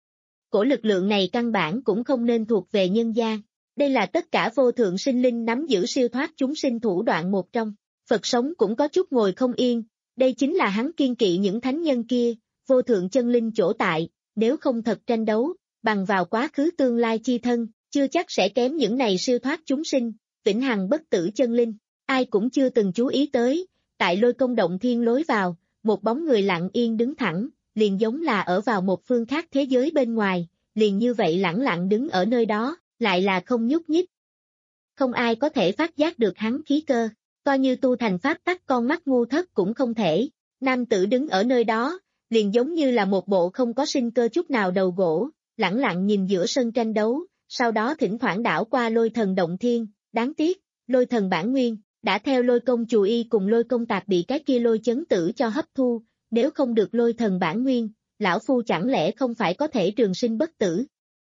Cổ lực lượng này căn bản cũng không nên thuộc về nhân gian, đây là tất cả vô thượng sinh linh nắm giữ siêu thoát chúng sinh thủ đoạn một trong, Phật sống cũng có chút ngồi không yên, đây chính là hắn kiên kỵ những thánh nhân kia, vô thượng chân linh chỗ tại, nếu không thật tranh đấu, bằng vào quá khứ tương lai chi thân, chưa chắc sẽ kém những này siêu thoát chúng sinh, vĩnh hằng bất tử chân linh, ai cũng chưa từng chú ý tới, tại Lôi Công động thiên lối vào, một bóng người lặng yên đứng thẳng, liền giống là ở vào một phương khác thế giới bên ngoài, liền như vậy lẳng lặng đứng ở nơi đó, lại là không nhúc nhích. Không ai có thể phát giác được hắn khí cơ, coi như tu thành pháp tắc con mắt Ngu Thất cũng không thể, nam tử đứng ở nơi đó, liền giống như là một bộ không có sinh cơ chút nào đầu gỗ, lẳng lặng nhìn giữa sân tranh đấu, sau đó thỉnh thoảng đảo qua Lôi Thần động thiên, đáng tiếc, Lôi Thần bản nguyên, đã theo Lôi Công Chù Y cùng Lôi Công Tạp bị cái kia lôi chấn tử cho hấp thu, nếu không được Lôi Thần bản nguyên, lão phu chẳng lẽ không phải có thể trường sinh bất tử.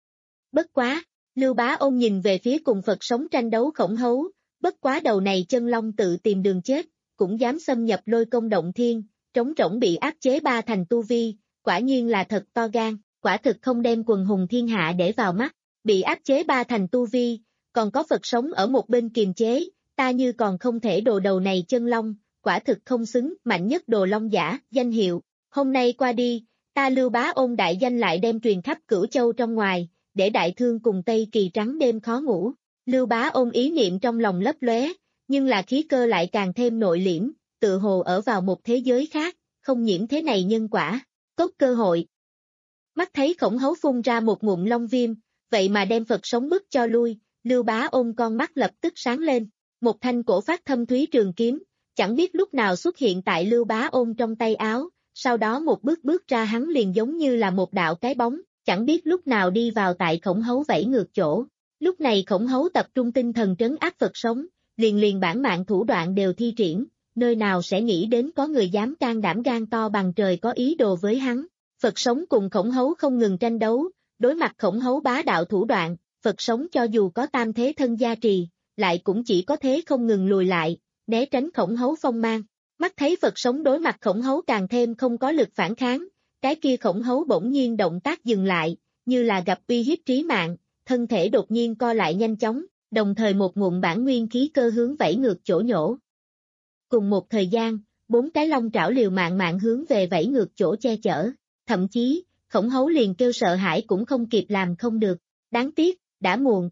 Bất quá, Lưu Bá Ôn nhìn về phía cùng Phật sống tranh đấu khổng hấu, bất quá đầu này chân long tự tìm đường chết, cũng dám xâm nhập Lôi Công động thiên, trống rỗng bị áp chế ba thành tu vi, quả nhiên là thật to gan, quả thực không đem quần hùng thiên hạ để vào mắt, bị áp chế ba thành tu vi, còn có Phật sống ở một bên kiềm chế, ta như còn không thể đồ đầu này chân long, quả thực không xứng mạnh nhất đồ long giả, danh hiệu, hôm nay qua đi, ta Lưu Bá Ôn đại danh lại đem truyền khắp cửu châu trong ngoài, để đại thương cùng Tây Kỳ trắng đêm khó ngủ, Lưu Bá Ôn ý niệm trong lòng lấp lóe, nhưng là khí cơ lại càng thêm nội liễm, tự hồ ở vào một thế giới khác, không nhiễm thế này nhân quả, cốt cơ hội. Mắt thấy khổng hấu phun ra một ngụm long viêm, vậy mà đem Phật sống bức cho lui, Lưu Bá Ôn con mắt lập tức sáng lên, một thanh cổ phát thâm thúy trường kiếm, chẳng biết lúc nào xuất hiện tại Lưu Bá Ôn trong tay áo, sau đó một bước bước ra hắn liền giống như là một đạo cái bóng, chẳng biết lúc nào đi vào tại khổng hấu vẫy ngược chỗ. Lúc này khổng hấu tập trung tinh thần trấn áp Phật sống, liền liền bản mạng thủ đoạn đều thi triển, nơi nào sẽ nghĩ đến có người dám can đảm gan to bằng trời có ý đồ với hắn. Phật sống cùng khổng hấu không ngừng tranh đấu, đối mặt khổng hấu bá đạo thủ đoạn, Phật sống cho dù có tam thế thân gia trì, lại cũng chỉ có thế không ngừng lùi lại, né tránh khổng hấu phong mang. Mắt thấy Phật sống đối mặt khổng hấu càng thêm không có lực phản kháng, cái kia khổng hấu bỗng nhiên động tác dừng lại, như là gặp uy hiếp trí mạng, thân thể đột nhiên co lại nhanh chóng, đồng thời một ngụm bản nguyên khí cơ hướng vẫy ngược chỗ nhổ. Cùng một thời gian, bốn cái long trảo liều mạng mạng hướng về vẫy ngược chỗ che chở, thậm chí, khổng hấu liền kêu sợ hãi cũng không kịp làm không được, đáng tiếc, đã muộn.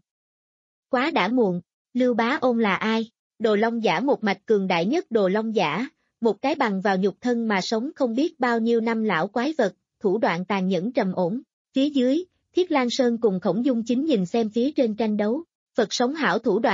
Quá đã muộn, Lưu Bá Ôn là ai? Đồ long giả một mạch cường đại nhất đồ long giả, một cái bằng vào nhục thân mà sống không biết bao nhiêu năm lão quái vật, thủ đoạn tàn nhẫn trầm ổn, phía dưới, Thiết Lan Sơn cùng Khổng Dung chính nhìn xem phía trên tranh đấu, Phật sống hảo thủ đoạn,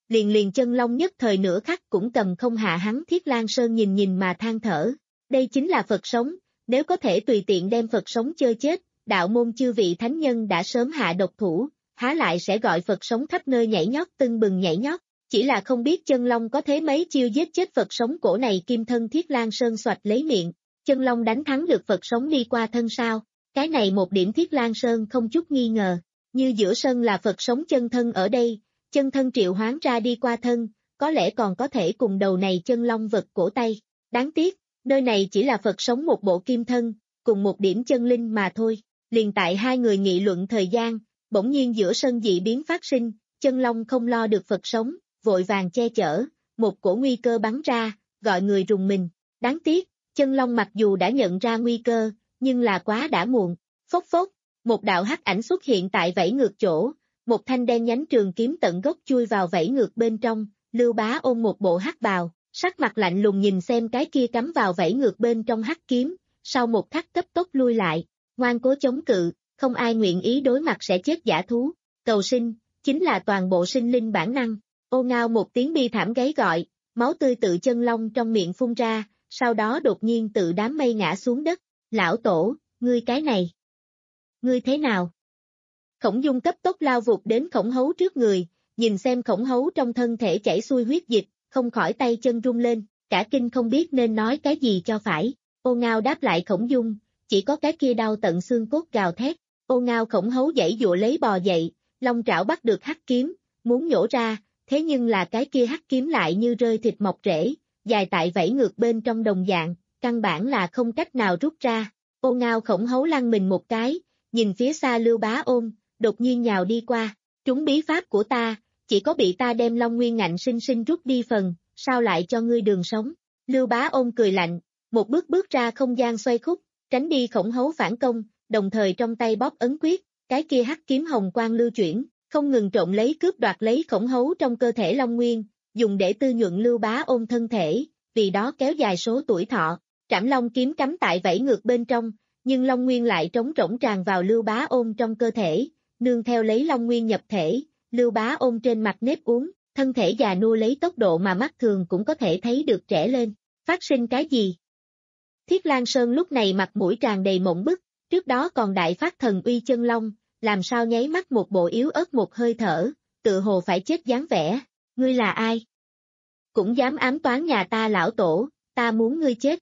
liền liền chân long nhất thời nửa khắc cũng cầm không hạ hắn. Thiết Lang Sơn nhìn nhìn mà than thở, đây chính là Phật sống, nếu có thể tùy tiện đem Phật sống chơi chết, đạo môn chư vị thánh nhân đã sớm hạ độc thủ, há lại sẽ gọi Phật sống khắp nơi nhảy nhót tưng bừng nhảy nhót, chỉ là không biết chân long có thế mấy chiêu giết chết Phật sống cổ này. Kim thân Thiết Lang Sơn xoạch lấy miệng, chân long đánh thắng được Phật sống đi qua thân sao? Cái này một điểm Thiết Lang Sơn không chút nghi ngờ, như giữa sân là Phật sống chân thân ở đây, chân thân triệu hoán ra đi qua thân, có lẽ còn có thể cùng đầu này chân long vật cổ tay. Đáng tiếc, nơi này chỉ là Phật sống một bộ kim thân, cùng một điểm chân linh mà thôi. Liền tại hai người nghị luận thời gian, bỗng nhiên giữa sân dị biến phát sinh, chân long không lo được Phật sống, vội vàng che chở, một cổ nguy cơ bắn ra, gọi người rùng mình. Đáng tiếc, chân long mặc dù đã nhận ra nguy cơ, nhưng là quá đã muộn. Phốc phốc, một đạo hắc ảnh xuất hiện tại vảy ngược chỗ, một thanh đen nhánh trường kiếm tận gốc chui vào vảy ngược bên trong. Lưu Bá ôm một bộ hắc bào, sắc mặt lạnh lùng nhìn xem cái kia cắm vào vảy ngược bên trong hắc kiếm, sau một khắc cấp tốc lui lại, ngoan cố chống cự, không ai nguyện ý đối mặt sẽ chết dã thú. Cầu sinh, chính là toàn bộ sinh linh bản năng. Ô ngao một tiếng bi thảm gáy gọi, máu tươi tự chân long trong miệng phun ra, sau đó đột nhiên tự đám mây ngã xuống đất. Lão tổ, ngươi cái này, ngươi thế nào? Khổng Dung cấp tốc lao vụt đến Khổng Hấu trước người, nhìn xem Khổng Hấu trong thân thể chảy xuôi huyết dịch, không khỏi tay chân run lên, cả kinh không biết nên nói cái gì cho phải. Ô ngao đáp lại Khổng Dung, chỉ có cái kia đau tận xương cốt gào thét. Ô ngao Khổng Hấu giãy giụa lấy bò dậy, long trảo bắt được hắc kiếm, muốn nhổ ra, thế nhưng là cái kia hắc kiếm lại như rơi thịt mọc rễ, dài tại vảy ngược bên trong đồng dạng, căn bản là không cách nào rút ra. Ô ngao Khổng Hấu lăn mình một cái, nhìn phía xa Lưu Bá ôm, đột nhiên nhào đi qua, trúng bí pháp của ta, chỉ có bị ta đem Long Nguyên ngạnh sinh sinh rút đi phần, sao lại cho ngươi đường sống? Lưu Bá ôm cười lạnh, một bước bước ra không gian xoay khúc, tránh đi Khổng Hấu phản công, đồng thời trong tay bóp ấn quyết, cái kia hắc kiếm hồng quang lưu chuyển, không ngừng trộn lấy cướp đoạt lấy Khổng Hấu trong cơ thể Long Nguyên, dùng để tư nhuận Lưu Bá ôm thân thể, vì đó kéo dài số tuổi thọ. Trảm Long kiếm cắm tại vảy ngược bên trong, nhưng Long Nguyên lại trống rỗng tràn vào Lưu Bá ôm trong cơ thể, nương theo lấy Long Nguyên nhập thể, Lưu Bá ôm trên mặt nếp uốn, thân thể già nua lấy tốc độ mà mắt thường cũng có thể thấy được trẻ lên. Phát sinh cái gì? Thiết Lang Sơn lúc này mặt mũi tràn đầy mộng bức, trước đó còn đại phát thần uy chân long, làm sao nháy mắt một bộ yếu ớt một hơi thở, tự hồ phải chết dáng vẻ. Ngươi là ai? Cũng dám ám toán nhà ta lão tổ, ta muốn ngươi chết.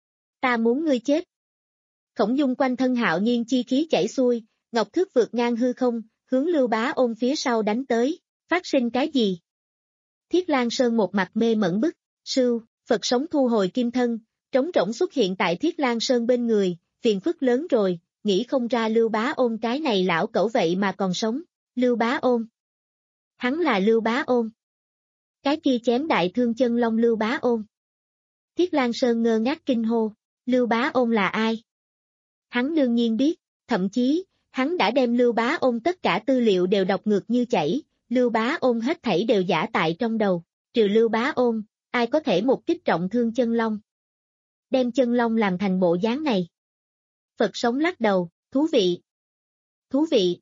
Ta muốn ngươi chết. Khổng Dung quanh thân hạo nhiên chi khí chảy xuôi, ngọc thước vượt ngang hư không, hướng Lưu Bá ôm phía sau đánh tới. Phát sinh cái gì? Thiết Lang Sơn một mặt mê mẩn bức, sưu, Phật sống thu hồi kim thân, trống rỗng xuất hiện tại Thiết Lang Sơn bên người, phiền phức lớn rồi, nghĩ không ra Lưu Bá ôm cái này lão cẩu vậy mà còn sống. Lưu Bá ôm. Hắn là Lưu Bá ôm. Cái kia chém đại thương chân long Lưu Bá ôm. Thiết Lang Sơn ngơ ngác kinh hô, Lưu Bá ôm là ai? Hắn đương nhiên biết, thậm chí, hắn đã đem Lưu Bá ôm tất cả tư liệu đều đọc ngược như chảy, Lưu Bá ôm hết thảy đều giả tại trong đầu, trừ Lưu Bá ôm, ai có thể một kích trọng thương chân long? Đem chân long làm thành bộ dáng này. Phật sống lắc đầu, thú vị. Thú vị.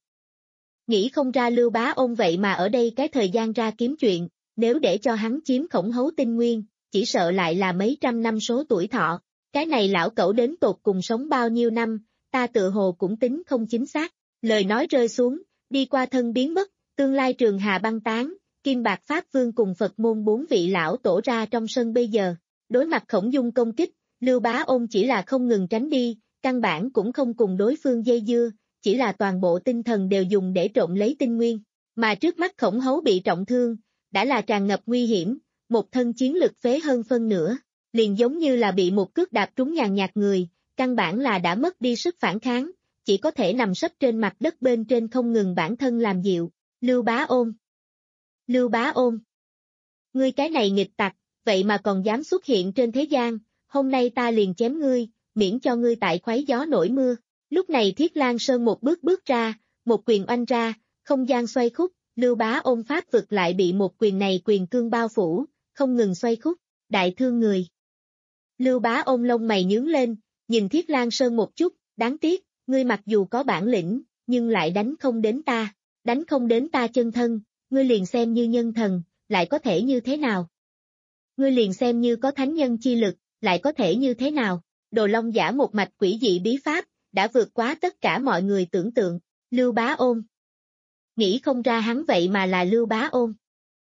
Nghĩ không ra Lưu Bá ôm vậy mà ở đây cái thời gian ra kiếm chuyện, nếu để cho hắn chiếm Khổng Hấu tinh nguyên, chỉ sợ lại là mấy trăm năm số tuổi thọ. Cái này lão cẩu đến tột cùng sống bao nhiêu năm, ta tự hồ cũng tính không chính xác. Lời nói rơi xuống, đi qua thân biến mất, tương lai trường hà băng tán, Kim Bạc Pháp Vương cùng Phật môn bốn vị lão tổ ra trong sân bây giờ. Đối mặt Khổng Dung công kích, Lưu Bá ôm chỉ là không ngừng tránh đi, căn bản cũng không cùng đối phương dây dưa, chỉ là toàn bộ tinh thần đều dùng để trộn lấy tinh nguyên. Mà trước mắt Khổng Hấu bị trọng thương, đã là tràn ngập nguy hiểm, một thân chiến lực phế hơn phân nửa, liền giống như là bị một cước đạp trúng nhàn nhạt người, căn bản là đã mất đi sức phản kháng, chỉ có thể nằm sấp trên mặt đất bên trên không ngừng bản thân làm dịu. Lưu Bá ôm. Lưu Bá ôm. Ngươi cái này nghịch tặc, vậy mà còn dám xuất hiện trên thế gian, hôm nay ta liền chém ngươi, miễn cho ngươi tại khoái gió nổi mưa. Lúc này Thiết Lang Sơn một bước bước ra, một quyền oanh ra, không gian xoay khúc, Lưu Bá ôm pháp vực lại bị một quyền này quyền cương bao phủ, không ngừng xoay khúc, đại thương người. Lưu Bá ôm lông mày nhướng lên, nhìn Thiết Lang Sơn một chút, đáng tiếc, ngươi mặc dù có bản lĩnh, nhưng lại đánh không đến ta, đánh không đến ta chân thân, ngươi liền xem như nhân thần, lại có thể như thế nào? Ngươi liền xem như có thánh nhân chi lực, lại có thể như thế nào? Đồ Long giả một mạch quỷ dị bí pháp, đã vượt quá tất cả mọi người tưởng tượng. Lưu Bá Ôn. Nghĩ không ra hắn vậy mà là Lưu Bá Ôn.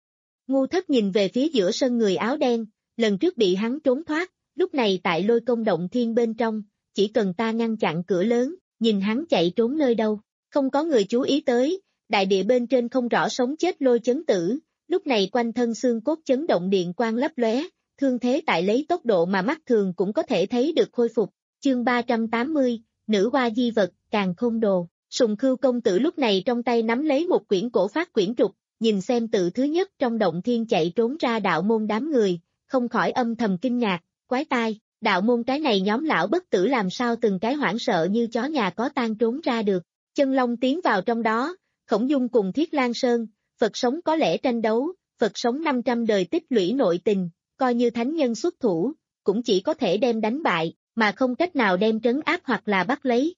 Ngu Thất nhìn về phía giữa sân người áo đen, lần trước bị hắn trốn thoát, lúc này tại Lôi Công Động Thiên bên trong, chỉ cần ta ngăn chặn cửa lớn, nhìn hắn chạy trốn nơi đâu, không có người chú ý tới, đại địa bên trên không rõ sống chết Lôi Chấn Tử, lúc này quanh thân xương cốt chấn động điện quang lấp lóe, thương thế tại lấy tốc độ mà mắt thường cũng có thể thấy được khôi phục. Chương ba trăm tám mươi, Nữ Hoa Di Vật, Càn Khôn Đồ. Sùng Khưu công tử lúc này trong tay nắm lấy một quyển cổ phát quyển trục, nhìn xem tự thứ nhất trong động thiên chạy trốn ra đạo môn đám người, không khỏi âm thầm kinh ngạc, quái tai, đạo môn cái này nhóm lão bất tử làm sao từng cái hoảng sợ như chó nhà có tang trốn ra được. Chân Long tiến vào trong đó, Khổng Dung cùng Thiết Lang Sơn, Phật sống có lẽ tranh đấu, Phật sống năm trăm đời tích lũy nội tình, coi như thánh nhân xuất thủ, cũng chỉ có thể đem đánh bại, mà không cách nào đem trấn áp hoặc là bắt lấy.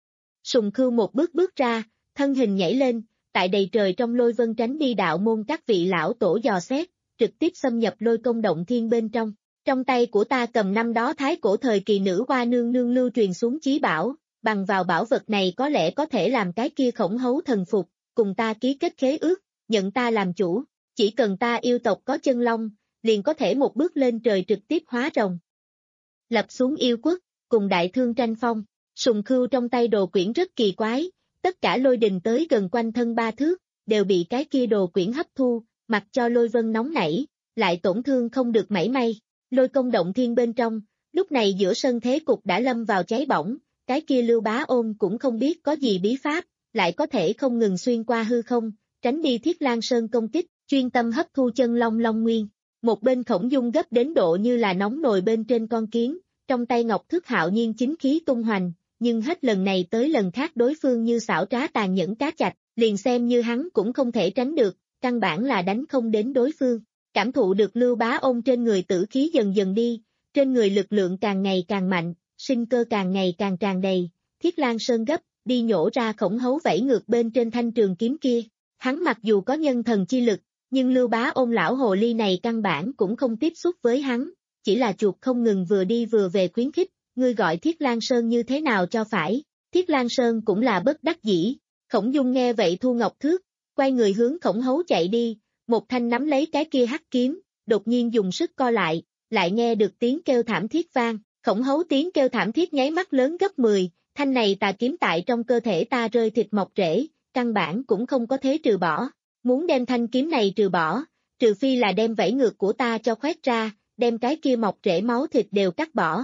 Sùng Khưu một bước bước ra, thân hình nhảy lên, tại đầy trời trong lôi vân tránh đi đạo môn các vị lão tổ dò xét, trực tiếp xâm nhập Lôi Công Động Thiên bên trong. Trong tay của ta cầm năm đó thái cổ thời kỳ nữ hoa nương nương lưu truyền xuống chí bảo, bằng vào bảo vật này có lẽ có thể làm cái kia Khổng Hấu thần phục, cùng ta ký kết khế ước, nhận ta làm chủ, chỉ cần ta yêu tộc có chân long, liền có thể một bước lên trời trực tiếp hóa rồng. Lập xuống yêu quốc, cùng đại thương tranh phong. Sùng Khưu trong tay đồ quyển rất kỳ quái, tất cả lôi đình tới gần quanh thân ba thước, đều bị cái kia đồ quyển hấp thu, mặc cho lôi vân nóng nảy, lại tổn thương không được mảy may. Lôi Công Động Thiên bên trong, lúc này giữa sân thế cục đã lâm vào cháy bỏng, cái kia Lưu Bá Ôn cũng không biết có gì bí pháp, lại có thể không ngừng xuyên qua hư không, tránh đi Thiết Lang Sơn công kích, chuyên tâm hấp thu chân long long nguyên. Một bên Khổng Dung gấp đến độ như là nóng nồi bên trên con kiến, trong tay ngọc thước hạo nhiên chính khí tung hoành, nhưng hết lần này tới lần khác đối phương như xảo trá tàn nhẫn cá chạch, liền xem như hắn cũng không thể tránh được, căn bản là đánh không đến đối phương. Cảm thụ được Lưu Bá Ôn trên người tử khí dần dần đi, trên người lực lượng càng ngày càng mạnh, sinh cơ càng ngày càng tràn đầy, Thiết Lang Sơn gấp, đi nhổ ra Khổng Hấu vẫy ngược bên trên thanh trường kiếm kia. Hắn mặc dù có nhân thần chi lực, nhưng Lưu Bá Ôn lão hồ ly này căn bản cũng không tiếp xúc với hắn, chỉ là chuột không ngừng vừa đi vừa về khuyến khích, ngươi gọi Thiết Lang Sơn như thế nào cho phải. Thiết Lang Sơn cũng là bất đắc dĩ. Khổng Dung nghe vậy thu ngọc thước, quay người hướng Khổng Hấu chạy đi, một thanh nắm lấy cái kia hắc kiếm, đột nhiên dùng sức co lại, lại nghe được tiếng kêu thảm thiết vang. Khổng Hấu tiếng kêu thảm thiết nháy mắt lớn gấp mười, thanh này tà kiếm tại trong cơ thể ta rơi thịt mọc rễ, căn bản cũng không có thế trừ bỏ. Muốn đem thanh kiếm này trừ bỏ, trừ phi là đem vảy ngược của ta cho khoét ra, đem cái kia mọc rễ máu thịt đều cắt bỏ.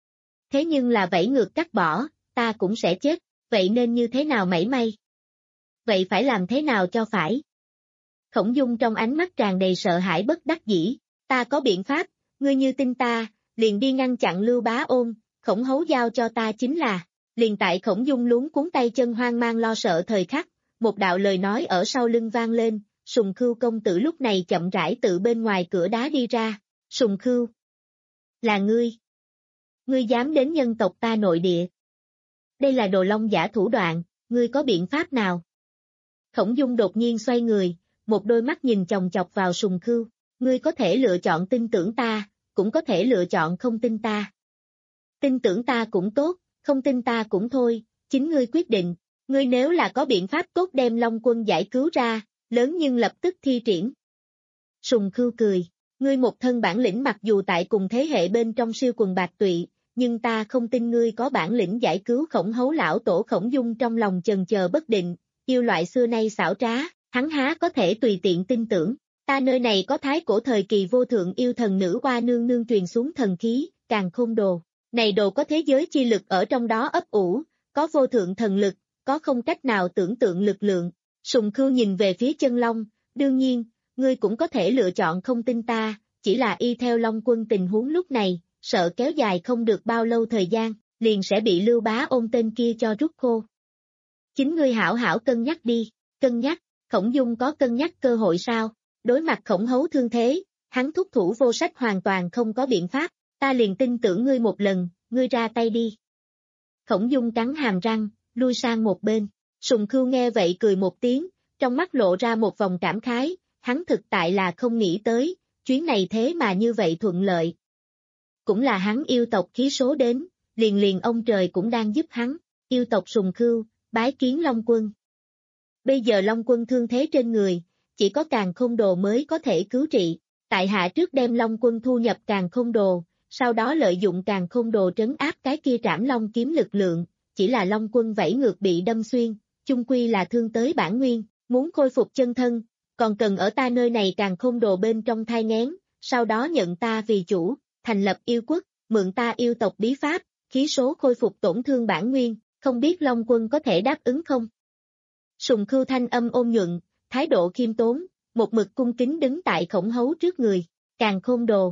Thế nhưng là vảy ngược cắt bỏ, ta cũng sẽ chết, vậy nên như thế nào mảy may? Vậy phải làm thế nào cho phải? Khổng Dung trong ánh mắt tràn đầy sợ hãi bất đắc dĩ, ta có biện pháp, ngươi như tin ta, liền đi ngăn chặn Lưu Bá Ôn, Khổng Hấu giao cho ta chính là. Liền tại Khổng Dung luống cuốn tay chân hoang mang lo sợ thời khắc, một đạo lời nói ở sau lưng vang lên, Sùng Khưu công tử lúc này chậm rãi từ bên ngoài cửa đá đi ra. Sùng Khưu, là ngươi. Ngươi dám đến nhân tộc ta nội địa. Đây là Đồ Long giả thủ đoạn, ngươi có biện pháp nào? Khổng Dung đột nhiên xoay người, một đôi mắt nhìn chòng chọc vào Sùng Khưu, ngươi có thể lựa chọn tin tưởng ta, cũng có thể lựa chọn không tin ta. Tin tưởng ta cũng tốt, không tin ta cũng thôi, chính ngươi quyết định, ngươi nếu là có biện pháp tốt đem Long Quân giải cứu ra, lớn nhưng lập tức thi triển. Sùng Khưu cười, ngươi một thân bản lĩnh mặc dù tại cùng thế hệ bên trong siêu quần bạc tụy, nhưng ta không tin ngươi có bản lĩnh giải cứu Khổng Hấu lão tổ. Khổng Dung trong lòng chần chờ bất định, yêu loại xưa nay xảo trá, hắn há có thể tùy tiện tin tưởng, ta nơi này có thái cổ thời kỳ vô thượng yêu thần nữ hoa nương nương truyền xuống thần khí, Càn Khôn Đồ. Này đồ có thế giới chi lực ở trong đó ấp ủ, có vô thượng thần lực, có không cách nào tưởng tượng lực lượng. Sùng Khưu nhìn về phía Chân Long, đương nhiên, ngươi cũng có thể lựa chọn không tin ta, chỉ là y theo Long Quân tình huống lúc này, sợ kéo dài không được bao lâu thời gian, liền sẽ bị Lưu Bá Ôn tên kia cho rút khô. Chính ngươi hảo hảo cân nhắc đi, cân nhắc, Khổng Dung có cân nhắc cơ hội sao? Đối mặt Khổng Hấu thương thế, hắn thúc thủ vô sách hoàn toàn không có biện pháp, ta liền tin tưởng ngươi một lần, ngươi ra tay đi. Khổng Dung cắn hàm răng, lui sang một bên. Sùng Khưu nghe vậy cười một tiếng, trong mắt lộ ra một vòng cảm khái, hắn thực tại là không nghĩ tới, chuyến này thế mà như vậy thuận lợi. Cũng là hắn yêu tộc khí số đến, liền liền ông trời cũng đang giúp hắn, yêu tộc Sùng Khưu, bái kiến Long Quân. Bây giờ Long Quân thương thế trên người, chỉ có Càn Khôn Đồ mới có thể cứu trị, tại hạ trước đem Long Quân thu nhập Càn Khôn Đồ, sau đó lợi dụng Càn Khôn Đồ trấn áp cái kia Trảm Long kiếm lực lượng, chỉ là Long Quân vẫy ngược bị đâm xuyên, chung quy là thương tới bản nguyên, muốn khôi phục chân thân, còn cần ở ta nơi này Càn Khôn Đồ bên trong thai nghén, sau đó nhận ta vì chủ, thành lập yêu quốc, mượn ta yêu tộc bí pháp, khí số khôi phục tổn thương bản nguyên, không biết Long Quân có thể đáp ứng không? Sùng Khưu thanh âm ôn nhuận, thái độ khiêm tốn, một mực cung kính đứng tại Khổng Hấu trước người, Càn Khôn Đồ.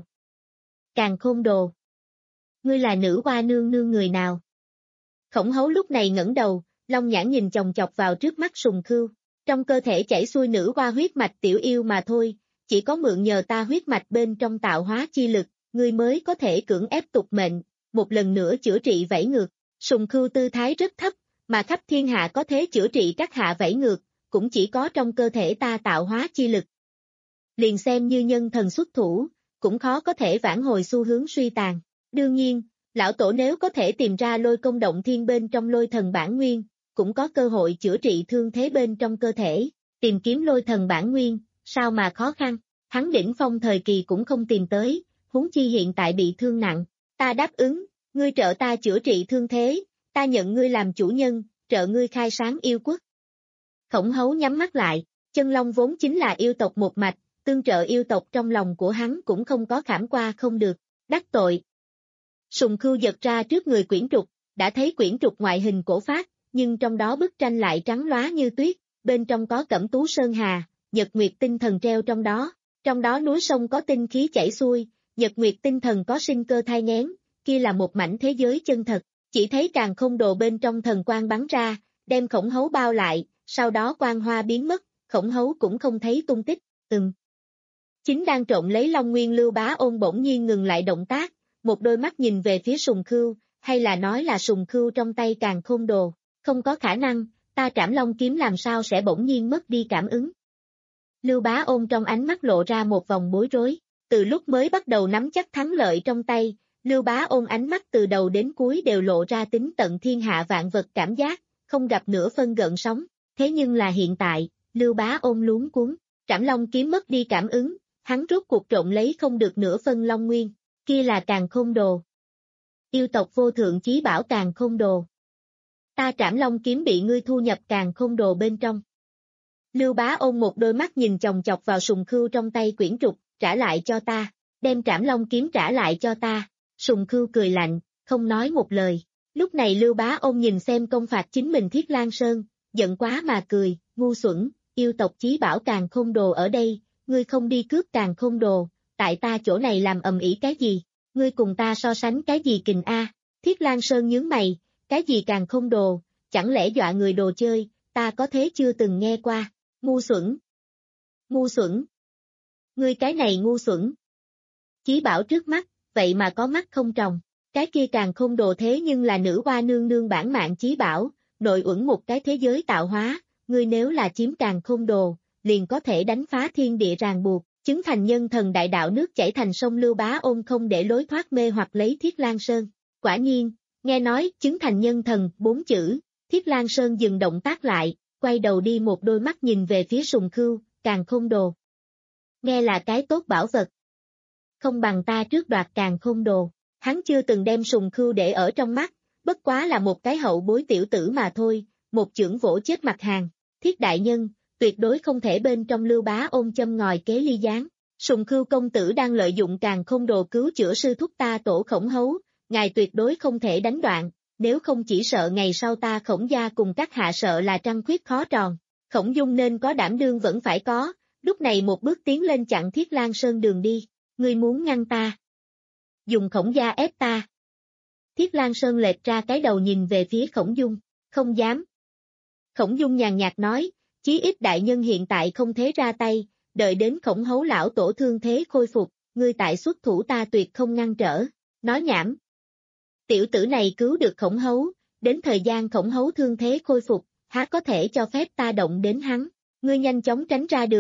Càn Khôn Đồ. Ngươi là nữ hoa nương nương người nào? Khổng Hấu lúc này ngẩng đầu, long nhãn nhìn chòng chọc vào trước mắt Sùng Khưu, trong cơ thể chảy xuôi nữ hoa huyết mạch tiểu yêu mà thôi, chỉ có mượn nhờ ta huyết mạch bên trong tạo hóa chi lực, ngươi mới có thể cưỡng ép tục mệnh, một lần nữa chữa trị vẫy ngược. Sùng Khưu tư thái rất thấp, mà khắp thiên hạ có thể chữa trị các hạ vẫy ngược, cũng chỉ có trong cơ thể ta tạo hóa chi lực. Liền xem như nhân thần xuất thủ, cũng khó có thể vãn hồi xu hướng suy tàn. Đương nhiên, lão tổ nếu có thể tìm ra lôi công động thiên bên trong lôi thần bản nguyên, cũng có cơ hội chữa trị thương thế bên trong cơ thể, tìm kiếm lôi thần bản nguyên, sao mà khó khăn, hắn đỉnh phong thời kỳ cũng không tìm tới, huống chi hiện tại bị thương nặng, ta đáp ứng, ngươi trợ ta chữa trị thương thế, ta nhận ngươi làm chủ nhân, trợ ngươi khai sáng yêu quốc. Khổng Hấu nhắm mắt lại, chân long vốn chính là yêu tộc một mạch, tương trợ yêu tộc trong lòng của hắn cũng không có khảm qua không được, đắc tội. Sùng Khưu giật ra trước người quyển trục, đã thấy quyển trục ngoại hình cổ phác, nhưng trong đó bức tranh lại trắng lóa như tuyết, bên trong có Cẩm Tú Sơn Hà, Nhật Nguyệt tinh thần treo trong đó, trong đó núi sông có tinh khí chảy xuôi, Nhật Nguyệt tinh thần có sinh cơ thai nghén, kia là một mảnh thế giới chân thật, chỉ thấy Càn Khôn Đồ bên trong thần quang bắn ra, đem Khổng Hấu bao lại, sau đó quang hoa biến mất, Khổng Hấu cũng không thấy tung tích, ừm. Chính đang trộn lấy Long Nguyên Lưu Bá Ôn bỗng nhiên ngừng lại động tác, một đôi mắt nhìn về phía Sùng Khưu, hay là nói là Sùng Khưu trong tay Càn Khôn Đồ, không có khả năng, ta Trảm Long kiếm làm sao sẽ bỗng nhiên mất đi cảm ứng. Lưu Bá Ôn trong ánh mắt lộ ra một vòng bối rối, từ lúc mới bắt đầu nắm chắc thắng lợi trong tay, Lưu Bá Ôn ánh mắt từ đầu đến cuối đều lộ ra tính tận thiên hạ vạn vật cảm giác, không gặp nửa phân gợn sóng, thế nhưng là hiện tại, Lưu Bá Ôn luống cuống, Trảm Long kiếm mất đi cảm ứng, hắn rốt cuộc trộn lấy không được nửa phân Long Nguyên, kia là Càn Khôn Đồ. Yêu tộc vô thượng chí bảo Càn Khôn Đồ. Ta Trảm Long kiếm bị ngươi thu nhập Càn Khôn Đồ bên trong. Lưu Bá Ôn một đôi mắt nhìn chòng chọc vào Sùng Khưu trong tay quyển trục, trả lại cho ta, đem Trảm Long kiếm trả lại cho ta. Sùng Khưu cười lạnh, không nói một lời. Lúc này Lưu Bá Ôn nhìn xem công phạt chính mình Thiết Lan Sơn, giận quá mà cười, ngu xuẩn, yêu tộc chí bảo Càn Khôn Đồ ở đây, ngươi không đi cướp Càn Khôn Đồ, tại ta chỗ này làm ầm ĩ cái gì, ngươi cùng ta so sánh cái gì kình a? Thiết Lan Sơn nhướng mày, cái gì Càn Khôn Đồ, chẳng lẽ dọa người đồ chơi, ta có thế chưa từng nghe qua, ngu xuẩn. Ngu xuẩn. Ngươi cái này ngu xuẩn. Chí bảo trước mắt, vậy mà có mắt không tròng, cái kia Càn Khôn Đồ thế nhưng là nữ hoa nương nương bản mạng chí bảo, nội uẩn một cái thế giới tạo hóa, ngươi nếu là chiếm Càn Khôn Đồ, liền có thể đánh phá thiên địa ràng buộc, chứng thành nhân thần đại đạo nước chảy thành sông. Lưu Bá Ôn không để lối thoát mê hoặc lấy Thiết Lan Sơn. Quả nhiên, nghe nói chứng thành nhân thần bốn chữ, Thiết Lan Sơn dừng động tác lại, quay đầu đi một đôi mắt nhìn về phía Sùng Khưu, Càn Khôn Đồ. Nghe là cái tốt bảo vật. Không bằng ta trước đoạt Càn Khôn Đồ, hắn chưa từng đem Sùng Khưu để ở trong mắt, bất quá là một cái hậu bối tiểu tử mà thôi, một chưởng vỗ chết mặt hàng. Thiết đại nhân, tuyệt đối không thể bên trong Lưu Bá Ôn châm ngòi kế ly gián. Sùng Khưu công tử đang lợi dụng Càn Khôn Đồ cứu chữa sư thúc ta Tổ Khổng Hấu, ngài tuyệt đối không thể đánh đoạn, nếu không chỉ sợ ngày sau ta Khổng gia cùng các hạ sợ là trăng khuyết khó tròn. Khổng Dung nên có đảm đương vẫn phải có, lúc này một bước tiến lên chặn Thiết Lan Sơn đường đi, ngươi muốn ngăn ta. Dùng Khổng gia ép ta. Thiết Lan Sơn lệch ra cái đầu nhìn về phía Khổng Dung, không dám. Khổng Dung nhàn nhạt nói, chí ít đại nhân hiện tại không thế ra tay, đợi đến Khổng Hấu lão tổ thương thế khôi phục, ngươi tại xuất thủ ta tuyệt không ngăn trở, nói nhảm. Tiểu tử này cứu được Khổng Hấu, đến thời gian Khổng Hấu thương thế khôi phục, há có thể cho phép ta động đến hắn, ngươi nhanh chóng tránh ra đường,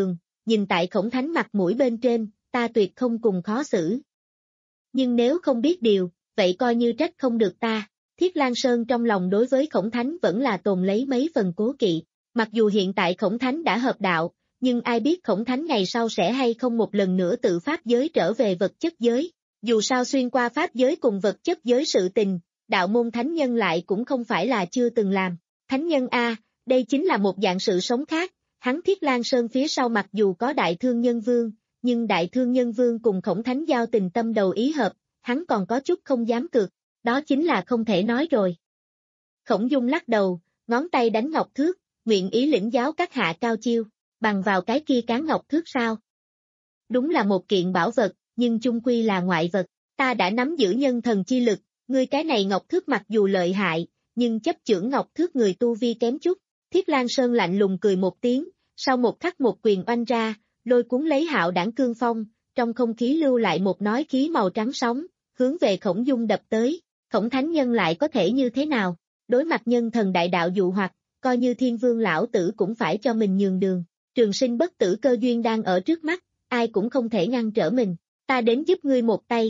nhìn tại Khổng Thánh mặt mũi bên trên, ta tuyệt không cùng khó xử. Nhưng nếu không biết điều, vậy coi như trách không được ta. Thiết Lang Sơn trong lòng đối với Khổng Thánh vẫn là tồn lấy mấy phần cố kỵ. Mặc dù hiện tại Khổng Thánh đã hợp đạo, nhưng ai biết Khổng Thánh ngày sau sẽ hay không một lần nữa tự pháp giới trở về vật chất giới. Dù sao xuyên qua pháp giới cùng vật chất giới sự tình, đạo môn thánh nhân lại cũng không phải là chưa từng làm. Thánh nhân A, đây chính là một dạng sự sống khác. Hắn Thiết Lang Sơn phía sau mặc dù có Đại Thương Nhân Vương, nhưng Đại Thương Nhân Vương cùng Khổng Thánh giao tình tâm đầu ý hợp, hắn còn có chút không dám cược, đó chính là không thể nói rồi. Khổng Dung lắc đầu, ngón tay đánh ngọc thước, nguyện ý lĩnh giáo các hạ cao chiêu, bằng vào cái kia cán ngọc thước sao? Đúng là một kiện bảo vật, nhưng chung quy là ngoại vật, ta đã nắm giữ nhân thần chi lực, ngươi cái này ngọc thước mặc dù lợi hại, nhưng chấp chưởng ngọc thước người tu vi kém chút. Thiết Lang Sơn lạnh lùng cười một tiếng, sau một khắc một quyền oanh ra, lôi cuốn lấy hạo đảng cương phong, trong không khí lưu lại một nói khí màu trắng sóng, hướng về Khổng Dung đập tới. Khổng Thánh Nhân lại có thể như thế nào? Đối mặt nhân thần đại đạo dụ hoặc, coi như Thiên Vương lão tử cũng phải cho mình nhường đường. Trường sinh bất tử cơ duyên đang ở trước mắt, ai cũng không thể ngăn trở mình. Ta đến giúp ngươi một tay.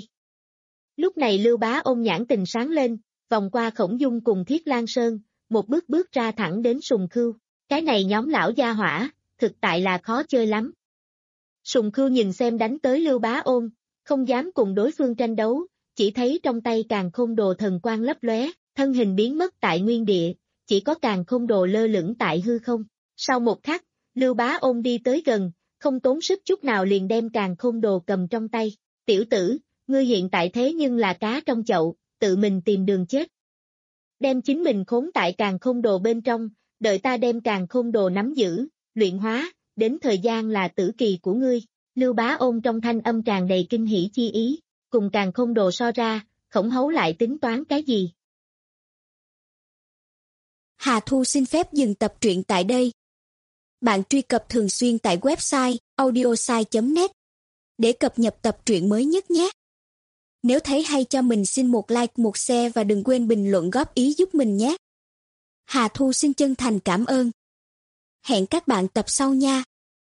Lúc này Lưu Bá Ôn nhãn tình sáng lên, vòng qua Khổng Dung cùng Thiết Lang Sơn, một bước bước ra thẳng đến Sùng Khưu. Cái này nhóm lão gia hỏa, thực tại là khó chơi lắm. Sùng Khưu nhìn xem đánh tới Lưu Bá Ôn, không dám cùng đối phương tranh đấu, chỉ thấy trong tay Càn Khôn Đồ thần quang lấp lóe, thân hình biến mất tại nguyên địa, chỉ có Càn Khôn Đồ lơ lửng tại hư không. Sau một khắc, Lưu Bá Ôn đi tới gần, không tốn sức chút nào liền đem Càn Khôn Đồ cầm trong tay. Tiểu tử, ngươi hiện tại thế nhưng là cá trong chậu, tự mình tìm đường chết. Đem chính mình khốn tại Càn Khôn Đồ bên trong, đợi ta đem Càn Khôn Đồ nắm giữ, luyện hóa, đến thời gian là tử kỳ của ngươi. Lưu Bá Ôn trong thanh âm tràn đầy kinh hỉ chi ý, cùng Càn Khôn Đồ so ra, Khổng Hấu lại tính toán cái gì? Hà Thu xin phép dừng tập truyện tại đây. Bạn truy cập thường xuyên tại website audiosai chấm net để cập nhật tập truyện mới nhất nhé. Nếu thấy hay cho mình xin một like, một share và đừng quên bình luận góp ý giúp mình nhé. Hà Thu xin chân thành cảm ơn. Hẹn các bạn tập sau nha.